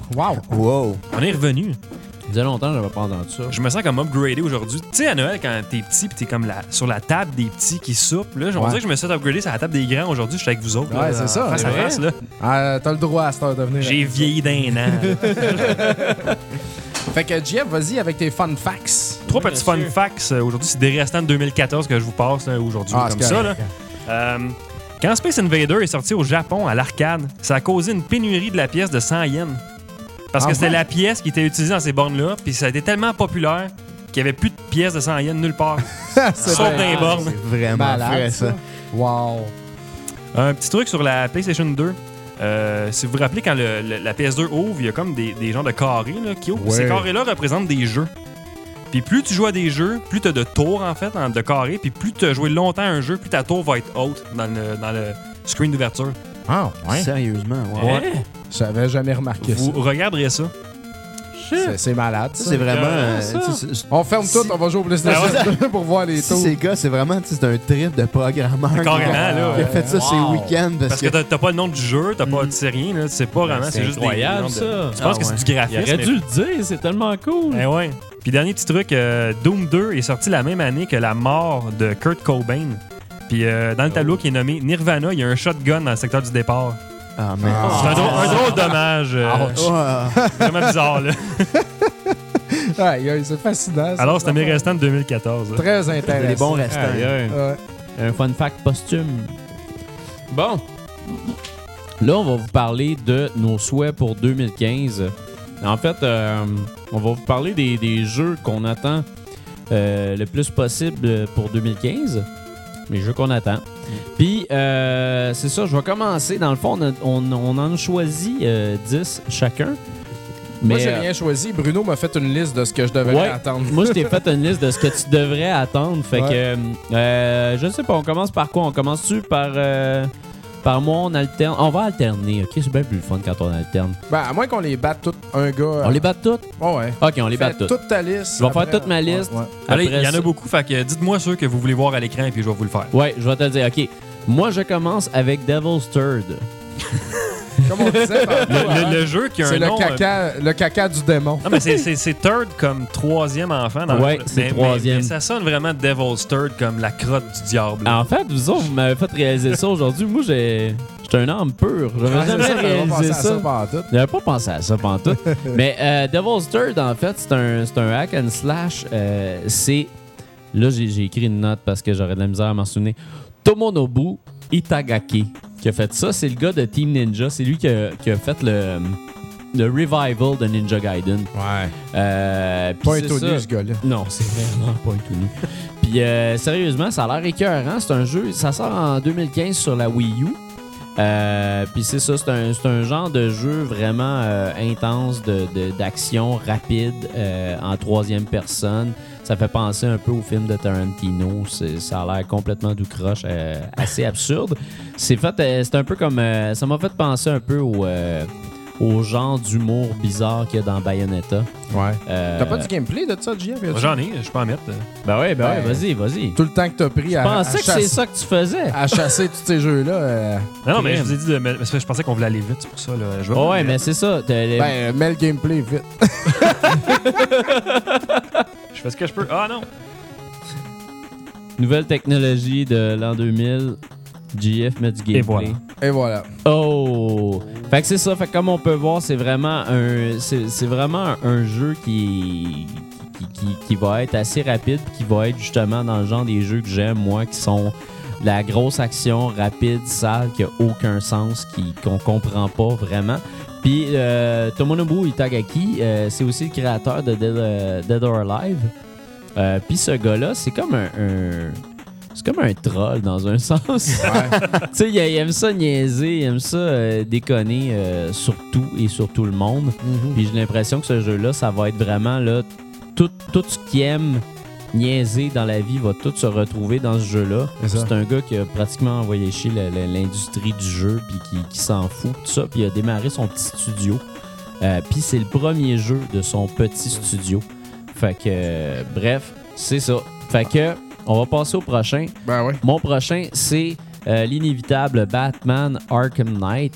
Wow! Wow. On est revenu. Il faisait longtemps que j'avais pas entendu ça. Je me sens comme upgradé aujourd'hui. Tu sais, à Noël, quand t'es petit pis t'es comme sur la table des petits qui soupent, là, on dirait que je me suis upgradé sur la table des grands aujourd'hui. Je suis avec vous autres. Ouais, c'est ça. Face à C'est face, là. T'as le droit à cette heure de venir. J'ai vieilli d'un an. Fait que, Jeff, vas-y avec tes fun facts. 3 petits fun facts. Aujourd'hui, c'est des restants de 2014 que je vous passe là, aujourd'hui. Comme ça, là. Quand Space Invader est sorti au Japon à l'arcade, ça a causé une pénurie de la pièce de 100 yens. Parce que c'était la pièce qui était utilisée dans ces bornes-là, puis ça a été tellement populaire qu'il n'y avait plus de pièces de 100 yens nulle part. Sauf dans les bornes. C'est vraiment malade, frais, ça. Wow! Un petit truc sur la PlayStation 2. Si vous vous rappelez, quand la PS2 ouvre, il y a comme des genres de carrés là, qui ouvrent. Ouais. Ces carrés-là représentent des jeux. Puis plus tu joues à des jeux, plus tu as de tours en fait, de carrés, puis plus tu as joué longtemps à un jeu, plus ta tour va être haute dans le screen d'ouverture. Ah, ouais. Sérieusement, ouais. Ouais. J'avais jamais remarqué Vous regarderez ça. ça. C'est malade, ça. Ça, c'est vraiment. On ferme tout, on va jouer au PlayStation 2 pour voir les Si tours. c'est le cas, c'est vraiment c'est un trip de programmeur. Carrément, là. Il a fait ça ces week-ends Parce que t'as pas le nom du jeu, tu sais rien, là, tu sais pas vraiment, c'est juste incroyable, des ça. Tu penses que c'est du Il graphisme. aurait dû le dire, c'est tellement cool. Eh ouais. Puis dernier petit truc, Doom 2 est sorti la même année que la mort de Kurt Cobain. Puis dans le tableau qui est nommé Nirvana, il y a un shotgun dans le secteur du départ. Ah, mais. C'est un drôle dommage. Vraiment bizarre, là. Ouais, c'est fascinant. ça. Alors, c'était mes restants de 2014. là. Très intéressant. Des bons restants. Aïe, aïe. Ouais. Un fun fact posthume. Bon. Là, on va vous parler de nos souhaits pour 2015. En fait, on va vous parler des jeux qu'on attend le plus possible pour 2015. Les jeux qu'on attend. Puis, c'est ça, je vais commencer. Dans le fond, on en a choisi 10 chacun. Moi, Mais, j'ai rien choisi. Bruno m'a fait une liste de ce que je devrais ouais, attendre. moi, je t'ai fait une liste de ce que tu devrais attendre. Fait que, je sais pas, on commence par quoi? On commence-tu par moi, on alterne? On va alterner, OK? C'est bien plus le fun quand on alterne. Ben, à moins qu'on les batte tous un gars. On les bat toutes? Oh, ouais. OK, on les bat Fais toutes. toute ta liste. Je vais faire après. toute ma liste. Ouais. Allez, Après il y en ça- a beaucoup, fait que dites-moi ceux que vous voulez voir à l'écran et puis je vais vous le faire. Ouais, je vais te le dire. OK. Moi, je commence avec Devil's Third. Comme on disait tantôt, hein, Le jeu qui a c'est un nom... le caca du démon. Non, mais c'est third comme troisième enfant. Dans Ouais, le... c'est mais- troisième. mais ça sonne vraiment Devil's Third comme la crotte du diable. En fait, vous autres, vous m'avez fait réaliser ça aujourd'hui. Moi, j'étais un âme pur. J'avais Ah, c'est jamais ça, on va réalisé penser à ça. pantoute. J'avais pas pensé à ça pantoute. Mais Devil's Third, en fait, c'est un hack and slash. C'est... Là, j'ai écrit une note parce que j'aurais de la misère à m'en souvenir. Tomonobu Itagaki qui a fait ça. C'est le gars de Team Ninja. C'est lui qui a fait le revival de Ninja Gaiden. Ouais. Puis Pas c'est étonné, ça. ce gars-là. Non, c'est vraiment pas étonné. Puis sérieusement, ça a l'air écœurant. C'est un jeu, ça sort en 2015 sur la Wii U. Puis c'est ça, c'est un genre de jeu vraiment intense, d'action rapide en troisième personne. Ça fait penser un peu au film de Tarantino. Ça a l'air complètement doux croche, assez absurde. C'est un peu comme... ça m'a fait penser un peu au genre d'humour bizarre qu'il y a dans Bayonetta. Ouais. T'as pas du gameplay de ça, JF? J'en ai, je peux en mettre. Ben ouais, Ben, vas-y. Tout le temps que t'as pris Je pensais que c'est ça que tu faisais. à chasser tous ces jeux-là. Non, mais je vous ai dit, parce que je pensais qu'on voulait aller vite, c'est pour ça. Là. Je vais Ouais, mais c'est ça. Mets le gameplay vite. Je fais ce que je peux. Ah non! Nouvelle technologie de l'an 2000. GF met du gameplay. Et voilà. Et voilà. Oh! Fait que c'est ça. Fait que comme on peut voir, c'est vraiment un jeu qui va être assez rapide, qui va être justement dans le genre des jeux que j'aime, moi, qui sont de la grosse action rapide, sale, qui a aucun sens, qu'on comprend pas vraiment. Puis Tomonobu Itagaki, c'est aussi le créateur de Dead or Alive. Puis ce gars-là, c'est comme c'est comme un troll dans un sens. Tu sais, il aime ça niaiser, il aime ça déconner sur tout et sur tout le monde. Puis j'ai l'impression que ce jeu-là, ça va être vraiment là, tout ce qu'il aime niaiser dans la vie va tout se retrouver dans ce jeu-là. C'est un gars qui a pratiquement envoyé chier l'industrie du jeu puis qui s'en fout, tout ça. Puis il a démarré son petit studio. Puis c'est le premier jeu de son petit studio. Fait que, bref, c'est ça. Fait que, on va passer au prochain. Ben ouais. Mon prochain, c'est l'inévitable Batman Arkham Knight.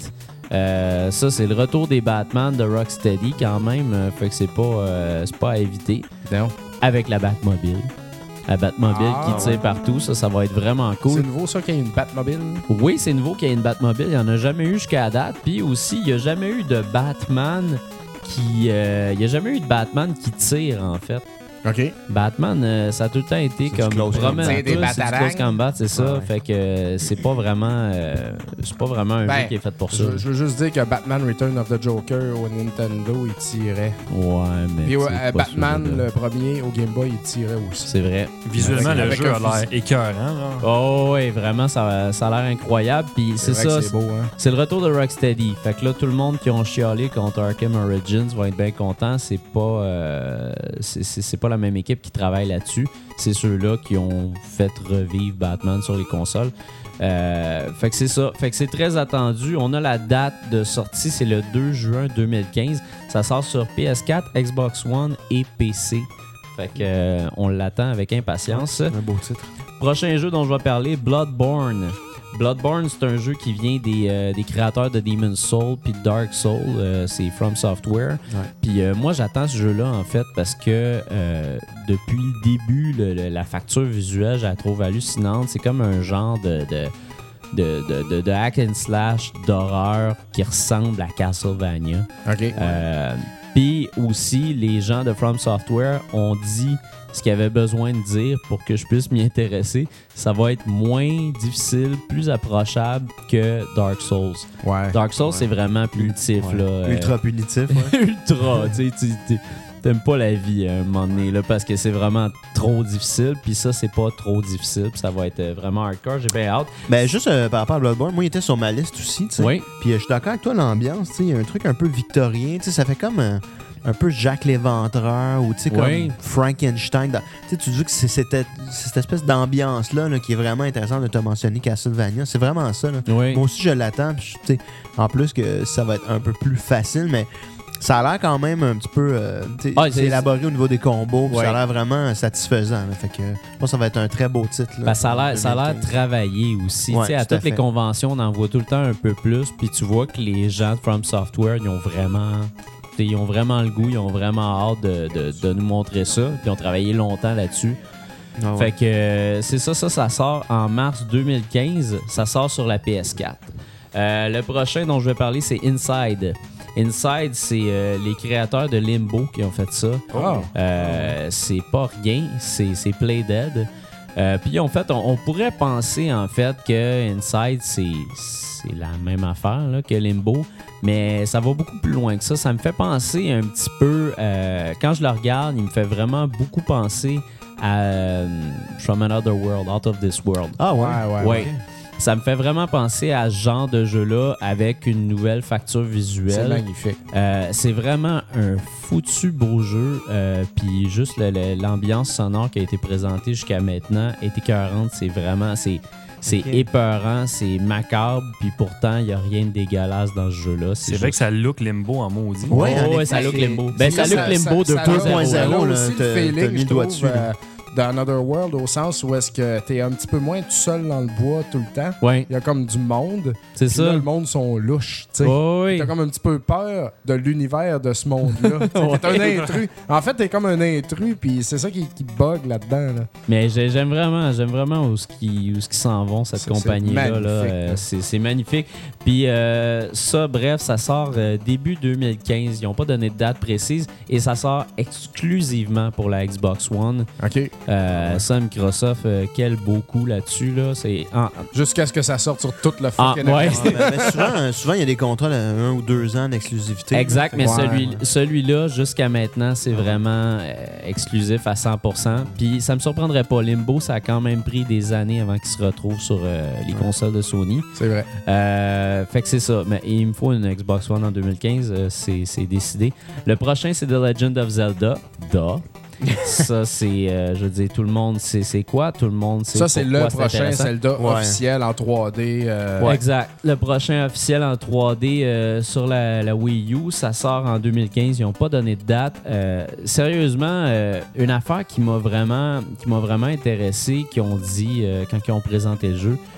Ça, c'est le retour des Batman de Rocksteady quand même. Fait que c'est pas à éviter. Non. Avec la Batmobile. La Batmobile qui tire partout, ça va être vraiment cool. C'est nouveau ça qu'il y ait une Batmobile? Oui, c'est nouveau qu'il y ait une Batmobile. Il n'y en a jamais eu jusqu'à date. Puis aussi, il n'y a jamais eu de Batman il y a jamais eu de Batman qui tire, en fait. OK. Batman, ça a tout le temps été comme combat. C'est des batarangs. close combat, c'est ça. Ouais. Fait que c'est pas vraiment un jeu qui est fait pour ça. Je veux juste dire que Batman Return of the Joker au Nintendo, il tirait. Ouais, mais Puis pas Batman, sûr, là. le premier, au Game Boy, il tirait aussi. C'est vrai. Visuellement, le Avec jeu un a l'air fusil. écœurant. Oh, ouais, vraiment, ça a l'air incroyable. Puis c'est vrai que ça. c'est beau, hein? C'est le retour de Rocksteady. Fait que là, tout le monde qui ont chialé contre Arkham Origins va être bien content. C'est pas la même équipe qui travaille là-dessus. C'est ceux-là qui ont fait revivre Batman sur les consoles. Fait que c'est ça. Fait que c'est très attendu. On a la date de sortie, c'est le 2 juin 2015. Ça sort sur PS4, Xbox One et PC. Fait que on l'attend avec impatience. Un beau titre. Prochain jeu dont je vais parler, Bloodborne. Bloodborne, c'est un jeu qui vient des créateurs de Demon's Souls puis de Dark Souls. C'est From Software. Ouais. Puis moi, j'attends ce jeu-là, en fait, parce que depuis le début, la facture visuelle, je la trouve hallucinante. C'est comme un genre de hack and slash d'horreur qui ressemble à Castlevania. OK. Puis aussi, les gens de From Software ont dit ce qu'ils avaient besoin de dire pour que je puisse m'y intéresser. Ça va être moins difficile, plus approchable que Dark Souls. Ouais. Dark Souls, c'est vraiment punitif. Ouais. Là, Ultra punitif. Ouais. ultra. Tu sais, t'aimes pas la vie à un moment donné là, parce que c'est vraiment trop difficile. Puis ça, c'est pas trop difficile. Puis ça va être vraiment hardcore. J'ai bien hâte. Ben, juste par rapport à Bloodborne, moi, il était sur ma liste aussi. Tu sais. Oui. Puis je suis d'accord avec toi, l'ambiance. Tu sais, il y a un truc un peu victorien. Tu sais, ça fait comme un peu Jacques l'Éventreur ou tu sais, comme Oui. Frankenstein. Tu sais, tu dis que c'est cette espèce d'ambiance-là là, qui est vraiment intéressante de te mentionner Castlevania. C'est vraiment ça. Là. Oui. Moi aussi, je l'attends. Puis, tu sais, en plus que ça va être un peu plus facile, mais ça a l'air quand même un petit peu tu sais, c'est élaboré au niveau des combos. Puis Ouais. ça a l'air vraiment satisfaisant. Là. Fait que je pense que ça va être un très beau titre. Là, Ben, ça a l'air 2015. travaillé aussi. Ouais, Tu sais, à tout à toutes les fait. conventions, on en voit tout le temps un peu plus. Puis tu vois que les gens de From Software, ils ont vraiment le goût, ils ont vraiment hâte de nous montrer ça. Puis ils ont travaillé longtemps là-dessus. Ah ouais. Fait que c'est ça sort en mars 2015. Ça sort sur la PS4. Le prochain dont je vais parler, c'est Inside. Inside, c'est les créateurs de Limbo qui ont fait ça. Oh. C'est pas rien, c'est Playdead. Puis en fait, on pourrait penser en fait que Inside, c'est la même affaire là, que Limbo, mais ça va beaucoup plus loin que ça. Ça me fait penser un petit peu, quand je le regarde, il me fait vraiment beaucoup penser à From Another World, Out of This World. Ah ouais. Ouais. Ça me fait vraiment penser à ce genre de jeu-là avec une nouvelle facture C'est visuelle. magnifique. C'est vraiment un foutu beau jeu. Puis juste l'ambiance sonore qui a été présentée jusqu'à maintenant est écœurante. C'est vraiment... C'est Ok. épeurant, c'est macabre, puis pourtant, il n'y a rien de dégueulasse dans ce jeu-là. C'est vrai que ça look Limbo en maudit. Ouais, en ouais, effet, ça look c'est- Limbo. Ben, ça look Limbo ça a 2.0. là, aussi t'as- le t'as feeling, mis je le doigt trouve, dessus, là. dans Another World, au sens où est-ce que t'es un petit peu moins tout seul dans le bois tout le temps. Ouais, Il y a comme du monde. c'est Puis là, ça. le monde sont louches, tu sais. Ouais, T'as comme un petit peu peur de l'univers de ce monde-là. T'es un intrus. En fait, t'es comme un intrus, puis c'est ça qui bug là-dedans. Là. Mais j'aime vraiment où ce qui s'en vont, cette C'est compagnie-là. magnifique, Là. là. C'est magnifique. Puis ça, bref, ça sort début 2015. Ils n'ont pas donné de date précise et ça sort exclusivement pour la Xbox One. OK. Ça, Microsoft, quel beau coup là-dessus. Là. Jusqu'à ce que ça sorte sur toute le Ah, fucking ouais. écran. Mais souvent, il y a des contrats de 1 ou 2 ans d'exclusivité. Exact, mais Ouais. celui-là, jusqu'à maintenant, c'est vraiment exclusif à 100%. Puis ça me surprendrait pas. Limbo, ça a quand même pris des années avant qu'il se retrouve sur les consoles de Sony. C'est vrai. Fait que c'est ça. Mais il me faut une Xbox One en 2015. C'est décidé. Le prochain, c'est The Legend of Zelda. Ça, c'est... je veux dire, tout le monde sait c'est quoi. Tout le monde sait Ça, c'est le pourquoi prochain intéressant. Zelda Ouais. officiel en 3D. Exact. Le prochain officiel en 3D sur la Wii U, ça sort en 2015. Ils n'ont pas donné de date. Sérieusement, une affaire qui m'a vraiment intéressé, qu'ils ont dit quand ils ont présenté le jeu,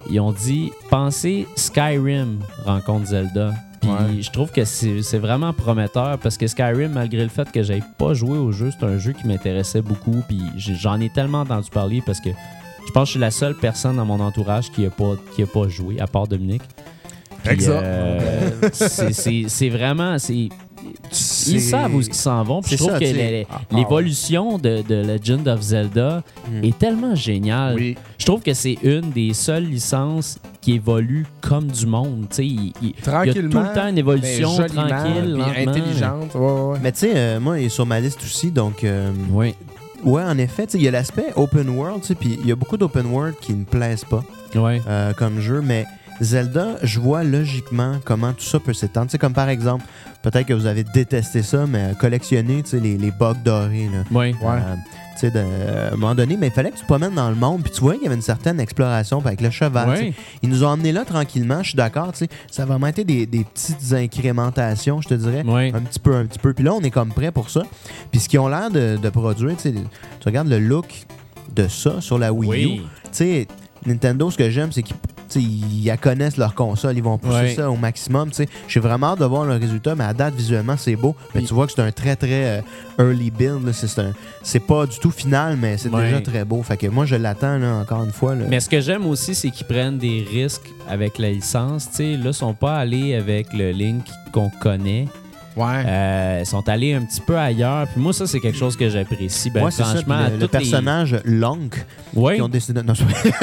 ils ont dit pensez Skyrim rencontre Zelda. Puis je trouve que c'est vraiment prometteur parce que Skyrim, malgré le fait que j'aille pas joué au jeu, c'est un jeu qui m'intéressait beaucoup. Puis j'en ai tellement entendu parler parce que je pense que je suis la seule personne dans mon entourage qui a pas joué, à part Dominique. Puis, c'est vraiment... Ils savent où ils s'en vont. Puis je trouve que l'évolution de Legend of Zelda est tellement géniale. Oui. Je trouve que c'est une des seules licences qui évolue comme du monde. Il y a tout le temps une évolution tranquille, intelligente. Mais tu sais, moi, il est sur ma liste aussi, donc... oui. Ouais, en effet, il y a l'aspect open world, puis il y a beaucoup d'open world qui me plaisent pas comme jeu, mais Zelda, je vois logiquement comment tout ça peut s'étendre. Comme par exemple, peut-être que vous avez détesté ça, mais collectionner les bugs dorés. Là. Oui. À un moment donné, mais il fallait que tu te promènes dans le monde, puis tu vois qu'il y avait une certaine exploration avec le cheval. Oui. Ils nous ont emmenés là tranquillement, je suis d'accord. Ça a vraiment été des petites incrémentations, je te dirais. Oui. Un petit peu. Puis là, on est comme prêt pour ça. Puis ce qu'ils ont l'air de produire, tu regardes le look de ça sur la Wii U. Nintendo, ce que j'aime, c'est qu'ils connaissent leur console, ils vont pousser ça au maximum. J'ai vraiment hâte de voir le résultat, mais à date, visuellement, c'est beau. Mais tu vois que c'est un très, très early build. Là. C'est pas du tout final, mais c'est déjà très beau. Fait que moi, je l'attends encore une fois. Là. Mais ce que j'aime aussi, c'est qu'ils prennent des risques avec la licence. Là, ils sont pas allés avec le Link qu'on connaît. Ils sont allés un petit peu ailleurs. Puis moi, ça, c'est quelque chose que j'apprécie. Franchement, le personnage Lunk qui ont décidé... Non,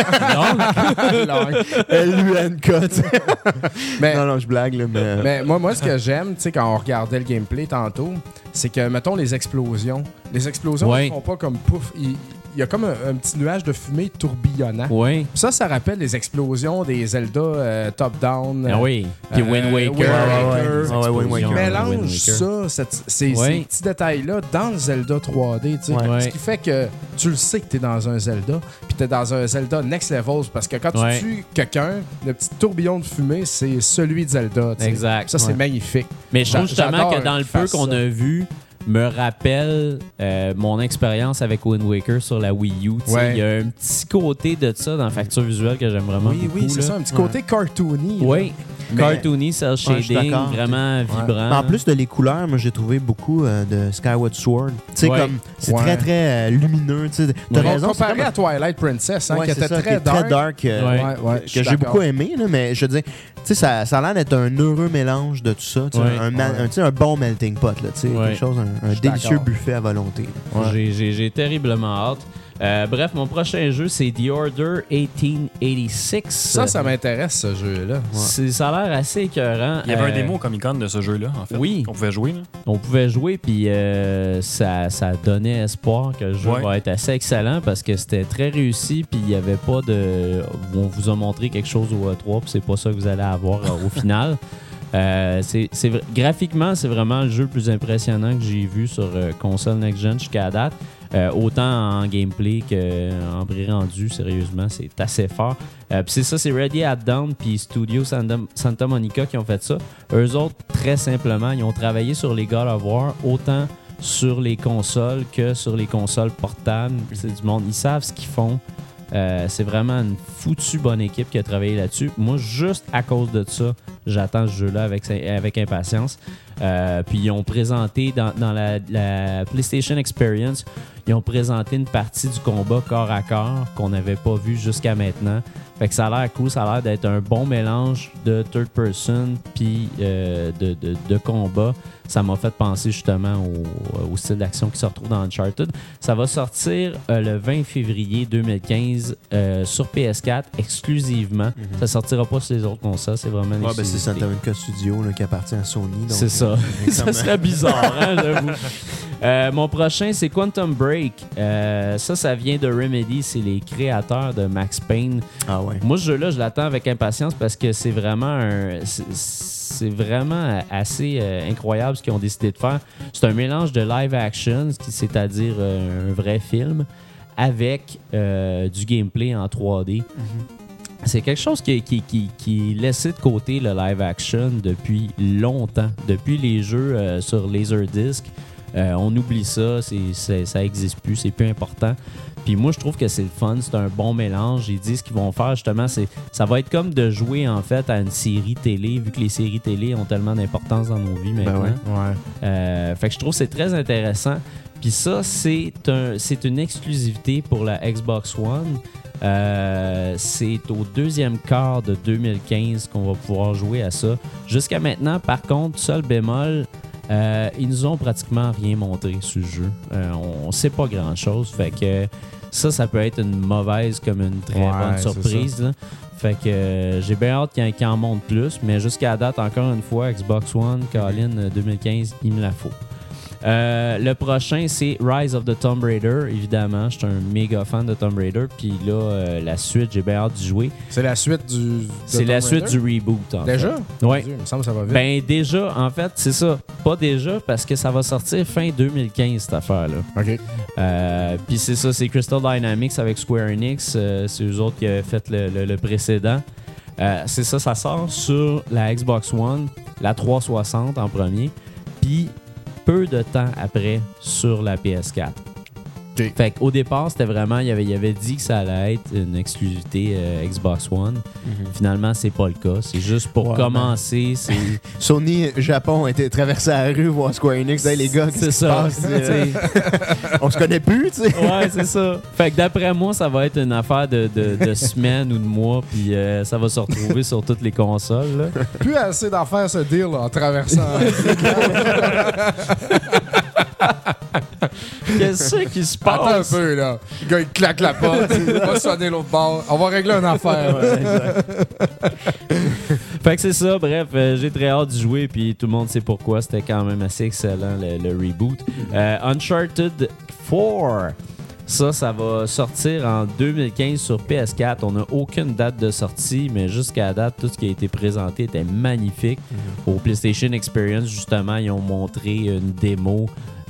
L-U-N-K. Non, je blague. Là, mais moi, ce que j'aime, quand on regardait le gameplay tantôt, c'est que, mettons, les explosions ne font pas comme pouf. Il y a comme un petit nuage de fumée tourbillonnant. Oui. Ça rappelle les explosions des Zelda top-down. Puis Wind Waker. Wind Waker. Mélange ça, ces petits détails-là dans le Zelda 3D. Ce qui fait que tu le sais que tu es dans un Zelda, puis tu es dans un Zelda next level. Parce que quand tu tues quelqu'un, le petit tourbillon de fumée, c'est celui de Zelda. Exact. Ça, c'est magnifique. Mais je trouve justement que dans le peu qu'on a vu, me rappelle mon expérience avec Wind Waker sur la Wii U. Il y a un petit côté de ça dans la facture visuelle que j'aime vraiment beaucoup. Oui, c'est ça, un petit côté cartoony. Oui, cartoony, cell shading, vraiment vibrant. En plus de les couleurs, moi j'ai trouvé beaucoup de Skyward Sword. Comme c'est très très lumineux. T'as raison. Comparé à Twilight Princess, qui était très dark. Que j'ai beaucoup aimé, là, mais je veux dire, ça a l'air d'être un heureux mélange de tout ça. Un bon melting pot. Quelque chose, un délicieux buffet à volonté. J'ai terriblement hâte. Bref, mon prochain jeu, c'est The Order 1886. Ça m'intéresse, ce jeu-là. Ça a l'air assez écœurant. Il y avait un démo Comic-Con de ce jeu-là, en fait. Oui. On pouvait jouer. Là. On pouvait jouer, puis ça donnait espoir que le jeu va être assez excellent parce que c'était très réussi, puis il n'y avait pas de... On vous a montré quelque chose au E3, puis c'est pas ça que vous allez avoir au final. Graphiquement, c'est vraiment le jeu le plus impressionnant que j'ai vu sur console next-gen jusqu'à date. Autant en gameplay qu'en pré-rendu, sérieusement, c'est assez fort. Puis c'est ça, c'est Ready at Dawn puis Studio Santa Monica qui ont fait ça. Eux autres, très simplement, ils ont travaillé sur les God of War, autant sur les consoles que sur les consoles portables. C'est du monde, ils savent ce qu'ils font. C'est vraiment une foutue bonne équipe qui a travaillé là-dessus. Moi, juste à cause de ça, j'attends ce jeu-là avec impatience. Puis ils ont présenté dans la PlayStation Experience, ils ont présenté une partie du combat corps à corps qu'on n'avait pas vu jusqu'à maintenant. Fait que ça a l'air cool, ça a l'air d'être un bon mélange de third person puis de combat. Ça m'a fait penser justement au style d'action qui se retrouve dans Uncharted. Ça va sortir le 20 février 2015 sur PS4 exclusivement. Ça sortira pas sur les autres consoles, c'est vraiment une c'est Santa Monica Studio là, qui appartient à Sony. Donc, c'est ça. Ça serait bizarre, hein, j'avoue. Mon prochain, c'est Quantum Break. Ça vient de Remedy. C'est les créateurs de Max Payne. Ah ouais. Moi, ce jeu-là, je l'attends avec impatience parce que c'est vraiment c'est vraiment assez incroyable ce qu'ils ont décidé de faire. C'est un mélange de live action, c'est-à-dire un vrai film, avec du gameplay en 3D. C'est quelque chose qui est laissé de côté, le live action, depuis longtemps. Depuis les jeux sur Laserdisc, On oublie ça, ça existe plus, c'est plus important. Puis moi, je trouve que c'est le fun, c'est un bon mélange. Ils disent ce qu'ils vont faire, justement, ça va être comme de jouer, en fait, à une série télé, vu que les séries télé ont tellement d'importance dans nos vies maintenant. Fait que je trouve que c'est très intéressant. Puis ça, c'est une exclusivité pour la Xbox One. C'est au deuxième quart de 2015 qu'on va pouvoir jouer à ça. Jusqu'à maintenant, par contre, seul bémol, ils nous ont pratiquement rien montré sur le jeu. On sait pas grand-chose. Fait que ça peut être une mauvaise comme une très bonne surprise. Là. Fait que j'ai bien hâte qu'il en montre plus. Mais jusqu'à la date, encore une fois, Xbox One, Colin 2015, il me la faut. Le prochain, c'est Rise of the Tomb Raider. Évidemment, je suis un méga fan de Tomb Raider. Puis là, la suite, j'ai bien hâte d'y jouer. C'est la suite du reboot. Déjà? Oui. Il me semble que ça va vite. Ben déjà, en fait, c'est ça. Pas déjà, parce que ça va sortir fin 2015, cette affaire-là. OK. Puis c'est ça, c'est Crystal Dynamics avec Square Enix. C'est eux autres qui avaient fait le précédent. C'est ça, ça sort sur la Xbox One, la 360 en premier. Puis peu de temps après sur la PS4. Okay. Fait qu'au départ, c'était vraiment, il avait dit que ça allait être une exclusivité Xbox One. Finalement, c'est pas le cas. C'est juste pour commencer. C'est... Sony Japon était traversé la rue voir Square Enix. Hey, les gars, qu'est-ce qui se passe? On se connaît plus, tu sais. Ouais, c'est ça. Fait que d'après moi, ça va être une affaire de semaines ou de mois, puis ça va se retrouver sur toutes les consoles. Là. Plus assez d'affaires ce deal là, en traversant. Qu'est-ce qui se passe? Attends un peu, là. Le gars, il claque la porte. Il va sonner l'autre bord. On va régler une affaire. Fait que c'est ça. Bref, j'ai très hâte d'y jouer. Puis tout le monde sait pourquoi. C'était quand même assez excellent, le reboot. Uncharted 4. Ça va sortir en 2015 sur PS4. On n'a aucune date de sortie, mais jusqu'à la date, tout ce qui a été présenté était magnifique. Au PlayStation Experience, justement, ils ont montré une démo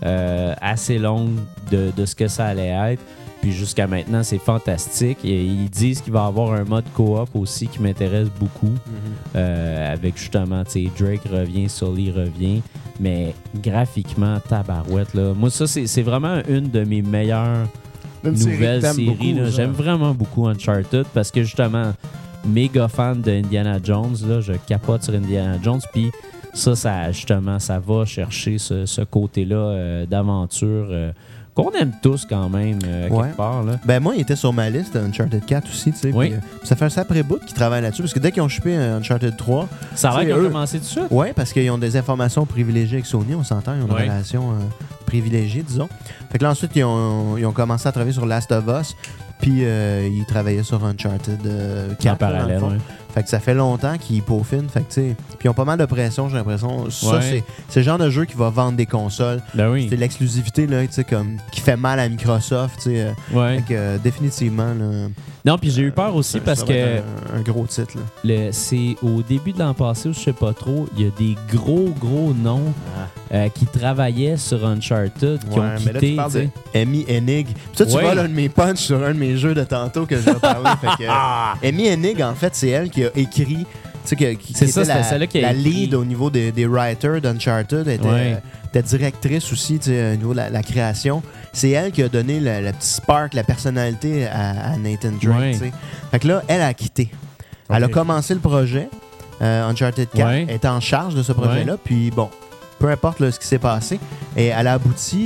assez longue de ce que ça allait être. Puis jusqu'à maintenant, c'est fantastique. Et ils disent qu'il va y avoir un mode coop aussi qui m'intéresse beaucoup. Avec justement, tu sais, Drake revient, Sully revient. Mais graphiquement, tabarouette, là. Moi, ça, c'est vraiment une de mes meilleures nouvelles séries. Là. J'aime vraiment beaucoup Uncharted parce que justement, méga fan de Indiana Jones. Là, je capote sur Indiana Jones. Puis ça justement, ça va chercher ce côté-là d'aventure qu'on aime tous quand même, quelque part. Là. Ben moi, il était sur ma liste, Uncharted 4 aussi, tu sais. Oui. Ça fait un sacré bout qu'ils travaillent là-dessus, parce que dès qu'ils ont chopé Uncharted 3... Ça a l'air qu'ils ont commencé tout de suite. Oui, parce qu'ils ont des informations privilégiées avec Sony, on s'entend, ils ont une relation privilégiée, disons. Fait que là, ensuite, ils ont commencé à travailler sur Last of Us, puis ils travaillaient sur Uncharted 4. En parallèle, oui. Fait que ça fait longtemps qu'ils peaufinent. Fait que, tu sais, puis ils ont pas mal de pression, j'ai l'impression. Ça, c'est le genre de jeu qui va vendre des consoles. Ben oui. C'est l'exclusivité, là, tu sais, comme, qui fait mal à Microsoft, tu sais. Fait que, définitivement, là. Non, puis j'ai eu peur aussi parce que... Un gros titre, là. C'est au début de l'an passé, ou je sais pas trop, il y a des gros noms qui travaillaient sur Uncharted, qui ont quitté. Mais là, tu parles de Amy Hennig. Ça, tu vois l'un de mes punchs sur un de mes jeux de tantôt que je vais parler. Fait que, Amy Hennig, en fait, c'est elle qui a écrit... Tu sais, qui était la lead au niveau des writers d'Uncharted. Elle était directrice aussi, tu sais, au niveau de la création. C'est elle qui a donné le petit spark, la personnalité à Nathan Drake. Tu sais. Fait que là, elle a quitté. Elle a commencé le projet, Uncharted 4. Elle était en charge de ce projet-là. Puis bon, peu importe là, ce qui s'est passé. Et elle a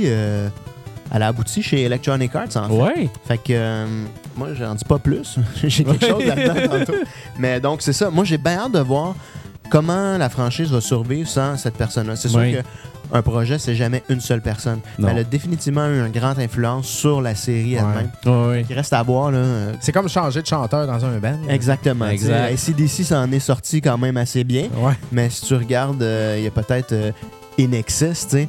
abouti chez Electronic Arts, en fait. Fait que moi, j'en dis pas plus. J'ai quelque chose là-dedans tantôt. Mais donc, c'est ça. Moi, j'ai bien hâte de voir comment la franchise va survivre sans cette personne-là. C'est sûr qu'un projet, c'est jamais une seule personne. Mais elle a définitivement eu une grande influence sur la série elle-même. Il reste à voir. Là. C'est comme changer de chanteur dans un band. Exactement. AC/DC, ça en est sorti quand même assez bien. Mais si tu regardes, il y a peut-être... Inexcess, tu sais.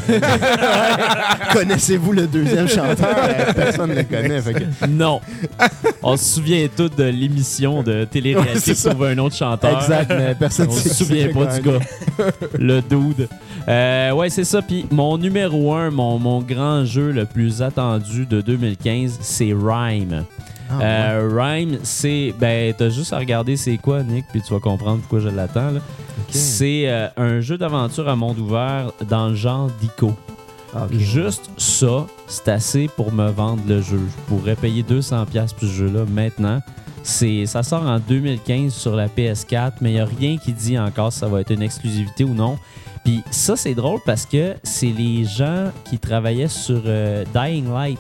Connaissez-vous le deuxième chanteur? Personne ne le connaît. Fait que... Non. On se souvient tous de l'émission de télé-réalité pour trouver un autre chanteur. Exact, mais personne ne se souvient pas du gars. Le dude. Ouais, c'est ça. Puis mon numéro 1, mon grand jeu le plus attendu de 2015, c'est Rime. Rime, c'est... Ben, t'as juste à regarder c'est quoi, Nick, puis tu vas comprendre pourquoi je l'attends, là. Okay. C'est un jeu d'aventure à monde ouvert dans le genre d'ICO. Okay. Juste ça, c'est assez pour me vendre le jeu. Je pourrais payer 200$ pour ce jeu-là maintenant. Ça sort en 2015 sur la PS4, mais il n'y a rien qui dit encore si ça va être une exclusivité ou non. Puis ça, c'est drôle parce que c'est les gens qui travaillaient sur Dying Light.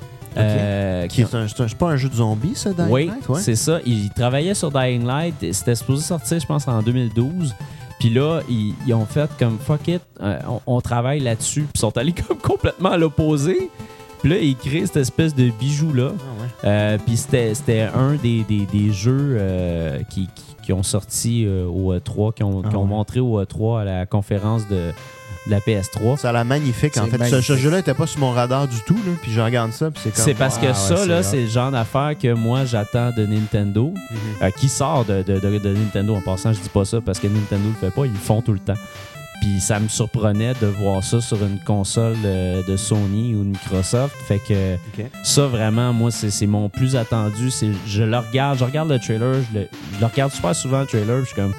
C'est pas un jeu de zombies, ça, Dying Light? Oui, c'est ça. Ils travaillaient sur Dying Light. C'était supposé sortir, je pense, en 2012. Puis là, ils ont fait comme fuck it, on travaille là-dessus. Puis ils sont allés comme complètement à l'opposé. Puis là, ils créent cette espèce de bijou-là. Puis c'était un des jeux qui ont sorti au E3, qui ont montré au E3 à la conférence de la PS3. Ça a l'air magnifique, en fait. Magnifique. Ce jeu-là n'était pas sur mon radar du tout, là, puis je regarde ça, puis c'est comme... C'est parce que c'est le genre d'affaire que moi, j'attends de Nintendo, qui sort de Nintendo. En passant, je dis pas ça parce que Nintendo le fait pas, ils le font tout le temps. Puis ça me surprenait de voir ça sur une console de Sony ou de Microsoft. Fait que ça, vraiment, moi, c'est mon plus attendu. Je regarde le trailer, je le regarde super souvent, le trailer, puis je suis comme...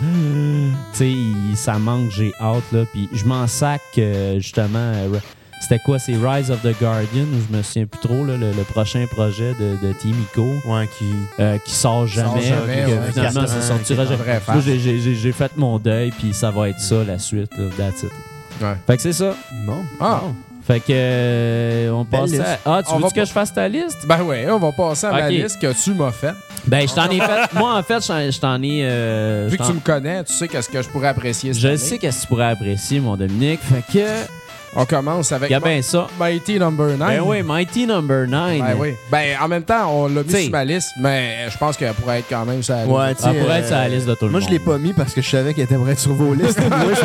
tu sais, ça manque, j'ai hâte, là. Puis je m'en sac, justement... C'était quoi? C'est Rise of the Guardian, ou je me souviens plus trop, là, le prochain projet de Team Ico. Ouais, qui sort jamais. Finalement, ça sortira jamais. Moi, j'ai fait mon deuil, puis ça va être ça, la suite. Là, that's it. Ouais. Fait que c'est ça. Bon. Fait que on passe à... tu veux que je fasse ta liste? Ben oui, on va passer à ma liste que tu m'as faite. Ben, je t'en ai fait... Moi, en fait, je t'en ai... Vu que tu me connais, tu sais qu'est-ce que je pourrais apprécier cette Je année. sais qu'est-ce que tu pourrais apprécier, mon Dominique. Fait que... On commence avec ça. Mighty Number 9. Ben oui, Mighty Number 9. Ben oui. Ben, en même temps, on l'a mis sur ma liste, mais je pense qu'elle pourrait être quand même sur la liste. Ouais, Elle pourrait être sur la liste de tout le monde. Moi, je l'ai pas mis parce que je savais qu'elle était prête sur vos listes.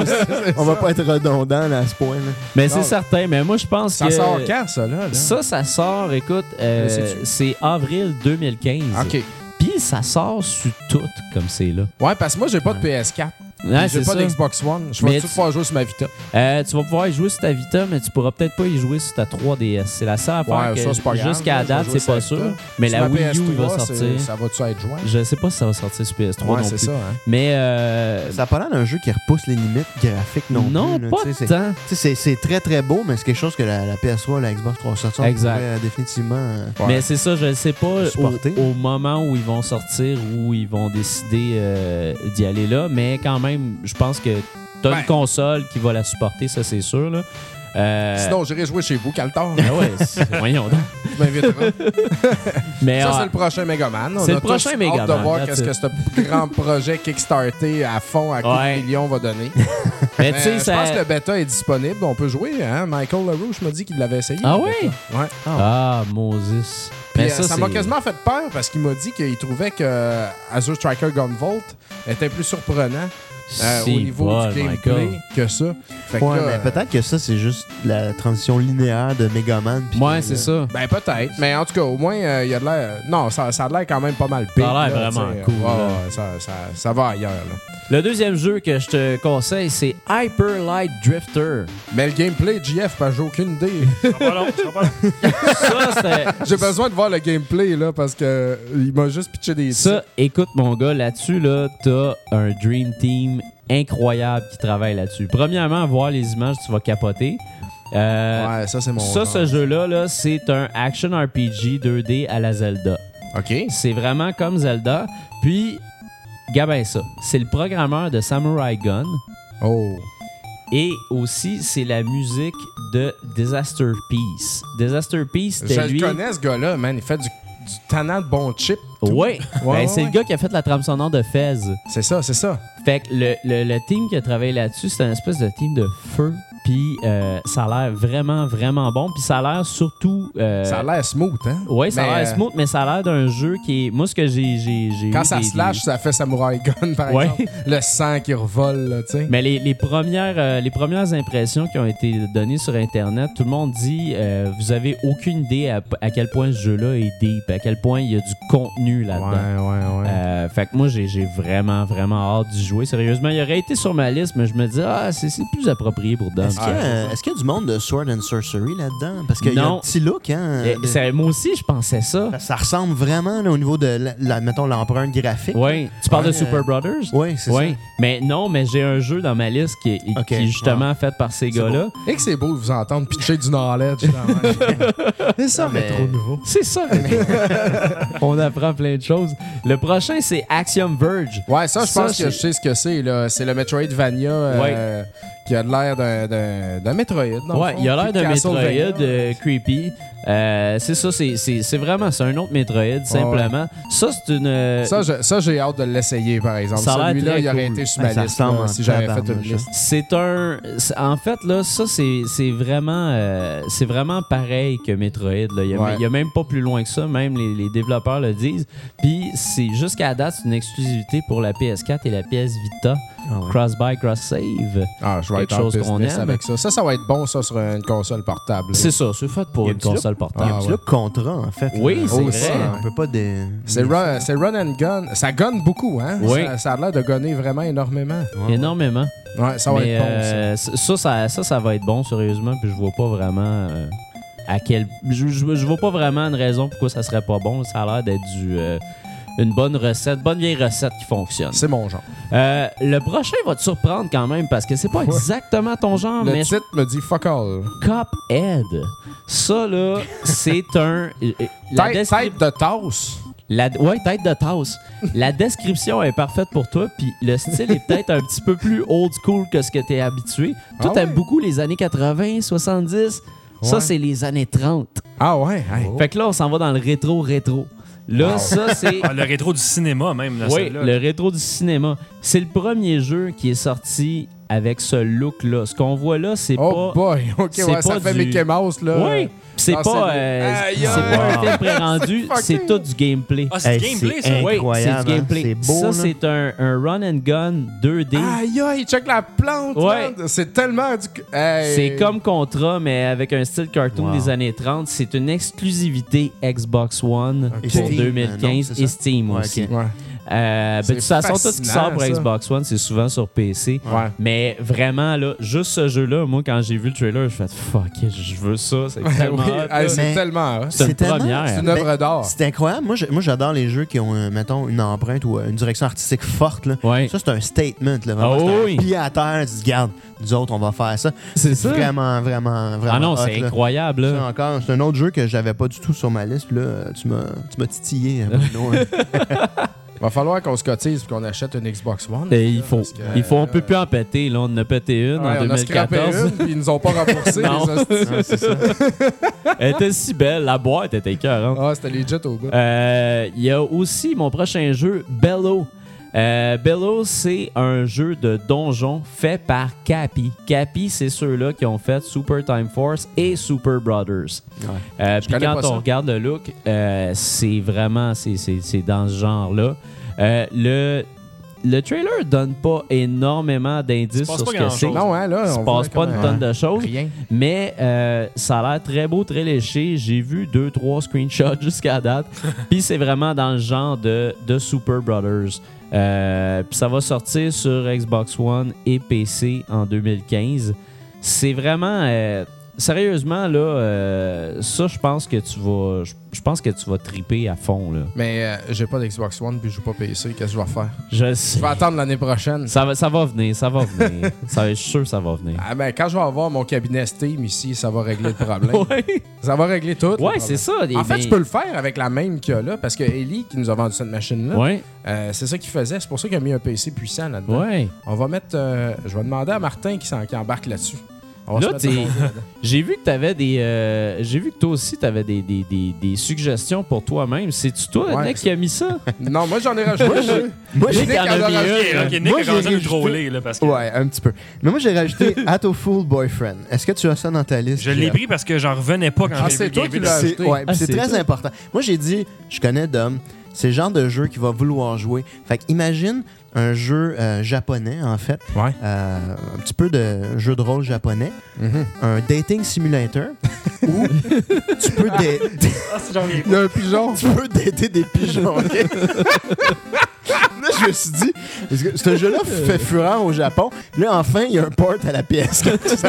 On va pas être redondant là, à ce point. Là. Mais c'est certain. Mais moi, je pense que... Ça sort quand, ça, là? Ça sort, écoute, c'est avril 2015. OK. Puis ça sort sur tout, comme c'est là. Ouais, parce que moi, j'ai pas de PS4. Ouais, j'ai pas d'Xbox One. Je vais tout pouvoir jouer sur ma Vita. Tu vas pouvoir y jouer sur ta Vita, mais tu pourras peut-être pas y jouer sur ta 3DS. C'est la seule affaire que jusqu'à date, c'est pas sûr. Mais la Wii U va sortir. Ça va-tu être joint? Je sais pas si ça va sortir sur PS3 non c'est plus. ça. Hein? Mais ça a pas l'air d'un jeu qui repousse les limites graphiques non plus. Non, pas tant. C'est très très beau, mais c'est quelque chose que la PS3, la Xbox 360 pourrait définitivement mais c'est ça, je sais pas au moment où ils vont sortir, où ils vont décider d'y aller là, mais quand même, je pense que t'as une console qui va la supporter, ça c'est sûr. Là. Sinon, j'irai jouer chez vous, Caltor. Ben ouais, voyons donc. Tu m'inviteras. Mais ça, c'est le prochain Megaman. C'est le prochain Megaman. On a hâte de voir qu'est-ce que ce grand projet Kickstarter à fond, à coups de millions va donner. Mais je pense que le bêta est disponible. On peut jouer. Hein? Michael LaRouche m'a dit qu'il l'avait essayé. Ah oui? Ouais. Ah, Moses. Puis, ça m'a quasiment fait peur parce qu'il m'a dit qu'il trouvait que Azure Striker Gunvolt était plus surprenant. Au niveau du gameplay que ça. Fait que mais peut-être que ça, c'est juste la transition linéaire de Megaman. Ouais, c'est ça. Ben, peut-être. Mais en tout cas, au moins, il y a de l'air... Non, ça a de l'air quand même pas mal big. Ça a l'air vraiment cool. Ça va ailleurs, là. Le deuxième jeu que je te conseille, c'est Hyper Light Drifter. Mais le gameplay, JF, parce que j'ai aucune idée. Ça sera pas long. J'ai besoin de voir le gameplay, là, parce que il m'a juste pitché des... Ça, écoute, mon gars, là-dessus, là, t'as un Dream Team incroyable qui travaille là-dessus. Premièrement, voir les images, tu vas capoter. Ouais, ça, c'est mon... Ce jeu-là, là, c'est un action RPG 2D à la Zelda. OK. C'est vraiment comme Zelda. Puis... Gabin ça, c'est le programmeur de Samurai Gun. Oh. Et aussi, c'est la musique de Disaster Peace. Disaster Peace, c'était lui... Je le connais, ce gars-là, man. Il fait du tannant de bon chip. Ouais. C'est le gars qui a fait la trame sonore de Fez. C'est ça, c'est ça. Fait que le team qui a travaillé là-dessus, c'est un espèce de team de feu. Puis ça a l'air vraiment, vraiment bon. Puis ça a l'air surtout... ça a l'air smooth, hein? Oui, ça a l'air smooth, mais ça a l'air d'un jeu qui est... Moi, ce que j'ai quand ça slash, ça fait Samurai Gun, par exemple. Le sang qui revole, là, tu sais. Mais les premières impressions qui ont été données sur Internet, tout le monde dit vous avez aucune idée à quel point ce jeu-là est deep, à quel point il y a du contenu là-dedans. Ouais. Fait que moi, j'ai vraiment, vraiment hâte d'y jouer. Sérieusement, il aurait été sur ma liste, mais je me dis c'est plus approprié pour Dan. Est-ce qu'il y a du monde de Sword and Sorcery là-dedans? Parce qu'il y a un petit look, hein? Moi aussi, je pensais ça. Ça ressemble vraiment là, au niveau de, mettons, l'empreinte graphique. Oui. Tu parles de Super Brothers? Oui, c'est ça. Mais non, mais j'ai un jeu dans ma liste qui est justement fait par ces gars-là. Et que c'est beau de vous entendre pitcher du knowledge. C'est ça, mais trop nouveau. C'est ça. On apprend plein de choses. Le prochain, c'est Axiom Verge. Ouais, ça, je pense que je sais ce que c'est. C'est le Metroidvania qui a l'air d'un Metroid. Ouais, il a l'air d'un Metroid creepy. C'est ça, c'est vraiment un autre Metroid, simplement. Ça, c'est une... Ça, j'ai hâte de l'essayer, par exemple. Celui-là, il aurait été sur ma liste si j'avais fait une liste. En fait, là, ça, c'est vraiment pareil que Metroid. Là. Il y a même pas plus loin que ça, même les développeurs le disent. Puis, jusqu'à date, c'est une exclusivité pour la PS4 et la PS Vita. Cross-buy, cross-save. Je vais être en business avec ça. Ça va être bon, ça, sur une console portable. C'est ça, c'est fait pour une console portable. Il y a un petit look contrat, en fait. Oui, c'est vrai. On peut pas c'est run and gun. Ça gunne beaucoup, hein? Oui. Ça a l'air de gunner vraiment énormément. Énormément. Ouais, ça va être bon, ça va être bon, sérieusement, puis je vois pas vraiment... Je vois pas vraiment une raison pourquoi ça serait pas bon. Ça a l'air d'être une bonne vieille recette qui fonctionne. C'est mon genre. Le prochain va te surprendre quand même parce que c'est pas exactement ton genre. Le titre me dit fuck all. Cuphead. Ça, là, c'est un... Tête de tasse. Tête de tasse. La description est parfaite pour toi, puis le style est peut-être un petit peu plus old school que ce que t'es habitué. Toi, t'aimes beaucoup les années 80, 70. Ça, c'est les années 30. Ah ouais? Fait que là, on s'en va dans le rétro. Là, ça, c'est... le rétro du cinéma, même. Là, oui, le rétro du cinéma. C'est le premier jeu qui est sorti avec ce look-là. Ce qu'on voit là, c'est pas... Oh boy! OK, ça fait Mickey Mouse, là. Oui, c'est pas un film pré-rendu, c'est tout du gameplay. Ah, c'est du gameplay, ça? Oui, c'est du gameplay. C'est beau, ça, c'est un run and gun 2D. Aïe, check la plante! Ouais. C'est tellement du... C'est comme Contra, mais avec un style cartoon des années 30. C'est une exclusivité Xbox One pour 2015 et Steam aussi. Ouais. De toute façon, tout ce qui sort pour Xbox One, c'est souvent sur PC. Ouais. Mais vraiment, là, juste ce jeu-là, moi, quand j'ai vu le trailer, je fais fuck, je veux ça. C'est tellement hot, c'est tellement hot. C'est une première. C'est une œuvre d'art. C'est incroyable. Moi, j'adore les jeux qui ont, mettons, une empreinte ou une direction artistique forte. Là. Ouais. Ça, c'est un statement. Là. Vraiment, c'est un pied à terre. Tu te dis, regarde, nous autres, on va faire ça. C'est ça. Vraiment Ah non, hot, c'est incroyable. Là. Ça, encore, c'est un autre jeu que j'avais pas du tout sur ma liste. Là, tu m'as titillé. Va falloir qu'on se cotise et qu'on achète une Xbox One. On peut plus en péter. Là, on en a pété une en 2014. Puis ils nous ont pas remboursé. C'est ça. Elle était si belle. La boîte était écœurante. Ah, c'était legit au bout. Il y a aussi mon prochain jeu, Bellow. Bellow, c'est un jeu de donjon fait par Cappy. Cappy, c'est ceux-là qui ont fait Super Time Force et Super Brothers. Ouais. Puis quand on regarde le look, c'est vraiment c'est dans ce genre-là. Le trailer donne pas énormément d'indices sur ce que c'est. Non, hein, là, il se passe pas une tonne de choses. Rien. Mais ça a l'air très beau, très léché. J'ai vu 2-3 screenshots jusqu'à date. Puis c'est vraiment dans le genre de Super Brothers. Puis ça va sortir sur Xbox One et PC en 2015. C'est vraiment... sérieusement, là, ça, je pense que tu vas triper à fond, là. Mais j'ai pas d'Xbox One puis je joue pas PC. Qu'est-ce que je vais faire? Je sais. Je vais attendre l'année prochaine. Ça va venir. Je suis sûr que ça va venir. Ah ben, quand je vais avoir mon cabinet Steam ici, ça va régler le problème. Ouais. Ça va régler tout. Ouais, c'est ça. En fait, tu peux le faire avec la même qu'il y a là, parce que Ellie, qui nous a vendu cette machine-là, c'est ça qu'il faisait. C'est pour ça qu'il a mis un PC puissant là-dedans. Ouais. On va mettre... je vais demander à Martin qui embarque là-dessus. Là, j'ai vu que t'avais j'ai vu que toi aussi t'avais des suggestions pour toi-même. C'est-tu toi, Nick, qui a mis ça? Non, moi j'en ai rajouté. Moi, Nick en a mis un. Nick a commencé à nous troller, là, parce que... Ouais, un petit peu. Mais moi, j'ai rajouté Hatoful Boyfriend. Est-ce que tu as ça dans ta liste? Je l'ai pris parce que j'en revenais pas quand j'ai vu c'est toi qui l'as ajouté. Ouais, c'est très important. Moi, j'ai dit, je connais Dom. C'est le genre de jeu qu'il va vouloir jouer. Fait qu'imagine un jeu japonais, en fait. Ouais. Un petit peu de jeu de rôle japonais. Un dating simulator où tu peux Il y a un pigeon. Tu peux dater des pigeons. Okay? Là, je me suis dit, parce que ce jeu-là fait fureur au Japon. Là, enfin, il y a un port à la pièce.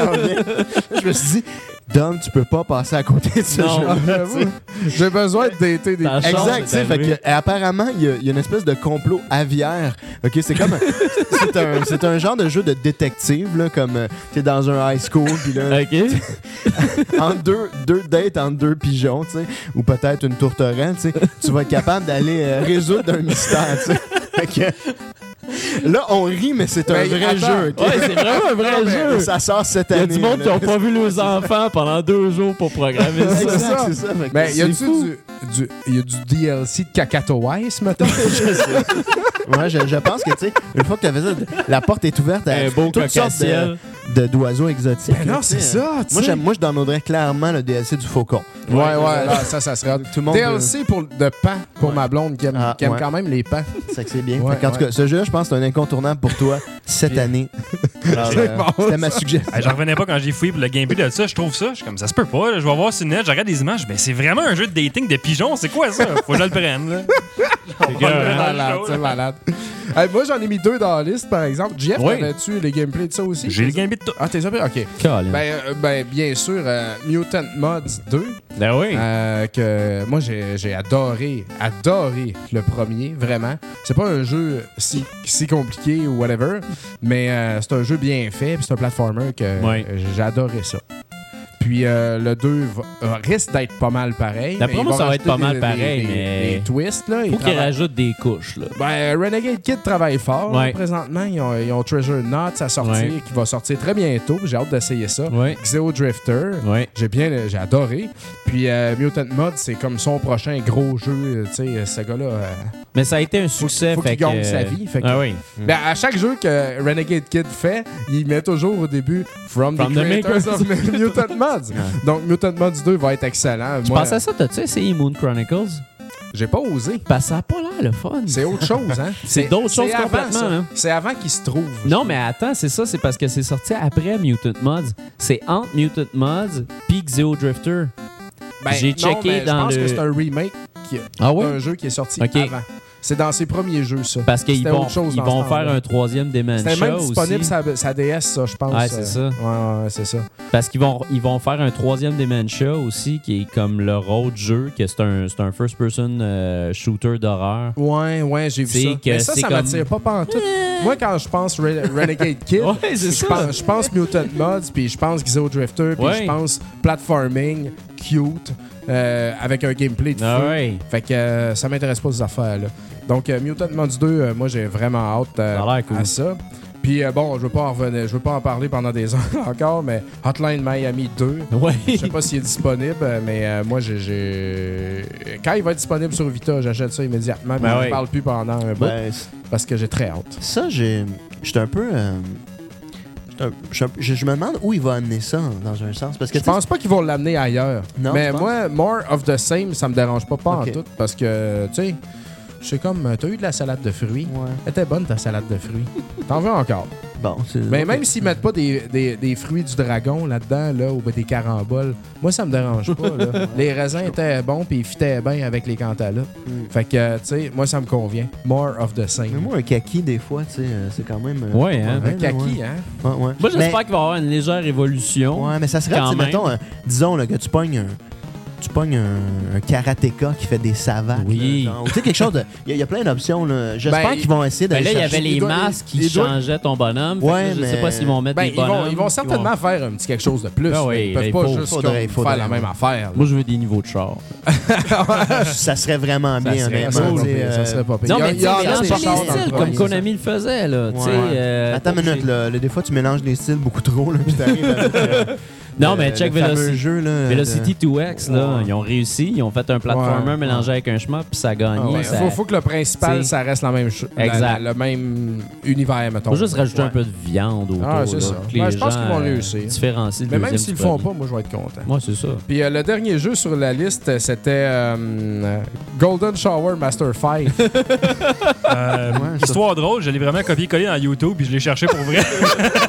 Je me suis dit, Dom, tu peux pas passer à côté de ce jeu-là. J'ai besoin de dater des... Exact, tu sais. Fait que, apparemment, il y a une espèce de complot aviaire. OK, c'est comme... c'est un genre de jeu de détective, là, comme t'es dans un high school, puis là... OK. En deux dates entre deux pigeons, tu sais, ou peut-être une tourterelle, tu sais, tu vas être capable d'aller résoudre un mystère, tu sais. Fait que... Là, on rit, mais c'est un vrai jeu. Okay? Ouais, c'est vraiment un vrai jeu. Ça sort cette année. Il y a du monde qui n'ont pas vu leurs enfants pendant 2 jours pour programmer ça. C'est ça. Mais y a du DLC de Kakato Ice, mettons? Ouais, je pense que, tu sais, une fois que tu as fait ça, la porte est ouverte à un beau toutes sortes d'oiseaux exotiques. Ben non, c'est ça. Moi, je downloaderais clairement le DLC du Faucon. Ouais, ça serait tout le monde. DLC de pan pour ma blonde qui aime quand même les pans. C'est que c'est bien. En tout cas, ce jeu-là, je pense que c'est un incontournable pour toi cette année. C'était ma suggestion. J'en revenais pas quand j'ai fouillé pour le gameplay de ça. Je trouve ça. Je suis comme, ça se peut pas. Là. Je vais voir sur le net, je regarde des images. Ben, c'est vraiment un jeu de dating de pigeons. C'est quoi ça? Faut que je le prenne. Là. C'est malade. Hey, moi, j'en ai mis 2 dans la liste, par exemple. Jeff, t'avais-tu les gameplays de ça aussi? J'ai les gameplays de tout. Ah, t'es sûr? OK. Ben, bien sûr, Mutant Mods 2. Ben oui. Que moi, j'ai adoré le premier, vraiment. C'est pas un jeu si compliqué ou whatever, mais c'est un jeu bien fait, puis c'est un platformer que j'ai adoré ça. Puis le 2 risque d'être pas mal pareil. D'après moi, ça va être pas mal pareil, mais... Les twists, là. Faut qu'ils rajoutent des couches, là. Ben, Renegade Kid travaille fort. Là, présentement, ils ont Treasure Nuts à sortir, qui va sortir très bientôt. J'ai hâte d'essayer ça. Xeo Drifter. J'ai adoré. Puis Mutant Mod, c'est comme son prochain gros jeu. Tu sais, ce gars-là... mais ça a été un succès. Faut qu'il gagne sa vie. Fait que, ben, à chaque jeu que Renegade Kid fait, il met toujours au début From the creators of Mutant Mods. Donc, Mutant Mods 2 va être excellent. Je pense à ça, t'as-tu essayé Moon Chronicles? J'ai pas osé. Parce que ça a pas l'air le fun. C'est autre chose, hein? C'est d'autres choses complètement. Hein? C'est avant qu'il se trouve. Non, mais attends, c'est ça, c'est parce que c'est sorti après Mutant Mods. C'est entre Mutant Mods puis Xeo Drifter. Ben, j'ai checké dans le... Je pense que c'est un remake d'un jeu qui est sorti avant. C'est dans ses premiers jeux, ça. Parce qu'ils vont faire un 3e Dementia. C'était même disponible sa DS, ça, je pense. Ouais, c'est ça. Ouais, c'est ça. Parce qu'ils vont faire un 3e Dementia aussi, qui est comme leur autre jeu, que c'est un first-person shooter d'horreur. Ouais, j'ai vu ça. Mais ça m'attire pas pantoute. Moi, quand je pense Renegade Kid, je pense Mutant Mods, puis je pense Xeo Drifter, puis je pense platforming, cute, avec un gameplay de feu. Fait que ça m'intéresse pas ces affaires-là. Donc, Mutant Mods 2, moi, j'ai vraiment hâte à ça. Puis, bon, je veux pas en parler pendant des heures encore, mais Hotline Miami 2, je sais pas s'il est disponible, mais moi, quand il va être disponible sur Vita, j'achète ça immédiatement, mais je parle plus pendant un bout, parce que j'ai très hâte. Ça, j'étais un peu... Je me demande où il va amener ça, dans un sens. Parce que, je pense pas qu'ils vont l'amener ailleurs. Non, mais moi, more of the same, ça me dérange pas en tout. Parce que, tu sais, c'est comme, t'as eu de la salade de fruits. Elle était bonne, ta salade de fruits. T'en veux encore? Bon, mais même s'ils mettent pas des fruits du dragon là-dedans, là, ou des caramboles, moi, ça me dérange pas. Là. Les raisins étaient bons, puis ils fitaient bien avec les cantaloupes. Fait que, tu sais, moi, ça me convient. More of the same. Mais moi, un kaki, des fois, tu sais, c'est quand même... un kaki, hein? Moi, j'espère qu'il va y avoir une légère évolution. Ouais, mais ça serait, mettons, disons là, que tu pognes un karatéka qui fait des savates. Oui. Tu sais, quelque chose de... Il y a plein d'options. J'espère qu'ils vont essayer d'aller chercher... Là, il y avait les masques qui changeaient ton bonhomme. Ouais, je sais pas s'ils vont mettre des bonhommes. Ils vont certainement faire un petit quelque chose de plus. Ils peuvent pas juste faire la même affaire. Moi, je veux des niveaux de char. Ça serait vraiment bien. Ça serait pas pire. Non, mais il y a des styles comme Konami le faisait. Attends une minute. Des fois, tu mélanges les styles beaucoup trop. Puis t'arrives avec... Non, mais check Velocity 2X, là, ils ont réussi. Ils ont fait un platformer mélangé avec un shmup, puis ça a gagné. Il faut que le principal, ça reste la même chose. Exact. Le même univers, mettons. Il faut juste rajouter un peu de viande autour. C'est ça. Je pense qu'ils vont réussir. Différencier mais même s'ils le font pas, moi, je vais être content. Moi, c'est ça. Puis le dernier jeu sur la liste, c'était Golden Shower Master 5. Histoire drôle, je l'ai vraiment copié-collé dans YouTube, puis je l'ai cherché pour vrai.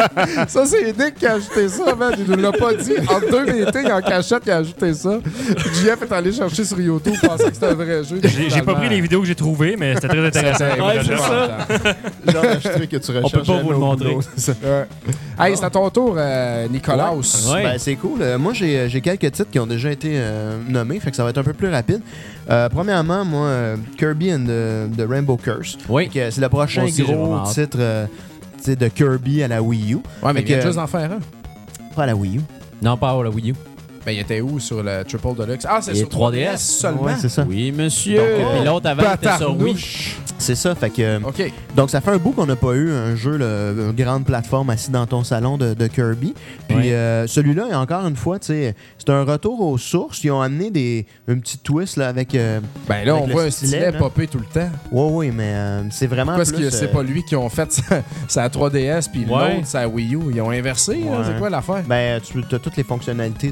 Ça, c'est Nick qui a ajouté ça, man. Il nous l'a pas dit. En 2 meetings, en cachette, il a ajouté ça. JF est allé chercher sur YouTube, pensant que c'était un vrai jeu. J'ai pas pris les vidéos que j'ai trouvées, mais c'était très intéressant. Ouais, c'est ça. Genre de truc que tu recherches. On peut pas vous le montrer. Hey, c'est à ton tour, Nicolas. Ouais. Ben, c'est cool. Moi, j'ai quelques titres qui ont déjà été nommés, fait que ça va être un peu plus rapide. Premièrement, moi, Kirby and the Rainbow Curse. Oui. C'est le prochain Moi aussi, j'ai gros vraiment hâte. titre de Kirby à la Wii U. Ouais, mais Fait il vient que- juste d'en faire un. Pas à la Wii U. Non, pas à la Wii U. Ben, il était où sur le Triple Deluxe? Ah, c'est Et sur 3DS seulement. Ouais, c'est ça. Oui, monsieur. Donc, Puis l'autre avant, il était sur Wii. Patarnouche. C'est ça, fait que... OK. Donc, ça fait un bout qu'on n'a pas eu un jeu, une grande plateforme assis dans ton salon de Kirby. Puis celui-là, encore une fois, tu sais, c'est un retour aux sources. Ils ont amené un petit twist là, avec... Ben là, Avec on le voit un stylet, stylet là. popper tout le temps. Oui, mais c'est vraiment Parce plus... que c'est pas lui qui ont fait sa 3DS puis Ouais. l'autre, sa Wii U. Ils ont inversé. Là. Ouais. C'est quoi l'affaire? Ben, tu as toutes les fonctionnalités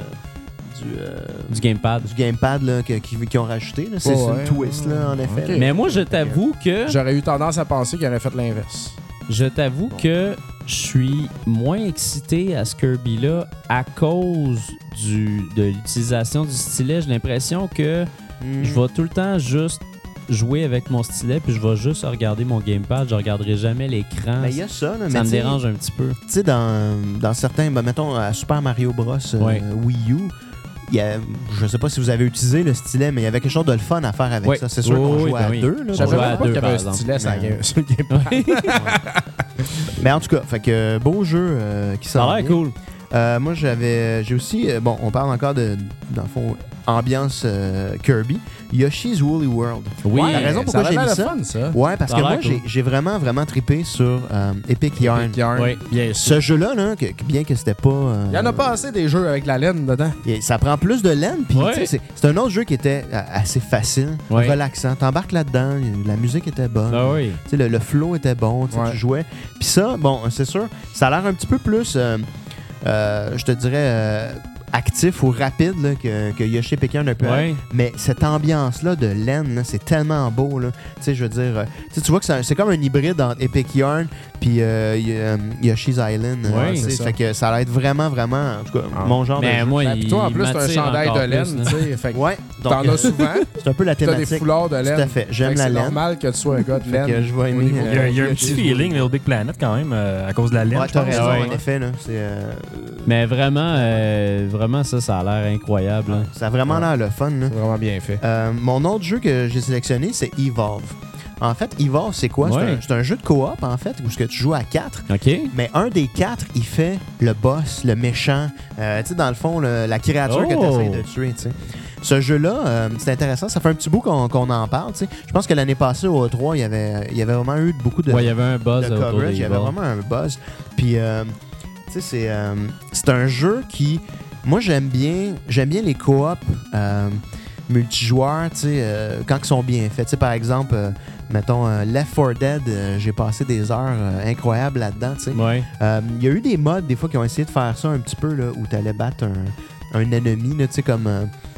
Du gamepad. du gamepad là, qu'ils ont rajouté. là. C'est Ouais. une twist, là, en effet. Ok. Mais moi, je t'avoue que J'aurais eu tendance à penser qu'il aurait fait l'inverse. je suis moins excité à ce Kirby-là à cause de l'utilisation du stylet. J'ai l'impression que je vais tout le temps juste jouer avec mon stylet puis je vais juste regarder mon gamepad. Je regarderai jamais l'écran. Ben, il y a ça, là, mais Ça me tu sais, dérange un petit peu. Tu sais, dans certains, ben, mettons, à Super Mario Bros. Wii U, je sais pas si vous avez utilisé le stylet, mais il y avait quelque chose de le fun à faire avec Ouais. ça. C'est sûr Oui, qu'on oui, jouait ben à oui. deux. Là, On J'avais jouait même à pas deux, qu'il y par avait un exemple. stylet Mais- sur le gamepad. Mais en tout cas, fait que beau jeu qui Ça s'en a l'air vient. cool. Moi, j'ai aussi, bon, on parle encore dans le fond, ambiance Kirby. Yoshi's Woolly World. Oui. La raison pourquoi ça j'ai avait mis l'air ça, le fun, ça. ouais, parce Ça que a moi, l'air cool. j'ai vraiment, vraiment trippé sur Epic Yarn. Oui. Bien sûr. Ce jeu-là, là, bien que c'était pas... Il y en a pas assez des jeux avec la laine dedans. Ça prend plus de laine, puis Ouais. tu sais, c'est un autre jeu qui était assez facile, Ouais. relaxant. T'embarques là-dedans, la musique était bonne, Ah oui. tu sais, le flow était bon, tu sais, Ouais. tu jouais. Puis ça, bon, c'est sûr, ça a l'air un petit peu plus, je te dirais, actif ou rapide là, que Yoshi Pékin ne peut être. Ouais. Mais cette ambiance-là de laine, là, c'est tellement beau. Là. Tu sais, je veux dire, tu vois que c'est comme un hybride entre Epic Yarn puis Yoshi's Island. Ouais, tu sais, c'est ça. fait que ça va être vraiment, vraiment, en tout cas, mon genre de Mais jeu. moi, Ben, puis toi, en plus, t'as un m'attire chandail encore de laine, plus, là. tu sais. Fait que Ouais, donc, t'en as souvent. c'est un peu la T'as des thématique. foulards de laine. Tout à fait. J'aime Fait que la c'est laine. normal que tu sois un gars de Fait laine. que je vais au aimer. niveau Il y a un de petit Yoshi's feeling Little Big Planet quand même à cause de la laine. Ouais, je t'as pense. raison, Ouais. en effet. Là, Mais vraiment, ça a l'air incroyable. hein. ça a vraiment l'air le fun. Là. C'est vraiment bien fait. Mon autre jeu que j'ai sélectionné, c'est Evolve. En fait, Evolve, c'est quoi? Ouais. C'est un jeu de coop, en fait, où ce que tu joues à 4. OK? Mais un des 4, il fait le boss, le méchant. Tu sais, dans le fond, la créature que tu essaies de tuer, tu sais. Ce jeu-là, c'est intéressant. Ça fait un petit bout qu'on en parle, tu sais. Je pense que l'année passée, au E3, il y avait vraiment eu beaucoup de, Ouais, il y avait un buzz de autour coverage. des Il y avait Evolve. vraiment un buzz. Puis, tu sais, c'est un jeu qui... Moi, j'aime bien les coops multijoueurs, tu sais, quand ils sont bien faits. Tu sais, par exemple, mettons, Left 4 Dead, j'ai passé des heures incroyables là-dedans, tu sais. Ouais. Il y a eu des mods, des fois, qui ont essayé de faire ça un petit peu, là, où tu allais battre un ennemi, là, tu sais, comme...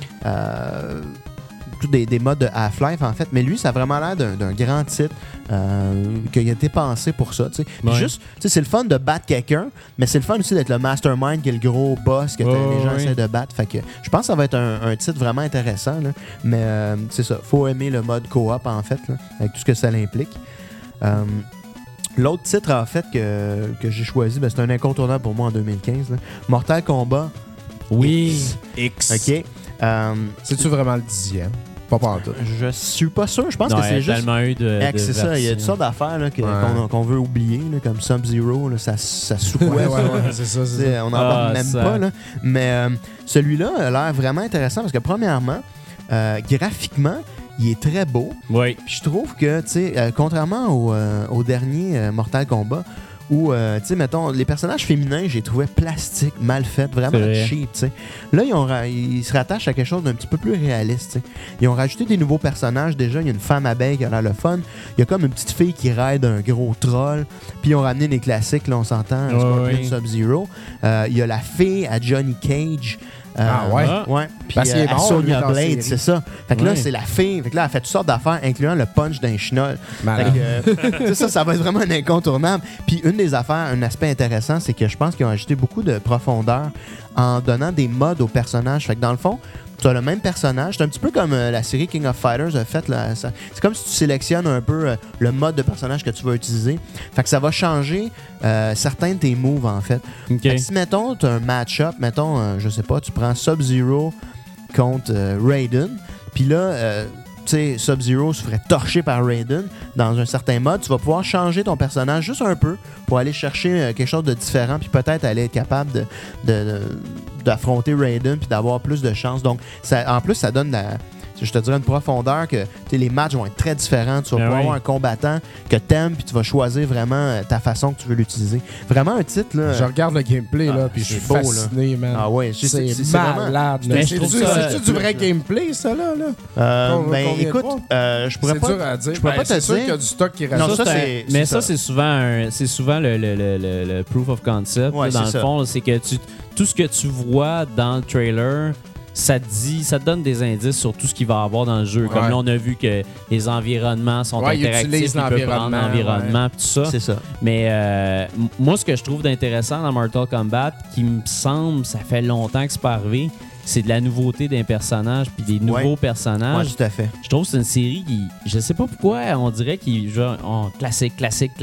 tous des mods de Half-Life, en fait. Mais lui, ça a vraiment l'air d'un grand titre qui a été pensé pour ça, tu sais. Puis Ouais. juste, tu sais, c'est le fun de battre quelqu'un, mais c'est le fun aussi d'être le mastermind qui est le gros boss que les gens essaient de battre. Fait que je pense que ça va être un titre vraiment intéressant, là. Mais c'est ça, faut aimer le mode coop, en fait, là, avec tout ce que ça implique. L'autre titre, en fait, que j'ai choisi, ben, c'est un incontournable pour moi en 2015. Là. Mortal Kombat Oui. X. OK. C'est-tu vraiment le 10e? Pas pantoute. Je suis pas sûr. Je pense Non, que il y c'est a juste... tellement eu de C'est ça. Il y a toutes versions. sortes d'affaires là, Ouais. qu'on veut oublier, là, comme Sub-Zero. Là, ça secouait. Ouais, ça. c'est ça, c'est Tu sais, ça. on n'en parle même ça. pas. Là. Mais celui-là a l'air vraiment intéressant parce que, premièrement, graphiquement, il est très beau. Oui. Puis je trouve que, tu sais, contrairement au dernier Mortal Kombat, où, tu sais, mettons, les personnages féminins, j'ai trouvé plastiques, mal faits, vraiment C'est vrai. cheap, tu sais. Là, ils se rattachent à quelque chose d'un petit peu plus réaliste, tu sais. Ils ont rajouté des nouveaux personnages, déjà. Il y a une femme abeille qui a l'air le fun. Il y a comme une petite fille qui ride un gros troll. Puis ils ont ramené les classiques, là, on s'entend, Ouais, Scorpion ouais. Sub-Zero. Il y a la fée à Johnny Cage. Ouais. Puis à Sonya Blade, c'est ça. Fait que là, c'est la fille. Fait que là, elle fait toutes sortes d'affaires, incluant le punch d'un chenol. Ça va être vraiment un incontournable. Puis une des affaires, un aspect intéressant, c'est que je pense qu'ils ont ajouté beaucoup de profondeur en donnant des modes aux personnages. Fait que dans le fond, tu as le même personnage. C'est un petit peu comme la série King of Fighters a fait. C'est comme si tu sélectionnes un peu le mode de personnage que tu vas utiliser. Fait que ça va changer certains de tes moves, en fait. Fait que si, mettons, tu as un match-up, mettons, je sais pas, tu prends Sub-Zero contre Raiden, puis là... tu sais, Sub-Zero se ferait torcher par Raiden dans un certain mode, tu vas pouvoir changer ton personnage juste un peu pour aller chercher quelque chose de différent, puis peut-être aller être capable d'affronter Raiden puis d'avoir plus de chance. Donc, en plus, ça donne je te dirais une profondeur que les matchs vont être très différents. Tu vas pouvoir avoir un combattant que t'aimes puis tu vas choisir vraiment ta façon que tu veux l'utiliser. Vraiment un titre, là. Je regarde le gameplay, là, puis je suis fasciné, man. Ah ouais, c'est malade. C'est-tu du vrai gameplay, ça, là? Écoute, je pourrais pas... C'est dur à dire. Je pourrais pas te dire. C'est sûr qu'il y a du stock qui reste. Non, ça, c'est souvent le proof of concept. Ouais, dans le fond, c'est que tout ce que tu vois dans le trailer... Ça te donne des indices sur tout ce qu'il va y avoir dans le jeu. Comme là, on a vu que les environnements sont interactifs, ils peuvent prendre l'environnement, tout ça. C'est ça. Mais moi, ce que je trouve d'intéressant dans Mortal Kombat, qui me semble, ça fait longtemps que c'est pas arrivé, c'est de la nouveauté d'un personnage puis des nouveaux personnages. Oui, tout à fait. Je trouve que c'est une série qui, je sais pas pourquoi, on dirait qu'il genre classique.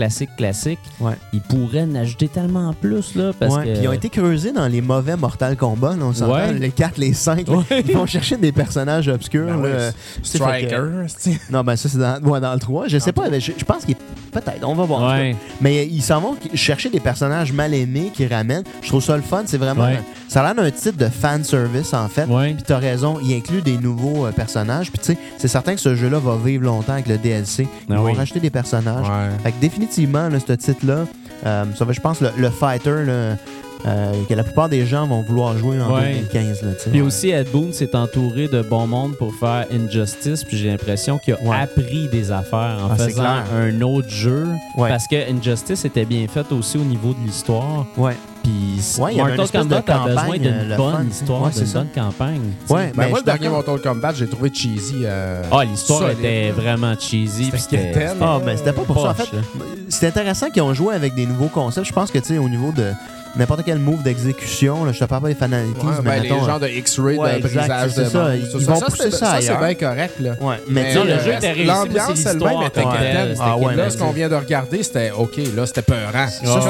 Ouais. Ils pourraient en ajouter tellement plus là parce que puis ils ont été creusés dans les mauvais Mortal Kombat, là, on s'entend, les 4, les 5, ils vont chercher des personnages obscurs. Striker. Non, ben ça c'est dans le 3, je sais pas, je pense qu'il peut-être, on va voir. Mais ils s'en vont chercher des personnages mal aimés qui ramènent. Je trouve ça le fun, c'est vraiment ça a l'air d'un titre de fan service en fait. Puis t'as raison, il inclut des nouveaux personnages. Puis tu sais, c'est certain que ce jeu-là va vivre longtemps avec le DLC. Ils vont rajouter des personnages. Fait que définitivement, là, ce titre-là, ça va, je pense, le fighter, là, que la plupart des gens vont vouloir jouer en 2015. Là, puis aussi, Ed Boon s'est entouré de bon monde pour faire Injustice. Puis j'ai l'impression qu'il a appris des affaires en faisant un autre jeu. Parce que Injustice était bien fait aussi au niveau de l'histoire. Puis Mortal Kombat a besoin d'une bonne histoire, d'une bonne campagne. Moi, le dernier Mortal Kombat, j'ai trouvé cheesy. L'histoire était vraiment cheesy. C'était c'était pas pour ça. En fait, c'est intéressant qu'ils ont joué avec des nouveaux concepts. Je pense que, tu sais, au niveau de n'importe quel move d'exécution, là, je te parle pas des fanatiques, mais les genres de X-ray, de brisage de ça. Ils vont pousser ça ailleurs. C'est bien correct, là. Mais le jeu était réussi, l'ambiance elle-même était quétaine. Là, ce qu'on vient de regarder, c'était OK, là, c'était peurant.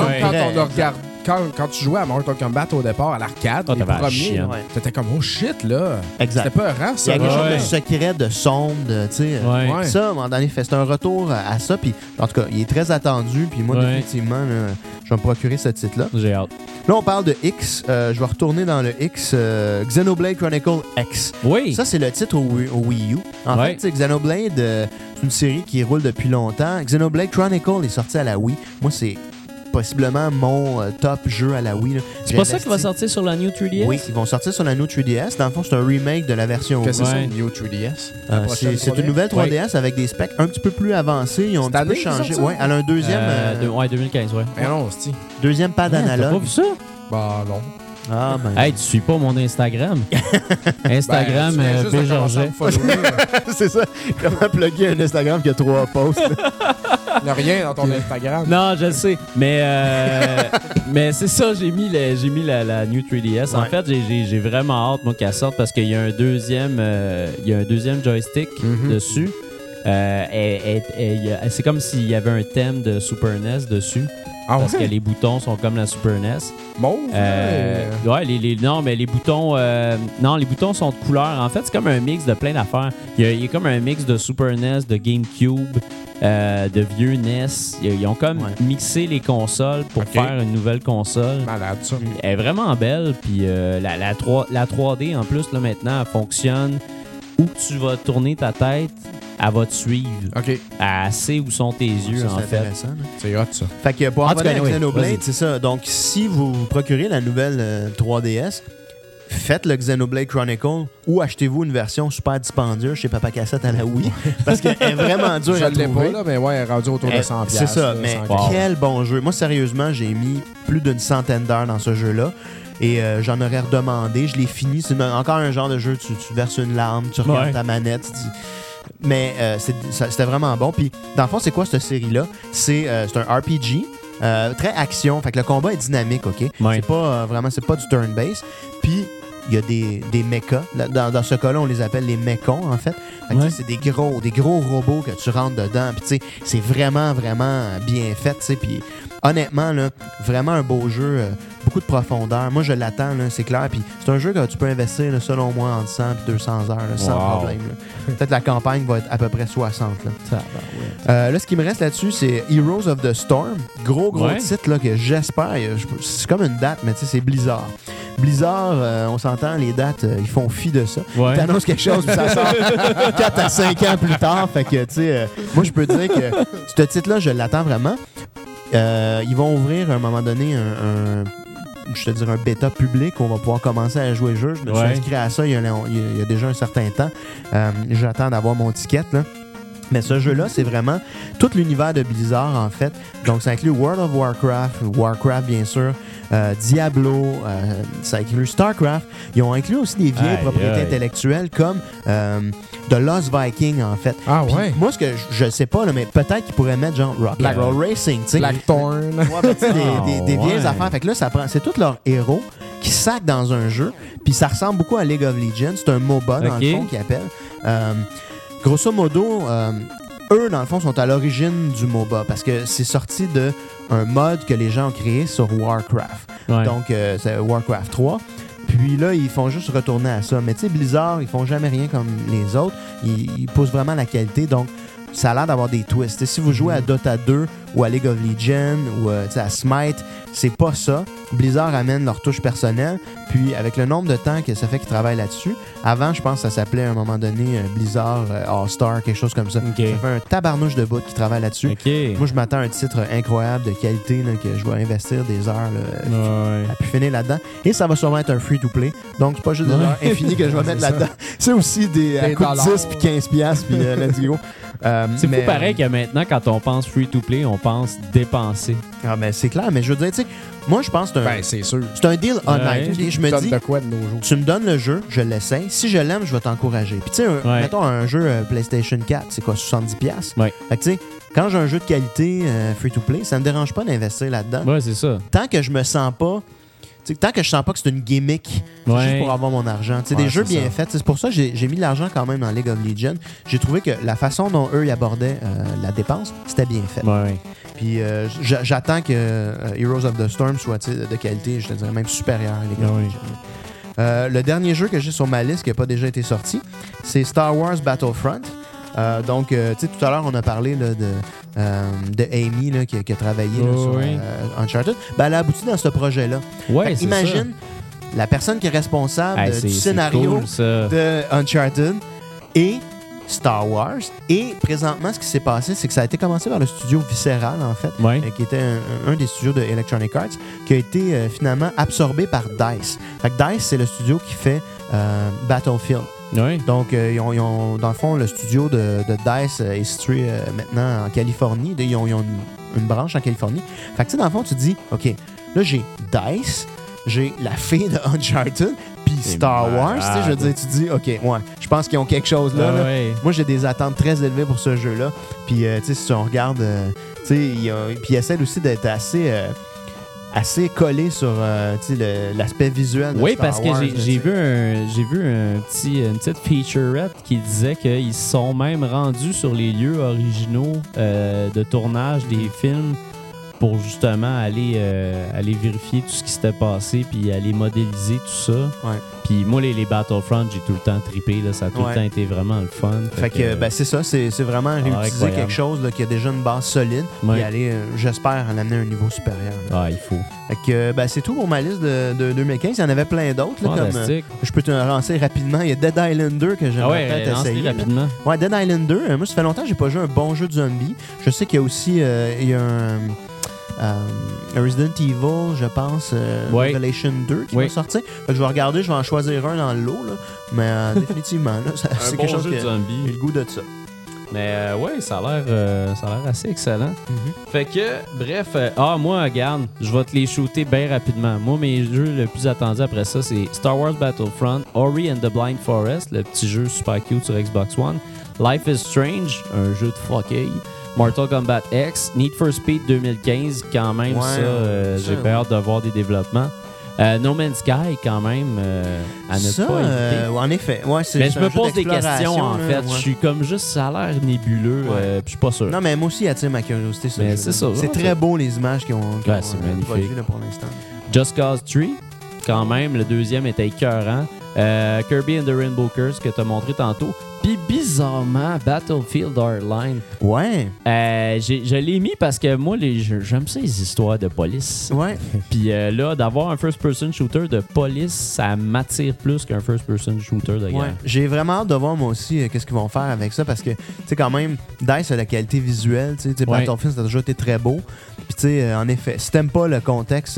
Quand tu jouais à Mortal Kombat au départ, à l'arcade, les premiers, t'étais comme, oh shit, là. Exact. C'était peurant, ça. Il y a quelque chose de secret, de sombre, tu sais. Ça, à un moment donné, c'est un retour à ça. Puis, en tout cas, il est très attendu. Puis moi, définitivement, là, je vais me procurer ce titre-là. J'ai hâte. Là, on parle de X. Je vais retourner dans le X. Xenoblade Chronicle X. Oui. Ça, c'est le titre au Wii U. En fait, Xenoblade, c'est une série qui roule depuis longtemps. Xenoblade Chronicle est sorti à la Wii. Moi, c'est possiblement mon top jeu à la Wii. Là. C'est pas ça qui va sortir sur la New 3DS? Oui, ils vont sortir sur la New 3DS. Dans le fond, c'est un remake de la version Wii. C'est ça, New 3DS? C'est une nouvelle 3DS avec des specs un petit peu plus avancés. Ils ont un petit peu changé. Oui, elle a un deuxième... 2015, deuxième pad analogue. T'as pas vu ça? Bah non. Ah, ben... Hey, tu suis pas mon Instagram? Instagram, Bégeorget. C'est ça. Comment plugger un Instagram qui a 3 posts? Il n'y a rien dans ton Instagram. Non, je le sais. Mais c'est ça, j'ai mis la New 3DS. En fait, j'ai vraiment hâte, moi, qu'elle sorte parce qu'il y a un deuxième joystick dessus. C'est comme s'il y avait un thème de Super NES dessus. Parce que les boutons sont comme la Super NES. Les boutons... les boutons sont de couleur. En fait, c'est comme un mix de plein d'affaires. Il y a comme un mix de Super NES, de GameCube, de vieux NES. Ils ont comme mixé les consoles pour faire une nouvelle console. Malade, ça. Elle est vraiment belle. Puis la 3D, en plus, là, maintenant, elle fonctionne. Où tu vas tourner ta tête, elle va te suivre. OK. Elle sait où sont tes yeux, en fait. C'est hot, ça. Fait que pour en revenir avec Xenoblade, c'est ça. Donc, si vous procurez la nouvelle 3DS, faites le Xenoblade Chronicle ou achetez-vous une version super dispendieuse chez Papa Cassette à la Wii. Parce qu'elle est vraiment dure à trouver. Je l'ai pas, là, mais elle est rendue autour de 100$. C'est ça, mais quel bon jeu. Moi, sérieusement, j'ai mis plus d'une centaine d'heures dans ce jeu-là. Et j'en aurais redemandé. Je l'ai fini. C'est encore un genre de jeu, tu verses une larme, tu regardes ta manette, tu dis... Mais c'était vraiment bon. Puis, dans le fond, c'est quoi cette série-là? C'est un RPG, très action. Fait que le combat est dynamique, OK? Ouais. C'est pas c'est pas du turn-based. Puis, il y a des mechas. Dans ce cas-là, on les appelle les mechons, en fait. Fait que, c'est des gros robots que tu rentres dedans. Puis, tu sais, c'est vraiment, vraiment bien fait, tu sais. Puis, honnêtement, là, vraiment un beau jeu. Beaucoup de profondeur. Moi, je l'attends, là, c'est clair. Puis c'est un jeu que tu peux investir, là, selon moi, entre 100 et 200 heures, là, sans problème. Là. Peut-être la campagne va être à peu près 60. Là, ce qui me reste là-dessus, c'est Heroes of the Storm. Gros titre là, que j'espère. C'est comme une date, mais tu sais, c'est Blizzard. Blizzard, on s'entend, les dates, ils font fi de ça. Ils t'annoncent quelque chose, puis ça sort 4 à 5 ans plus tard. Fait que, tu sais, moi, je peux te dire que ce titre-là, je l'attends vraiment. Ils vont ouvrir à un moment donné un bêta public où on va pouvoir commencer à jouer le jeu. Je me suis inscrit à ça il y a déjà un certain temps. J'attends d'avoir mon ticket, là. Mais ce jeu-là, c'est vraiment tout l'univers de Blizzard, en fait. Donc, ça inclut World of Warcraft, bien sûr, Diablo, ça inclut StarCraft. Ils ont inclus aussi des vieilles propriétés intellectuelles comme The Lost Viking, en fait. Ah puis, ouais? moi, ce que je sais pas, là, mais peut-être qu'ils pourraient mettre genre Rock Roll Racing, tu sais. Blackthorn. Des vieilles affaires. Fait que là, c'est tous leurs héros qui sacent dans un jeu. Puis ça ressemble beaucoup à League of Legends. C'est un MOBA, dans le fond, qu'ils appellent. Grosso modo, eux, dans le fond, sont à l'origine du MOBA parce que c'est sorti d'un mode que les gens ont créé sur Warcraft. Donc, c'est Warcraft 3. Puis là, ils font juste retourner à ça. Mais tu sais, Blizzard, ils font jamais rien comme les autres. Ils poussent vraiment la qualité. Donc, ça a l'air d'avoir des twists. T'sais, si vous jouez à Dota 2 ou à League of Legends ou à Smite, c'est pas ça. Blizzard amène leur touche personnelle. Puis avec le nombre de temps que ça fait qu'ils travaillent là-dessus, avant, je pense que ça s'appelait à un moment donné Blizzard All-Star, quelque chose comme ça. Ça fait un tabarnouche de bout qui travaille là-dessus. Moi, je m'attends à un titre incroyable de qualité là, que je vais investir des heures à pu finir là-dedans. Et ça va sûrement être un free-to-play. Donc, c'est pas juste des heures infinies que je vais mettre là-dedans. C'est aussi des coups de 10 puis 15$, puis let's go. C'est fou pareil que maintenant, quand on pense free-to-play, on pense dépenser. Ah, ben c'est clair, mais je veux dire, tu sais, moi, je pense que c'est sûr. C'est un deal honnête. Je me dis, de quoi de nos jours? Tu me donnes le jeu, je l'essaie. Si je l'aime, je vais t'encourager. Puis, tu sais, mettons un jeu PlayStation 4, c'est quoi, 70$? Fait que, tu sais, quand j'ai un jeu de qualité free-to-play, ça me dérange pas d'investir là-dedans. Ouais, c'est ça. Tant que je me sens pas... tant que je sens pas que c'est une gimmick, c'est juste pour avoir mon argent. Des jeux bien faits. C'est pour ça que j'ai mis de l'argent quand même dans League of Legends. J'ai trouvé que la façon dont eux ils abordaient la dépense, c'était bien fait. Puis j'attends que Heroes of the Storm soit de qualité, je te dirais même supérieure à League of Legends. Le dernier jeu que j'ai sur ma liste qui n'a pas déjà été sorti, c'est Star Wars Battlefront. Donc, tu sais, tout à l'heure, on a parlé là, de Amy là, qui a travaillé là, sur Uncharted. Ben, elle a abouti dans ce projet-là. Imagine la personne qui est responsable du scénario de Uncharted et Star Wars. Et présentement, ce qui s'est passé, c'est que ça a été commencé par le studio Visceral, en fait, qui était un des studios de Electronic Arts, qui a été finalement absorbé par DICE. Fait que DICE, c'est le studio qui fait Battlefield. Donc, ils ont, dans le fond, le studio de DICE est situé maintenant en Californie. Ils ont une branche en Californie. Fait que, tu sais, dans le fond, tu te dis, OK, là, j'ai DICE, j'ai la fille de Uncharted, puis Star Wars. Tu sais, je veux dire, tu te dis, OK, je pense qu'ils ont quelque chose là. Moi, j'ai des attentes très élevées pour ce jeu-là. Puis, tu sais, si on regarde, tu sais, puis ils essaient aussi d'être assez collé sur l'aspect visuel de Star Wars. Oui, parce que j'ai vu une petite featurette qui disait qu'ils sont même rendus sur les lieux originaux de tournage des films pour justement aller vérifier tout ce qui s'était passé puis aller modéliser tout ça. Puis moi, les Battlefront, j'ai tout le temps trippé. Là, ça a tout le temps été vraiment le fun. Fait que c'est ça, c'est vraiment réutiliser quelque chose là, qui a déjà une base solide et aller, j'espère, en amener à un niveau supérieur. Il faut. Fait que c'est tout pour ma liste de 2015. Il y en avait plein d'autres. Je peux te lancer rapidement. Il y a Dead Island 2 que j'aimerais peut-être essayer. Rapidement. Ouais, Dead Island 2. Moi, ça fait longtemps que j'ai pas joué un bon jeu de zombie. Je sais qu'il y a aussi un Resident Evil, je pense, Revelation 2 qui va sortir. Fait que je vais regarder, je vais en choisir un dans le lot. Là. Mais définitivement, là, c'est quelque chose de qui a zombie. le goût de ça. Mais ouais, ça a l'air assez excellent. Fait que, bref, moi, regarde, je vais te les shooter bien rapidement. Moi, mes jeux le plus attendus après ça, c'est Star Wars Battlefront, Ori and the Blind Forest, le petit jeu super cute sur Xbox One, Life is Strange, un jeu de fuckey, Mortal Kombat X, Need for Speed 2015, quand même, j'ai bien hâte de voir des développements. No Man's Sky, quand même, à ne pas éviter. En effet. Ouais, mais je me pose des questions, en fait. Je suis comme juste, ça a l'air nébuleux, puis je suis pas sûr. Non, mais moi aussi, il attire ma curiosité. Mais c'est ça. C'est très beau, les images qu'ils ont c'est magnifique. produites là, pour l'instant. Just Cause 3, quand même, le deuxième était écœurant. Kirby and the Rainbow Curse, que tu as montré tantôt. Puis bizarrement, Battlefield Hardline. Ouais. Je l'ai mis parce que moi, j'aime ça, les histoires de police. Ouais. Puis là, d'avoir un first-person shooter de police, ça m'attire plus qu'un first-person shooter de guerre. Ouais. J'ai vraiment hâte de voir, moi aussi, qu'est-ce qu'ils vont faire avec ça parce que, tu sais, quand même, DICE a la qualité visuelle. Tu sais, Battlefield, ça a toujours été très beau. Puis, tu sais, en effet, si t'aimes pas le contexte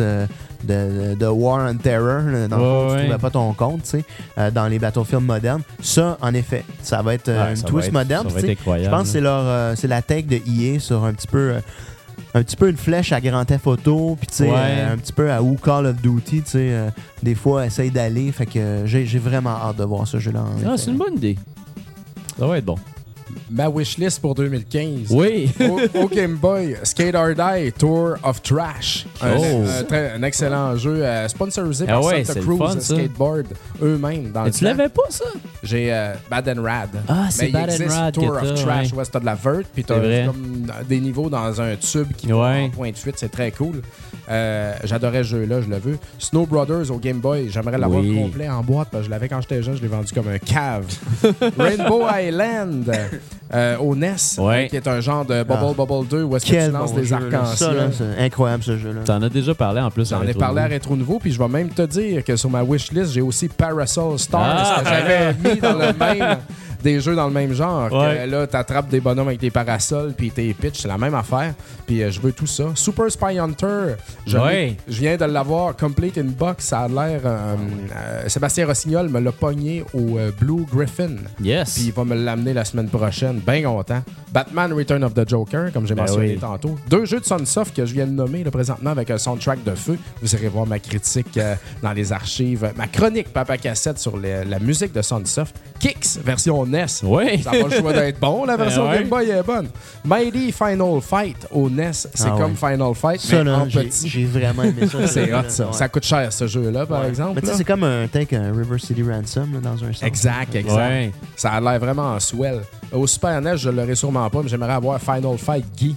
de War on Terror, dans le fond, tu trouvais pas ton compte, tu sais, dans les Battlefield modernes, ça, en effet, ça va être une twist moderne. Ça va être incroyable. Je pense que c'est la take de EA sur un petit peu une flèche à Grand Theft Auto, puis tu sais, un petit peu à Call of Duty, tu sais, des fois essaye d'aller, fait que j'ai vraiment hâte de voir ce jeu-là. C'est une bonne idée. Ça va être bon. Ma wishlist pour 2015. Oui. au Game Boy, Skate or Die, Tour of Trash. Un excellent jeu sponsorisé par Santa Cruz Skateboard eux-mêmes. Tu l'avais pas, ça? J'ai Bad and Rad. Ah, c'est Bad and Rad. Tour of Trash. Ouais, t'as de la vert, puis t'as comme des niveaux dans un tube qui va en point de fuite. C'est très cool. J'adorais ce jeu-là, je le veux. Snow Brothers au Game Boy, j'aimerais l'avoir complet en boîte parce que je l'avais quand j'étais jeune, je l'ai vendu comme un cave. Rainbow Island au NES, qui est un genre de Bubble 2 où est-ce que tu lances des arcs-en-ciel. C'est incroyable ce jeu-là. T'en as déjà parlé en plus. J'en ai parlé à Rétro Nouveau, puis je vais même te dire que sur ma wishlist, j'ai aussi Parasol Stars que j'avais mis dans le même. Des jeux dans le même genre. Que, là, t'attrapes des bonhommes avec des parasols puis t'es pitch, c'est la même affaire. Puis je veux tout ça. Super Spy Hunter, je viens de l'avoir complete in box. Ça a l'air... Sébastien Rossignol me l'a pogné au Blue Griffin. Yes. Puis il va me l'amener la semaine prochaine. Bien content. Batman Return of the Joker, comme j'ai mentionné tantôt. 2 jeux de Sunsoft que je viens de nommer là, présentement avec un soundtrack de feu. Vous irez voir ma critique dans les archives. Ma chronique Papa Cassette sur la musique de Sunsoft. Kicks, version NES. Oui. Ça n'a pas le choix d'être bon. La version Game Boy est bonne. Mighty Final Fight au NES, c'est comme Final Fight, ça, mais là, en petit. J'ai vraiment aimé ça. C'est hot, ça. Ça coûte cher, ce jeu-là, par exemple. Mais tu sais, c'est comme un River City Ransom là, dans un sens. Exact. Ouais. Ça a l'air vraiment swell. Au Super NES, je l'aurais sûrement pas, mais j'aimerais avoir Final Fight Guy.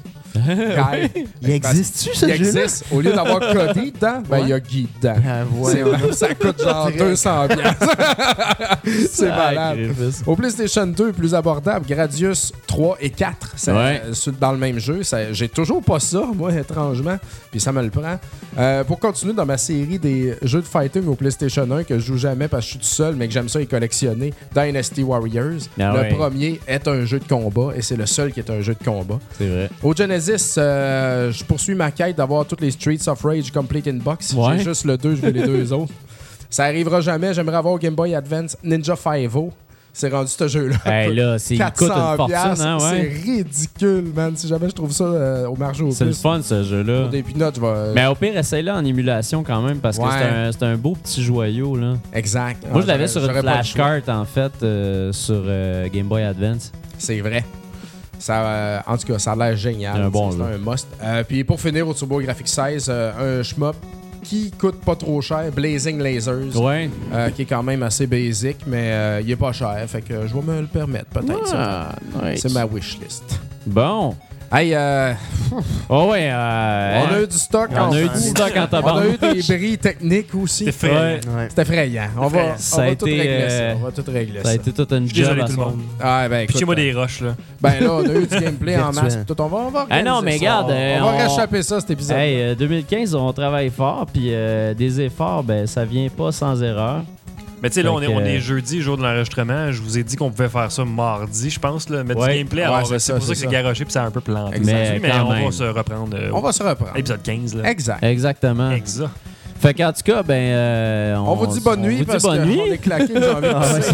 Il existe-tu ce jeu-là? Il existe. Au lieu d'avoir Cody dedans, il y a Guy dedans. Ça coûte genre 200 $. C'est malade. Au PlayStation 2, plus abordable, Gradius 3 et 4. Dans le même jeu. J'ai toujours pas ça, moi, étrangement. Puis ça me le prend. Pour continuer dans ma série des jeux de fighting au PlayStation 1 que je joue jamais parce que je suis tout seul, mais que j'aime ça et collectionner, Dynasty Warriors. Le premier est un jeu de combat et c'est le seul qui est un jeu de combat. C'est vrai. Au Genesis, je poursuis ma quête d'avoir toutes les Streets of Rage complete in box. J'ai juste le 2, je veux les 2 autres. Ça arrivera jamais. J'aimerais avoir au Game Boy Advance Ninja 5-0. C'est rendu ce jeu-là. Hey, là, c'est 400 $. Hein, c'est ridicule, man. Si jamais je trouve ça au marché au plus. C'est le fun, ce jeu-là. Pour des peanuts, Mais au pire, essaye-le en émulation quand même, parce que c'est un beau petit joyau, là. Exact. Moi, je l'avais sur une flashcard, en fait, sur Game Boy Advance. C'est vrai. Ça, en tout cas, ça a l'air génial. C'est un bon jeu. C'est un must. Puis pour finir, au TurboGrafx 16, un shmup qui coûte pas trop cher, Blazing Lasers, qui est quand même assez basic, mais il est pas cher, fait que je vais me le permettre peut-être. Nice. C'est ma wishlist. Bon. Hey, on a eu du stock en tabac. On a eu des bris techniques aussi. C'était effrayant. C'était effrayant. On va tout régler ça. On va tout régler ça. Ça a été toute une job à tout le monde. Pitchez-moi des roches, là. Ben là, on a eu du gameplay en masse. On va non, mais regarde. On va réchapper ça, cet épisode. Hey, 2015, on travaille fort, puis des efforts, ben ça vient pas sans erreur. Mais tu sais, là, on est jeudi, jour de l'enregistrement. Je vous ai dit qu'on pouvait faire ça mardi, je pense, là, mettre du gameplay. Alors, c'est pour ça que c'est garoché puis ça a un peu planté. Mais on va se reprendre. On va se reprendre. Épisode 15, là. Exact. Exactement. Exact. Fait qu'en tout cas, ben. On vous dit bonne nuit parce qu'on est claqué, j'ai envie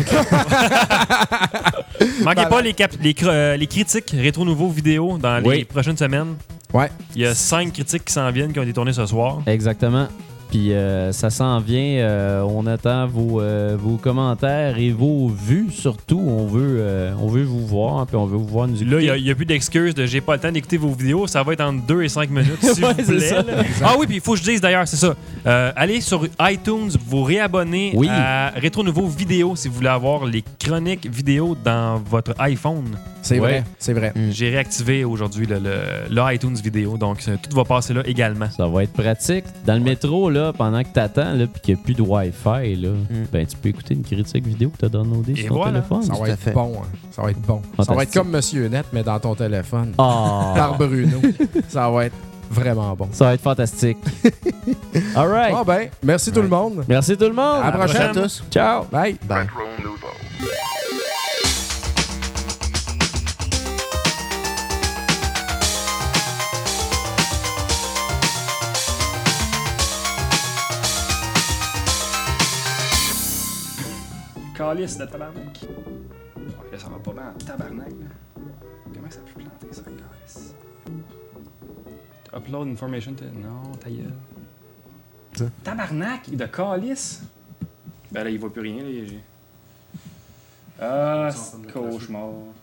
de Manquez pas les critiques Rétro Nouveau vidéo dans les prochaines semaines. Ouais. Il y a 5 critiques qui s'en viennent, qui ont été tournées ce soir. Exactement. Puis ça s'en vient. On attend vos commentaires et vos vues surtout. On veut vous voir, puis on veut vous voir nous écouter. Là, il n'y a plus d'excuses de j'ai pas le temps d'écouter vos vidéos. Ça va être entre 2 et 5 minutes, s'il vous plaît. Ça, ah oui, puis il faut que je dise d'ailleurs, c'est ça. Allez sur iTunes, vous réabonner à Rétro Nouveau Vidéo si vous voulez avoir les chroniques vidéo dans votre iPhone. C'est vrai, c'est vrai. J'ai réactivé aujourd'hui le iTunes Vidéo, donc tout va passer là également. Ça va être pratique. Dans le métro, là, pendant que t'attends, là, puis qu'il n'y a plus de Wi-Fi, là, ben, tu peux écouter une critique vidéo que t'as downloadée sur ton téléphone. Ça va être bon. Hein. Ça va être bon. Fantastique. Ça va être comme Monsieur Net, mais dans ton téléphone. Par Bruno. Ça va être vraiment bon. Ça va être fantastique. All right. Bon ben, merci tout le monde. Merci tout le monde. À la prochaine. À tous. Ciao. Bye. Bye. Calice de tabarnak. Là, ça va pas bien en tabarnak. Là. Comment ça peut planter ça, calice? Upload information. Non, ta gueule. Tabarnak de calice. Ben là, il voit plus rien. Là, c'est cauchemar.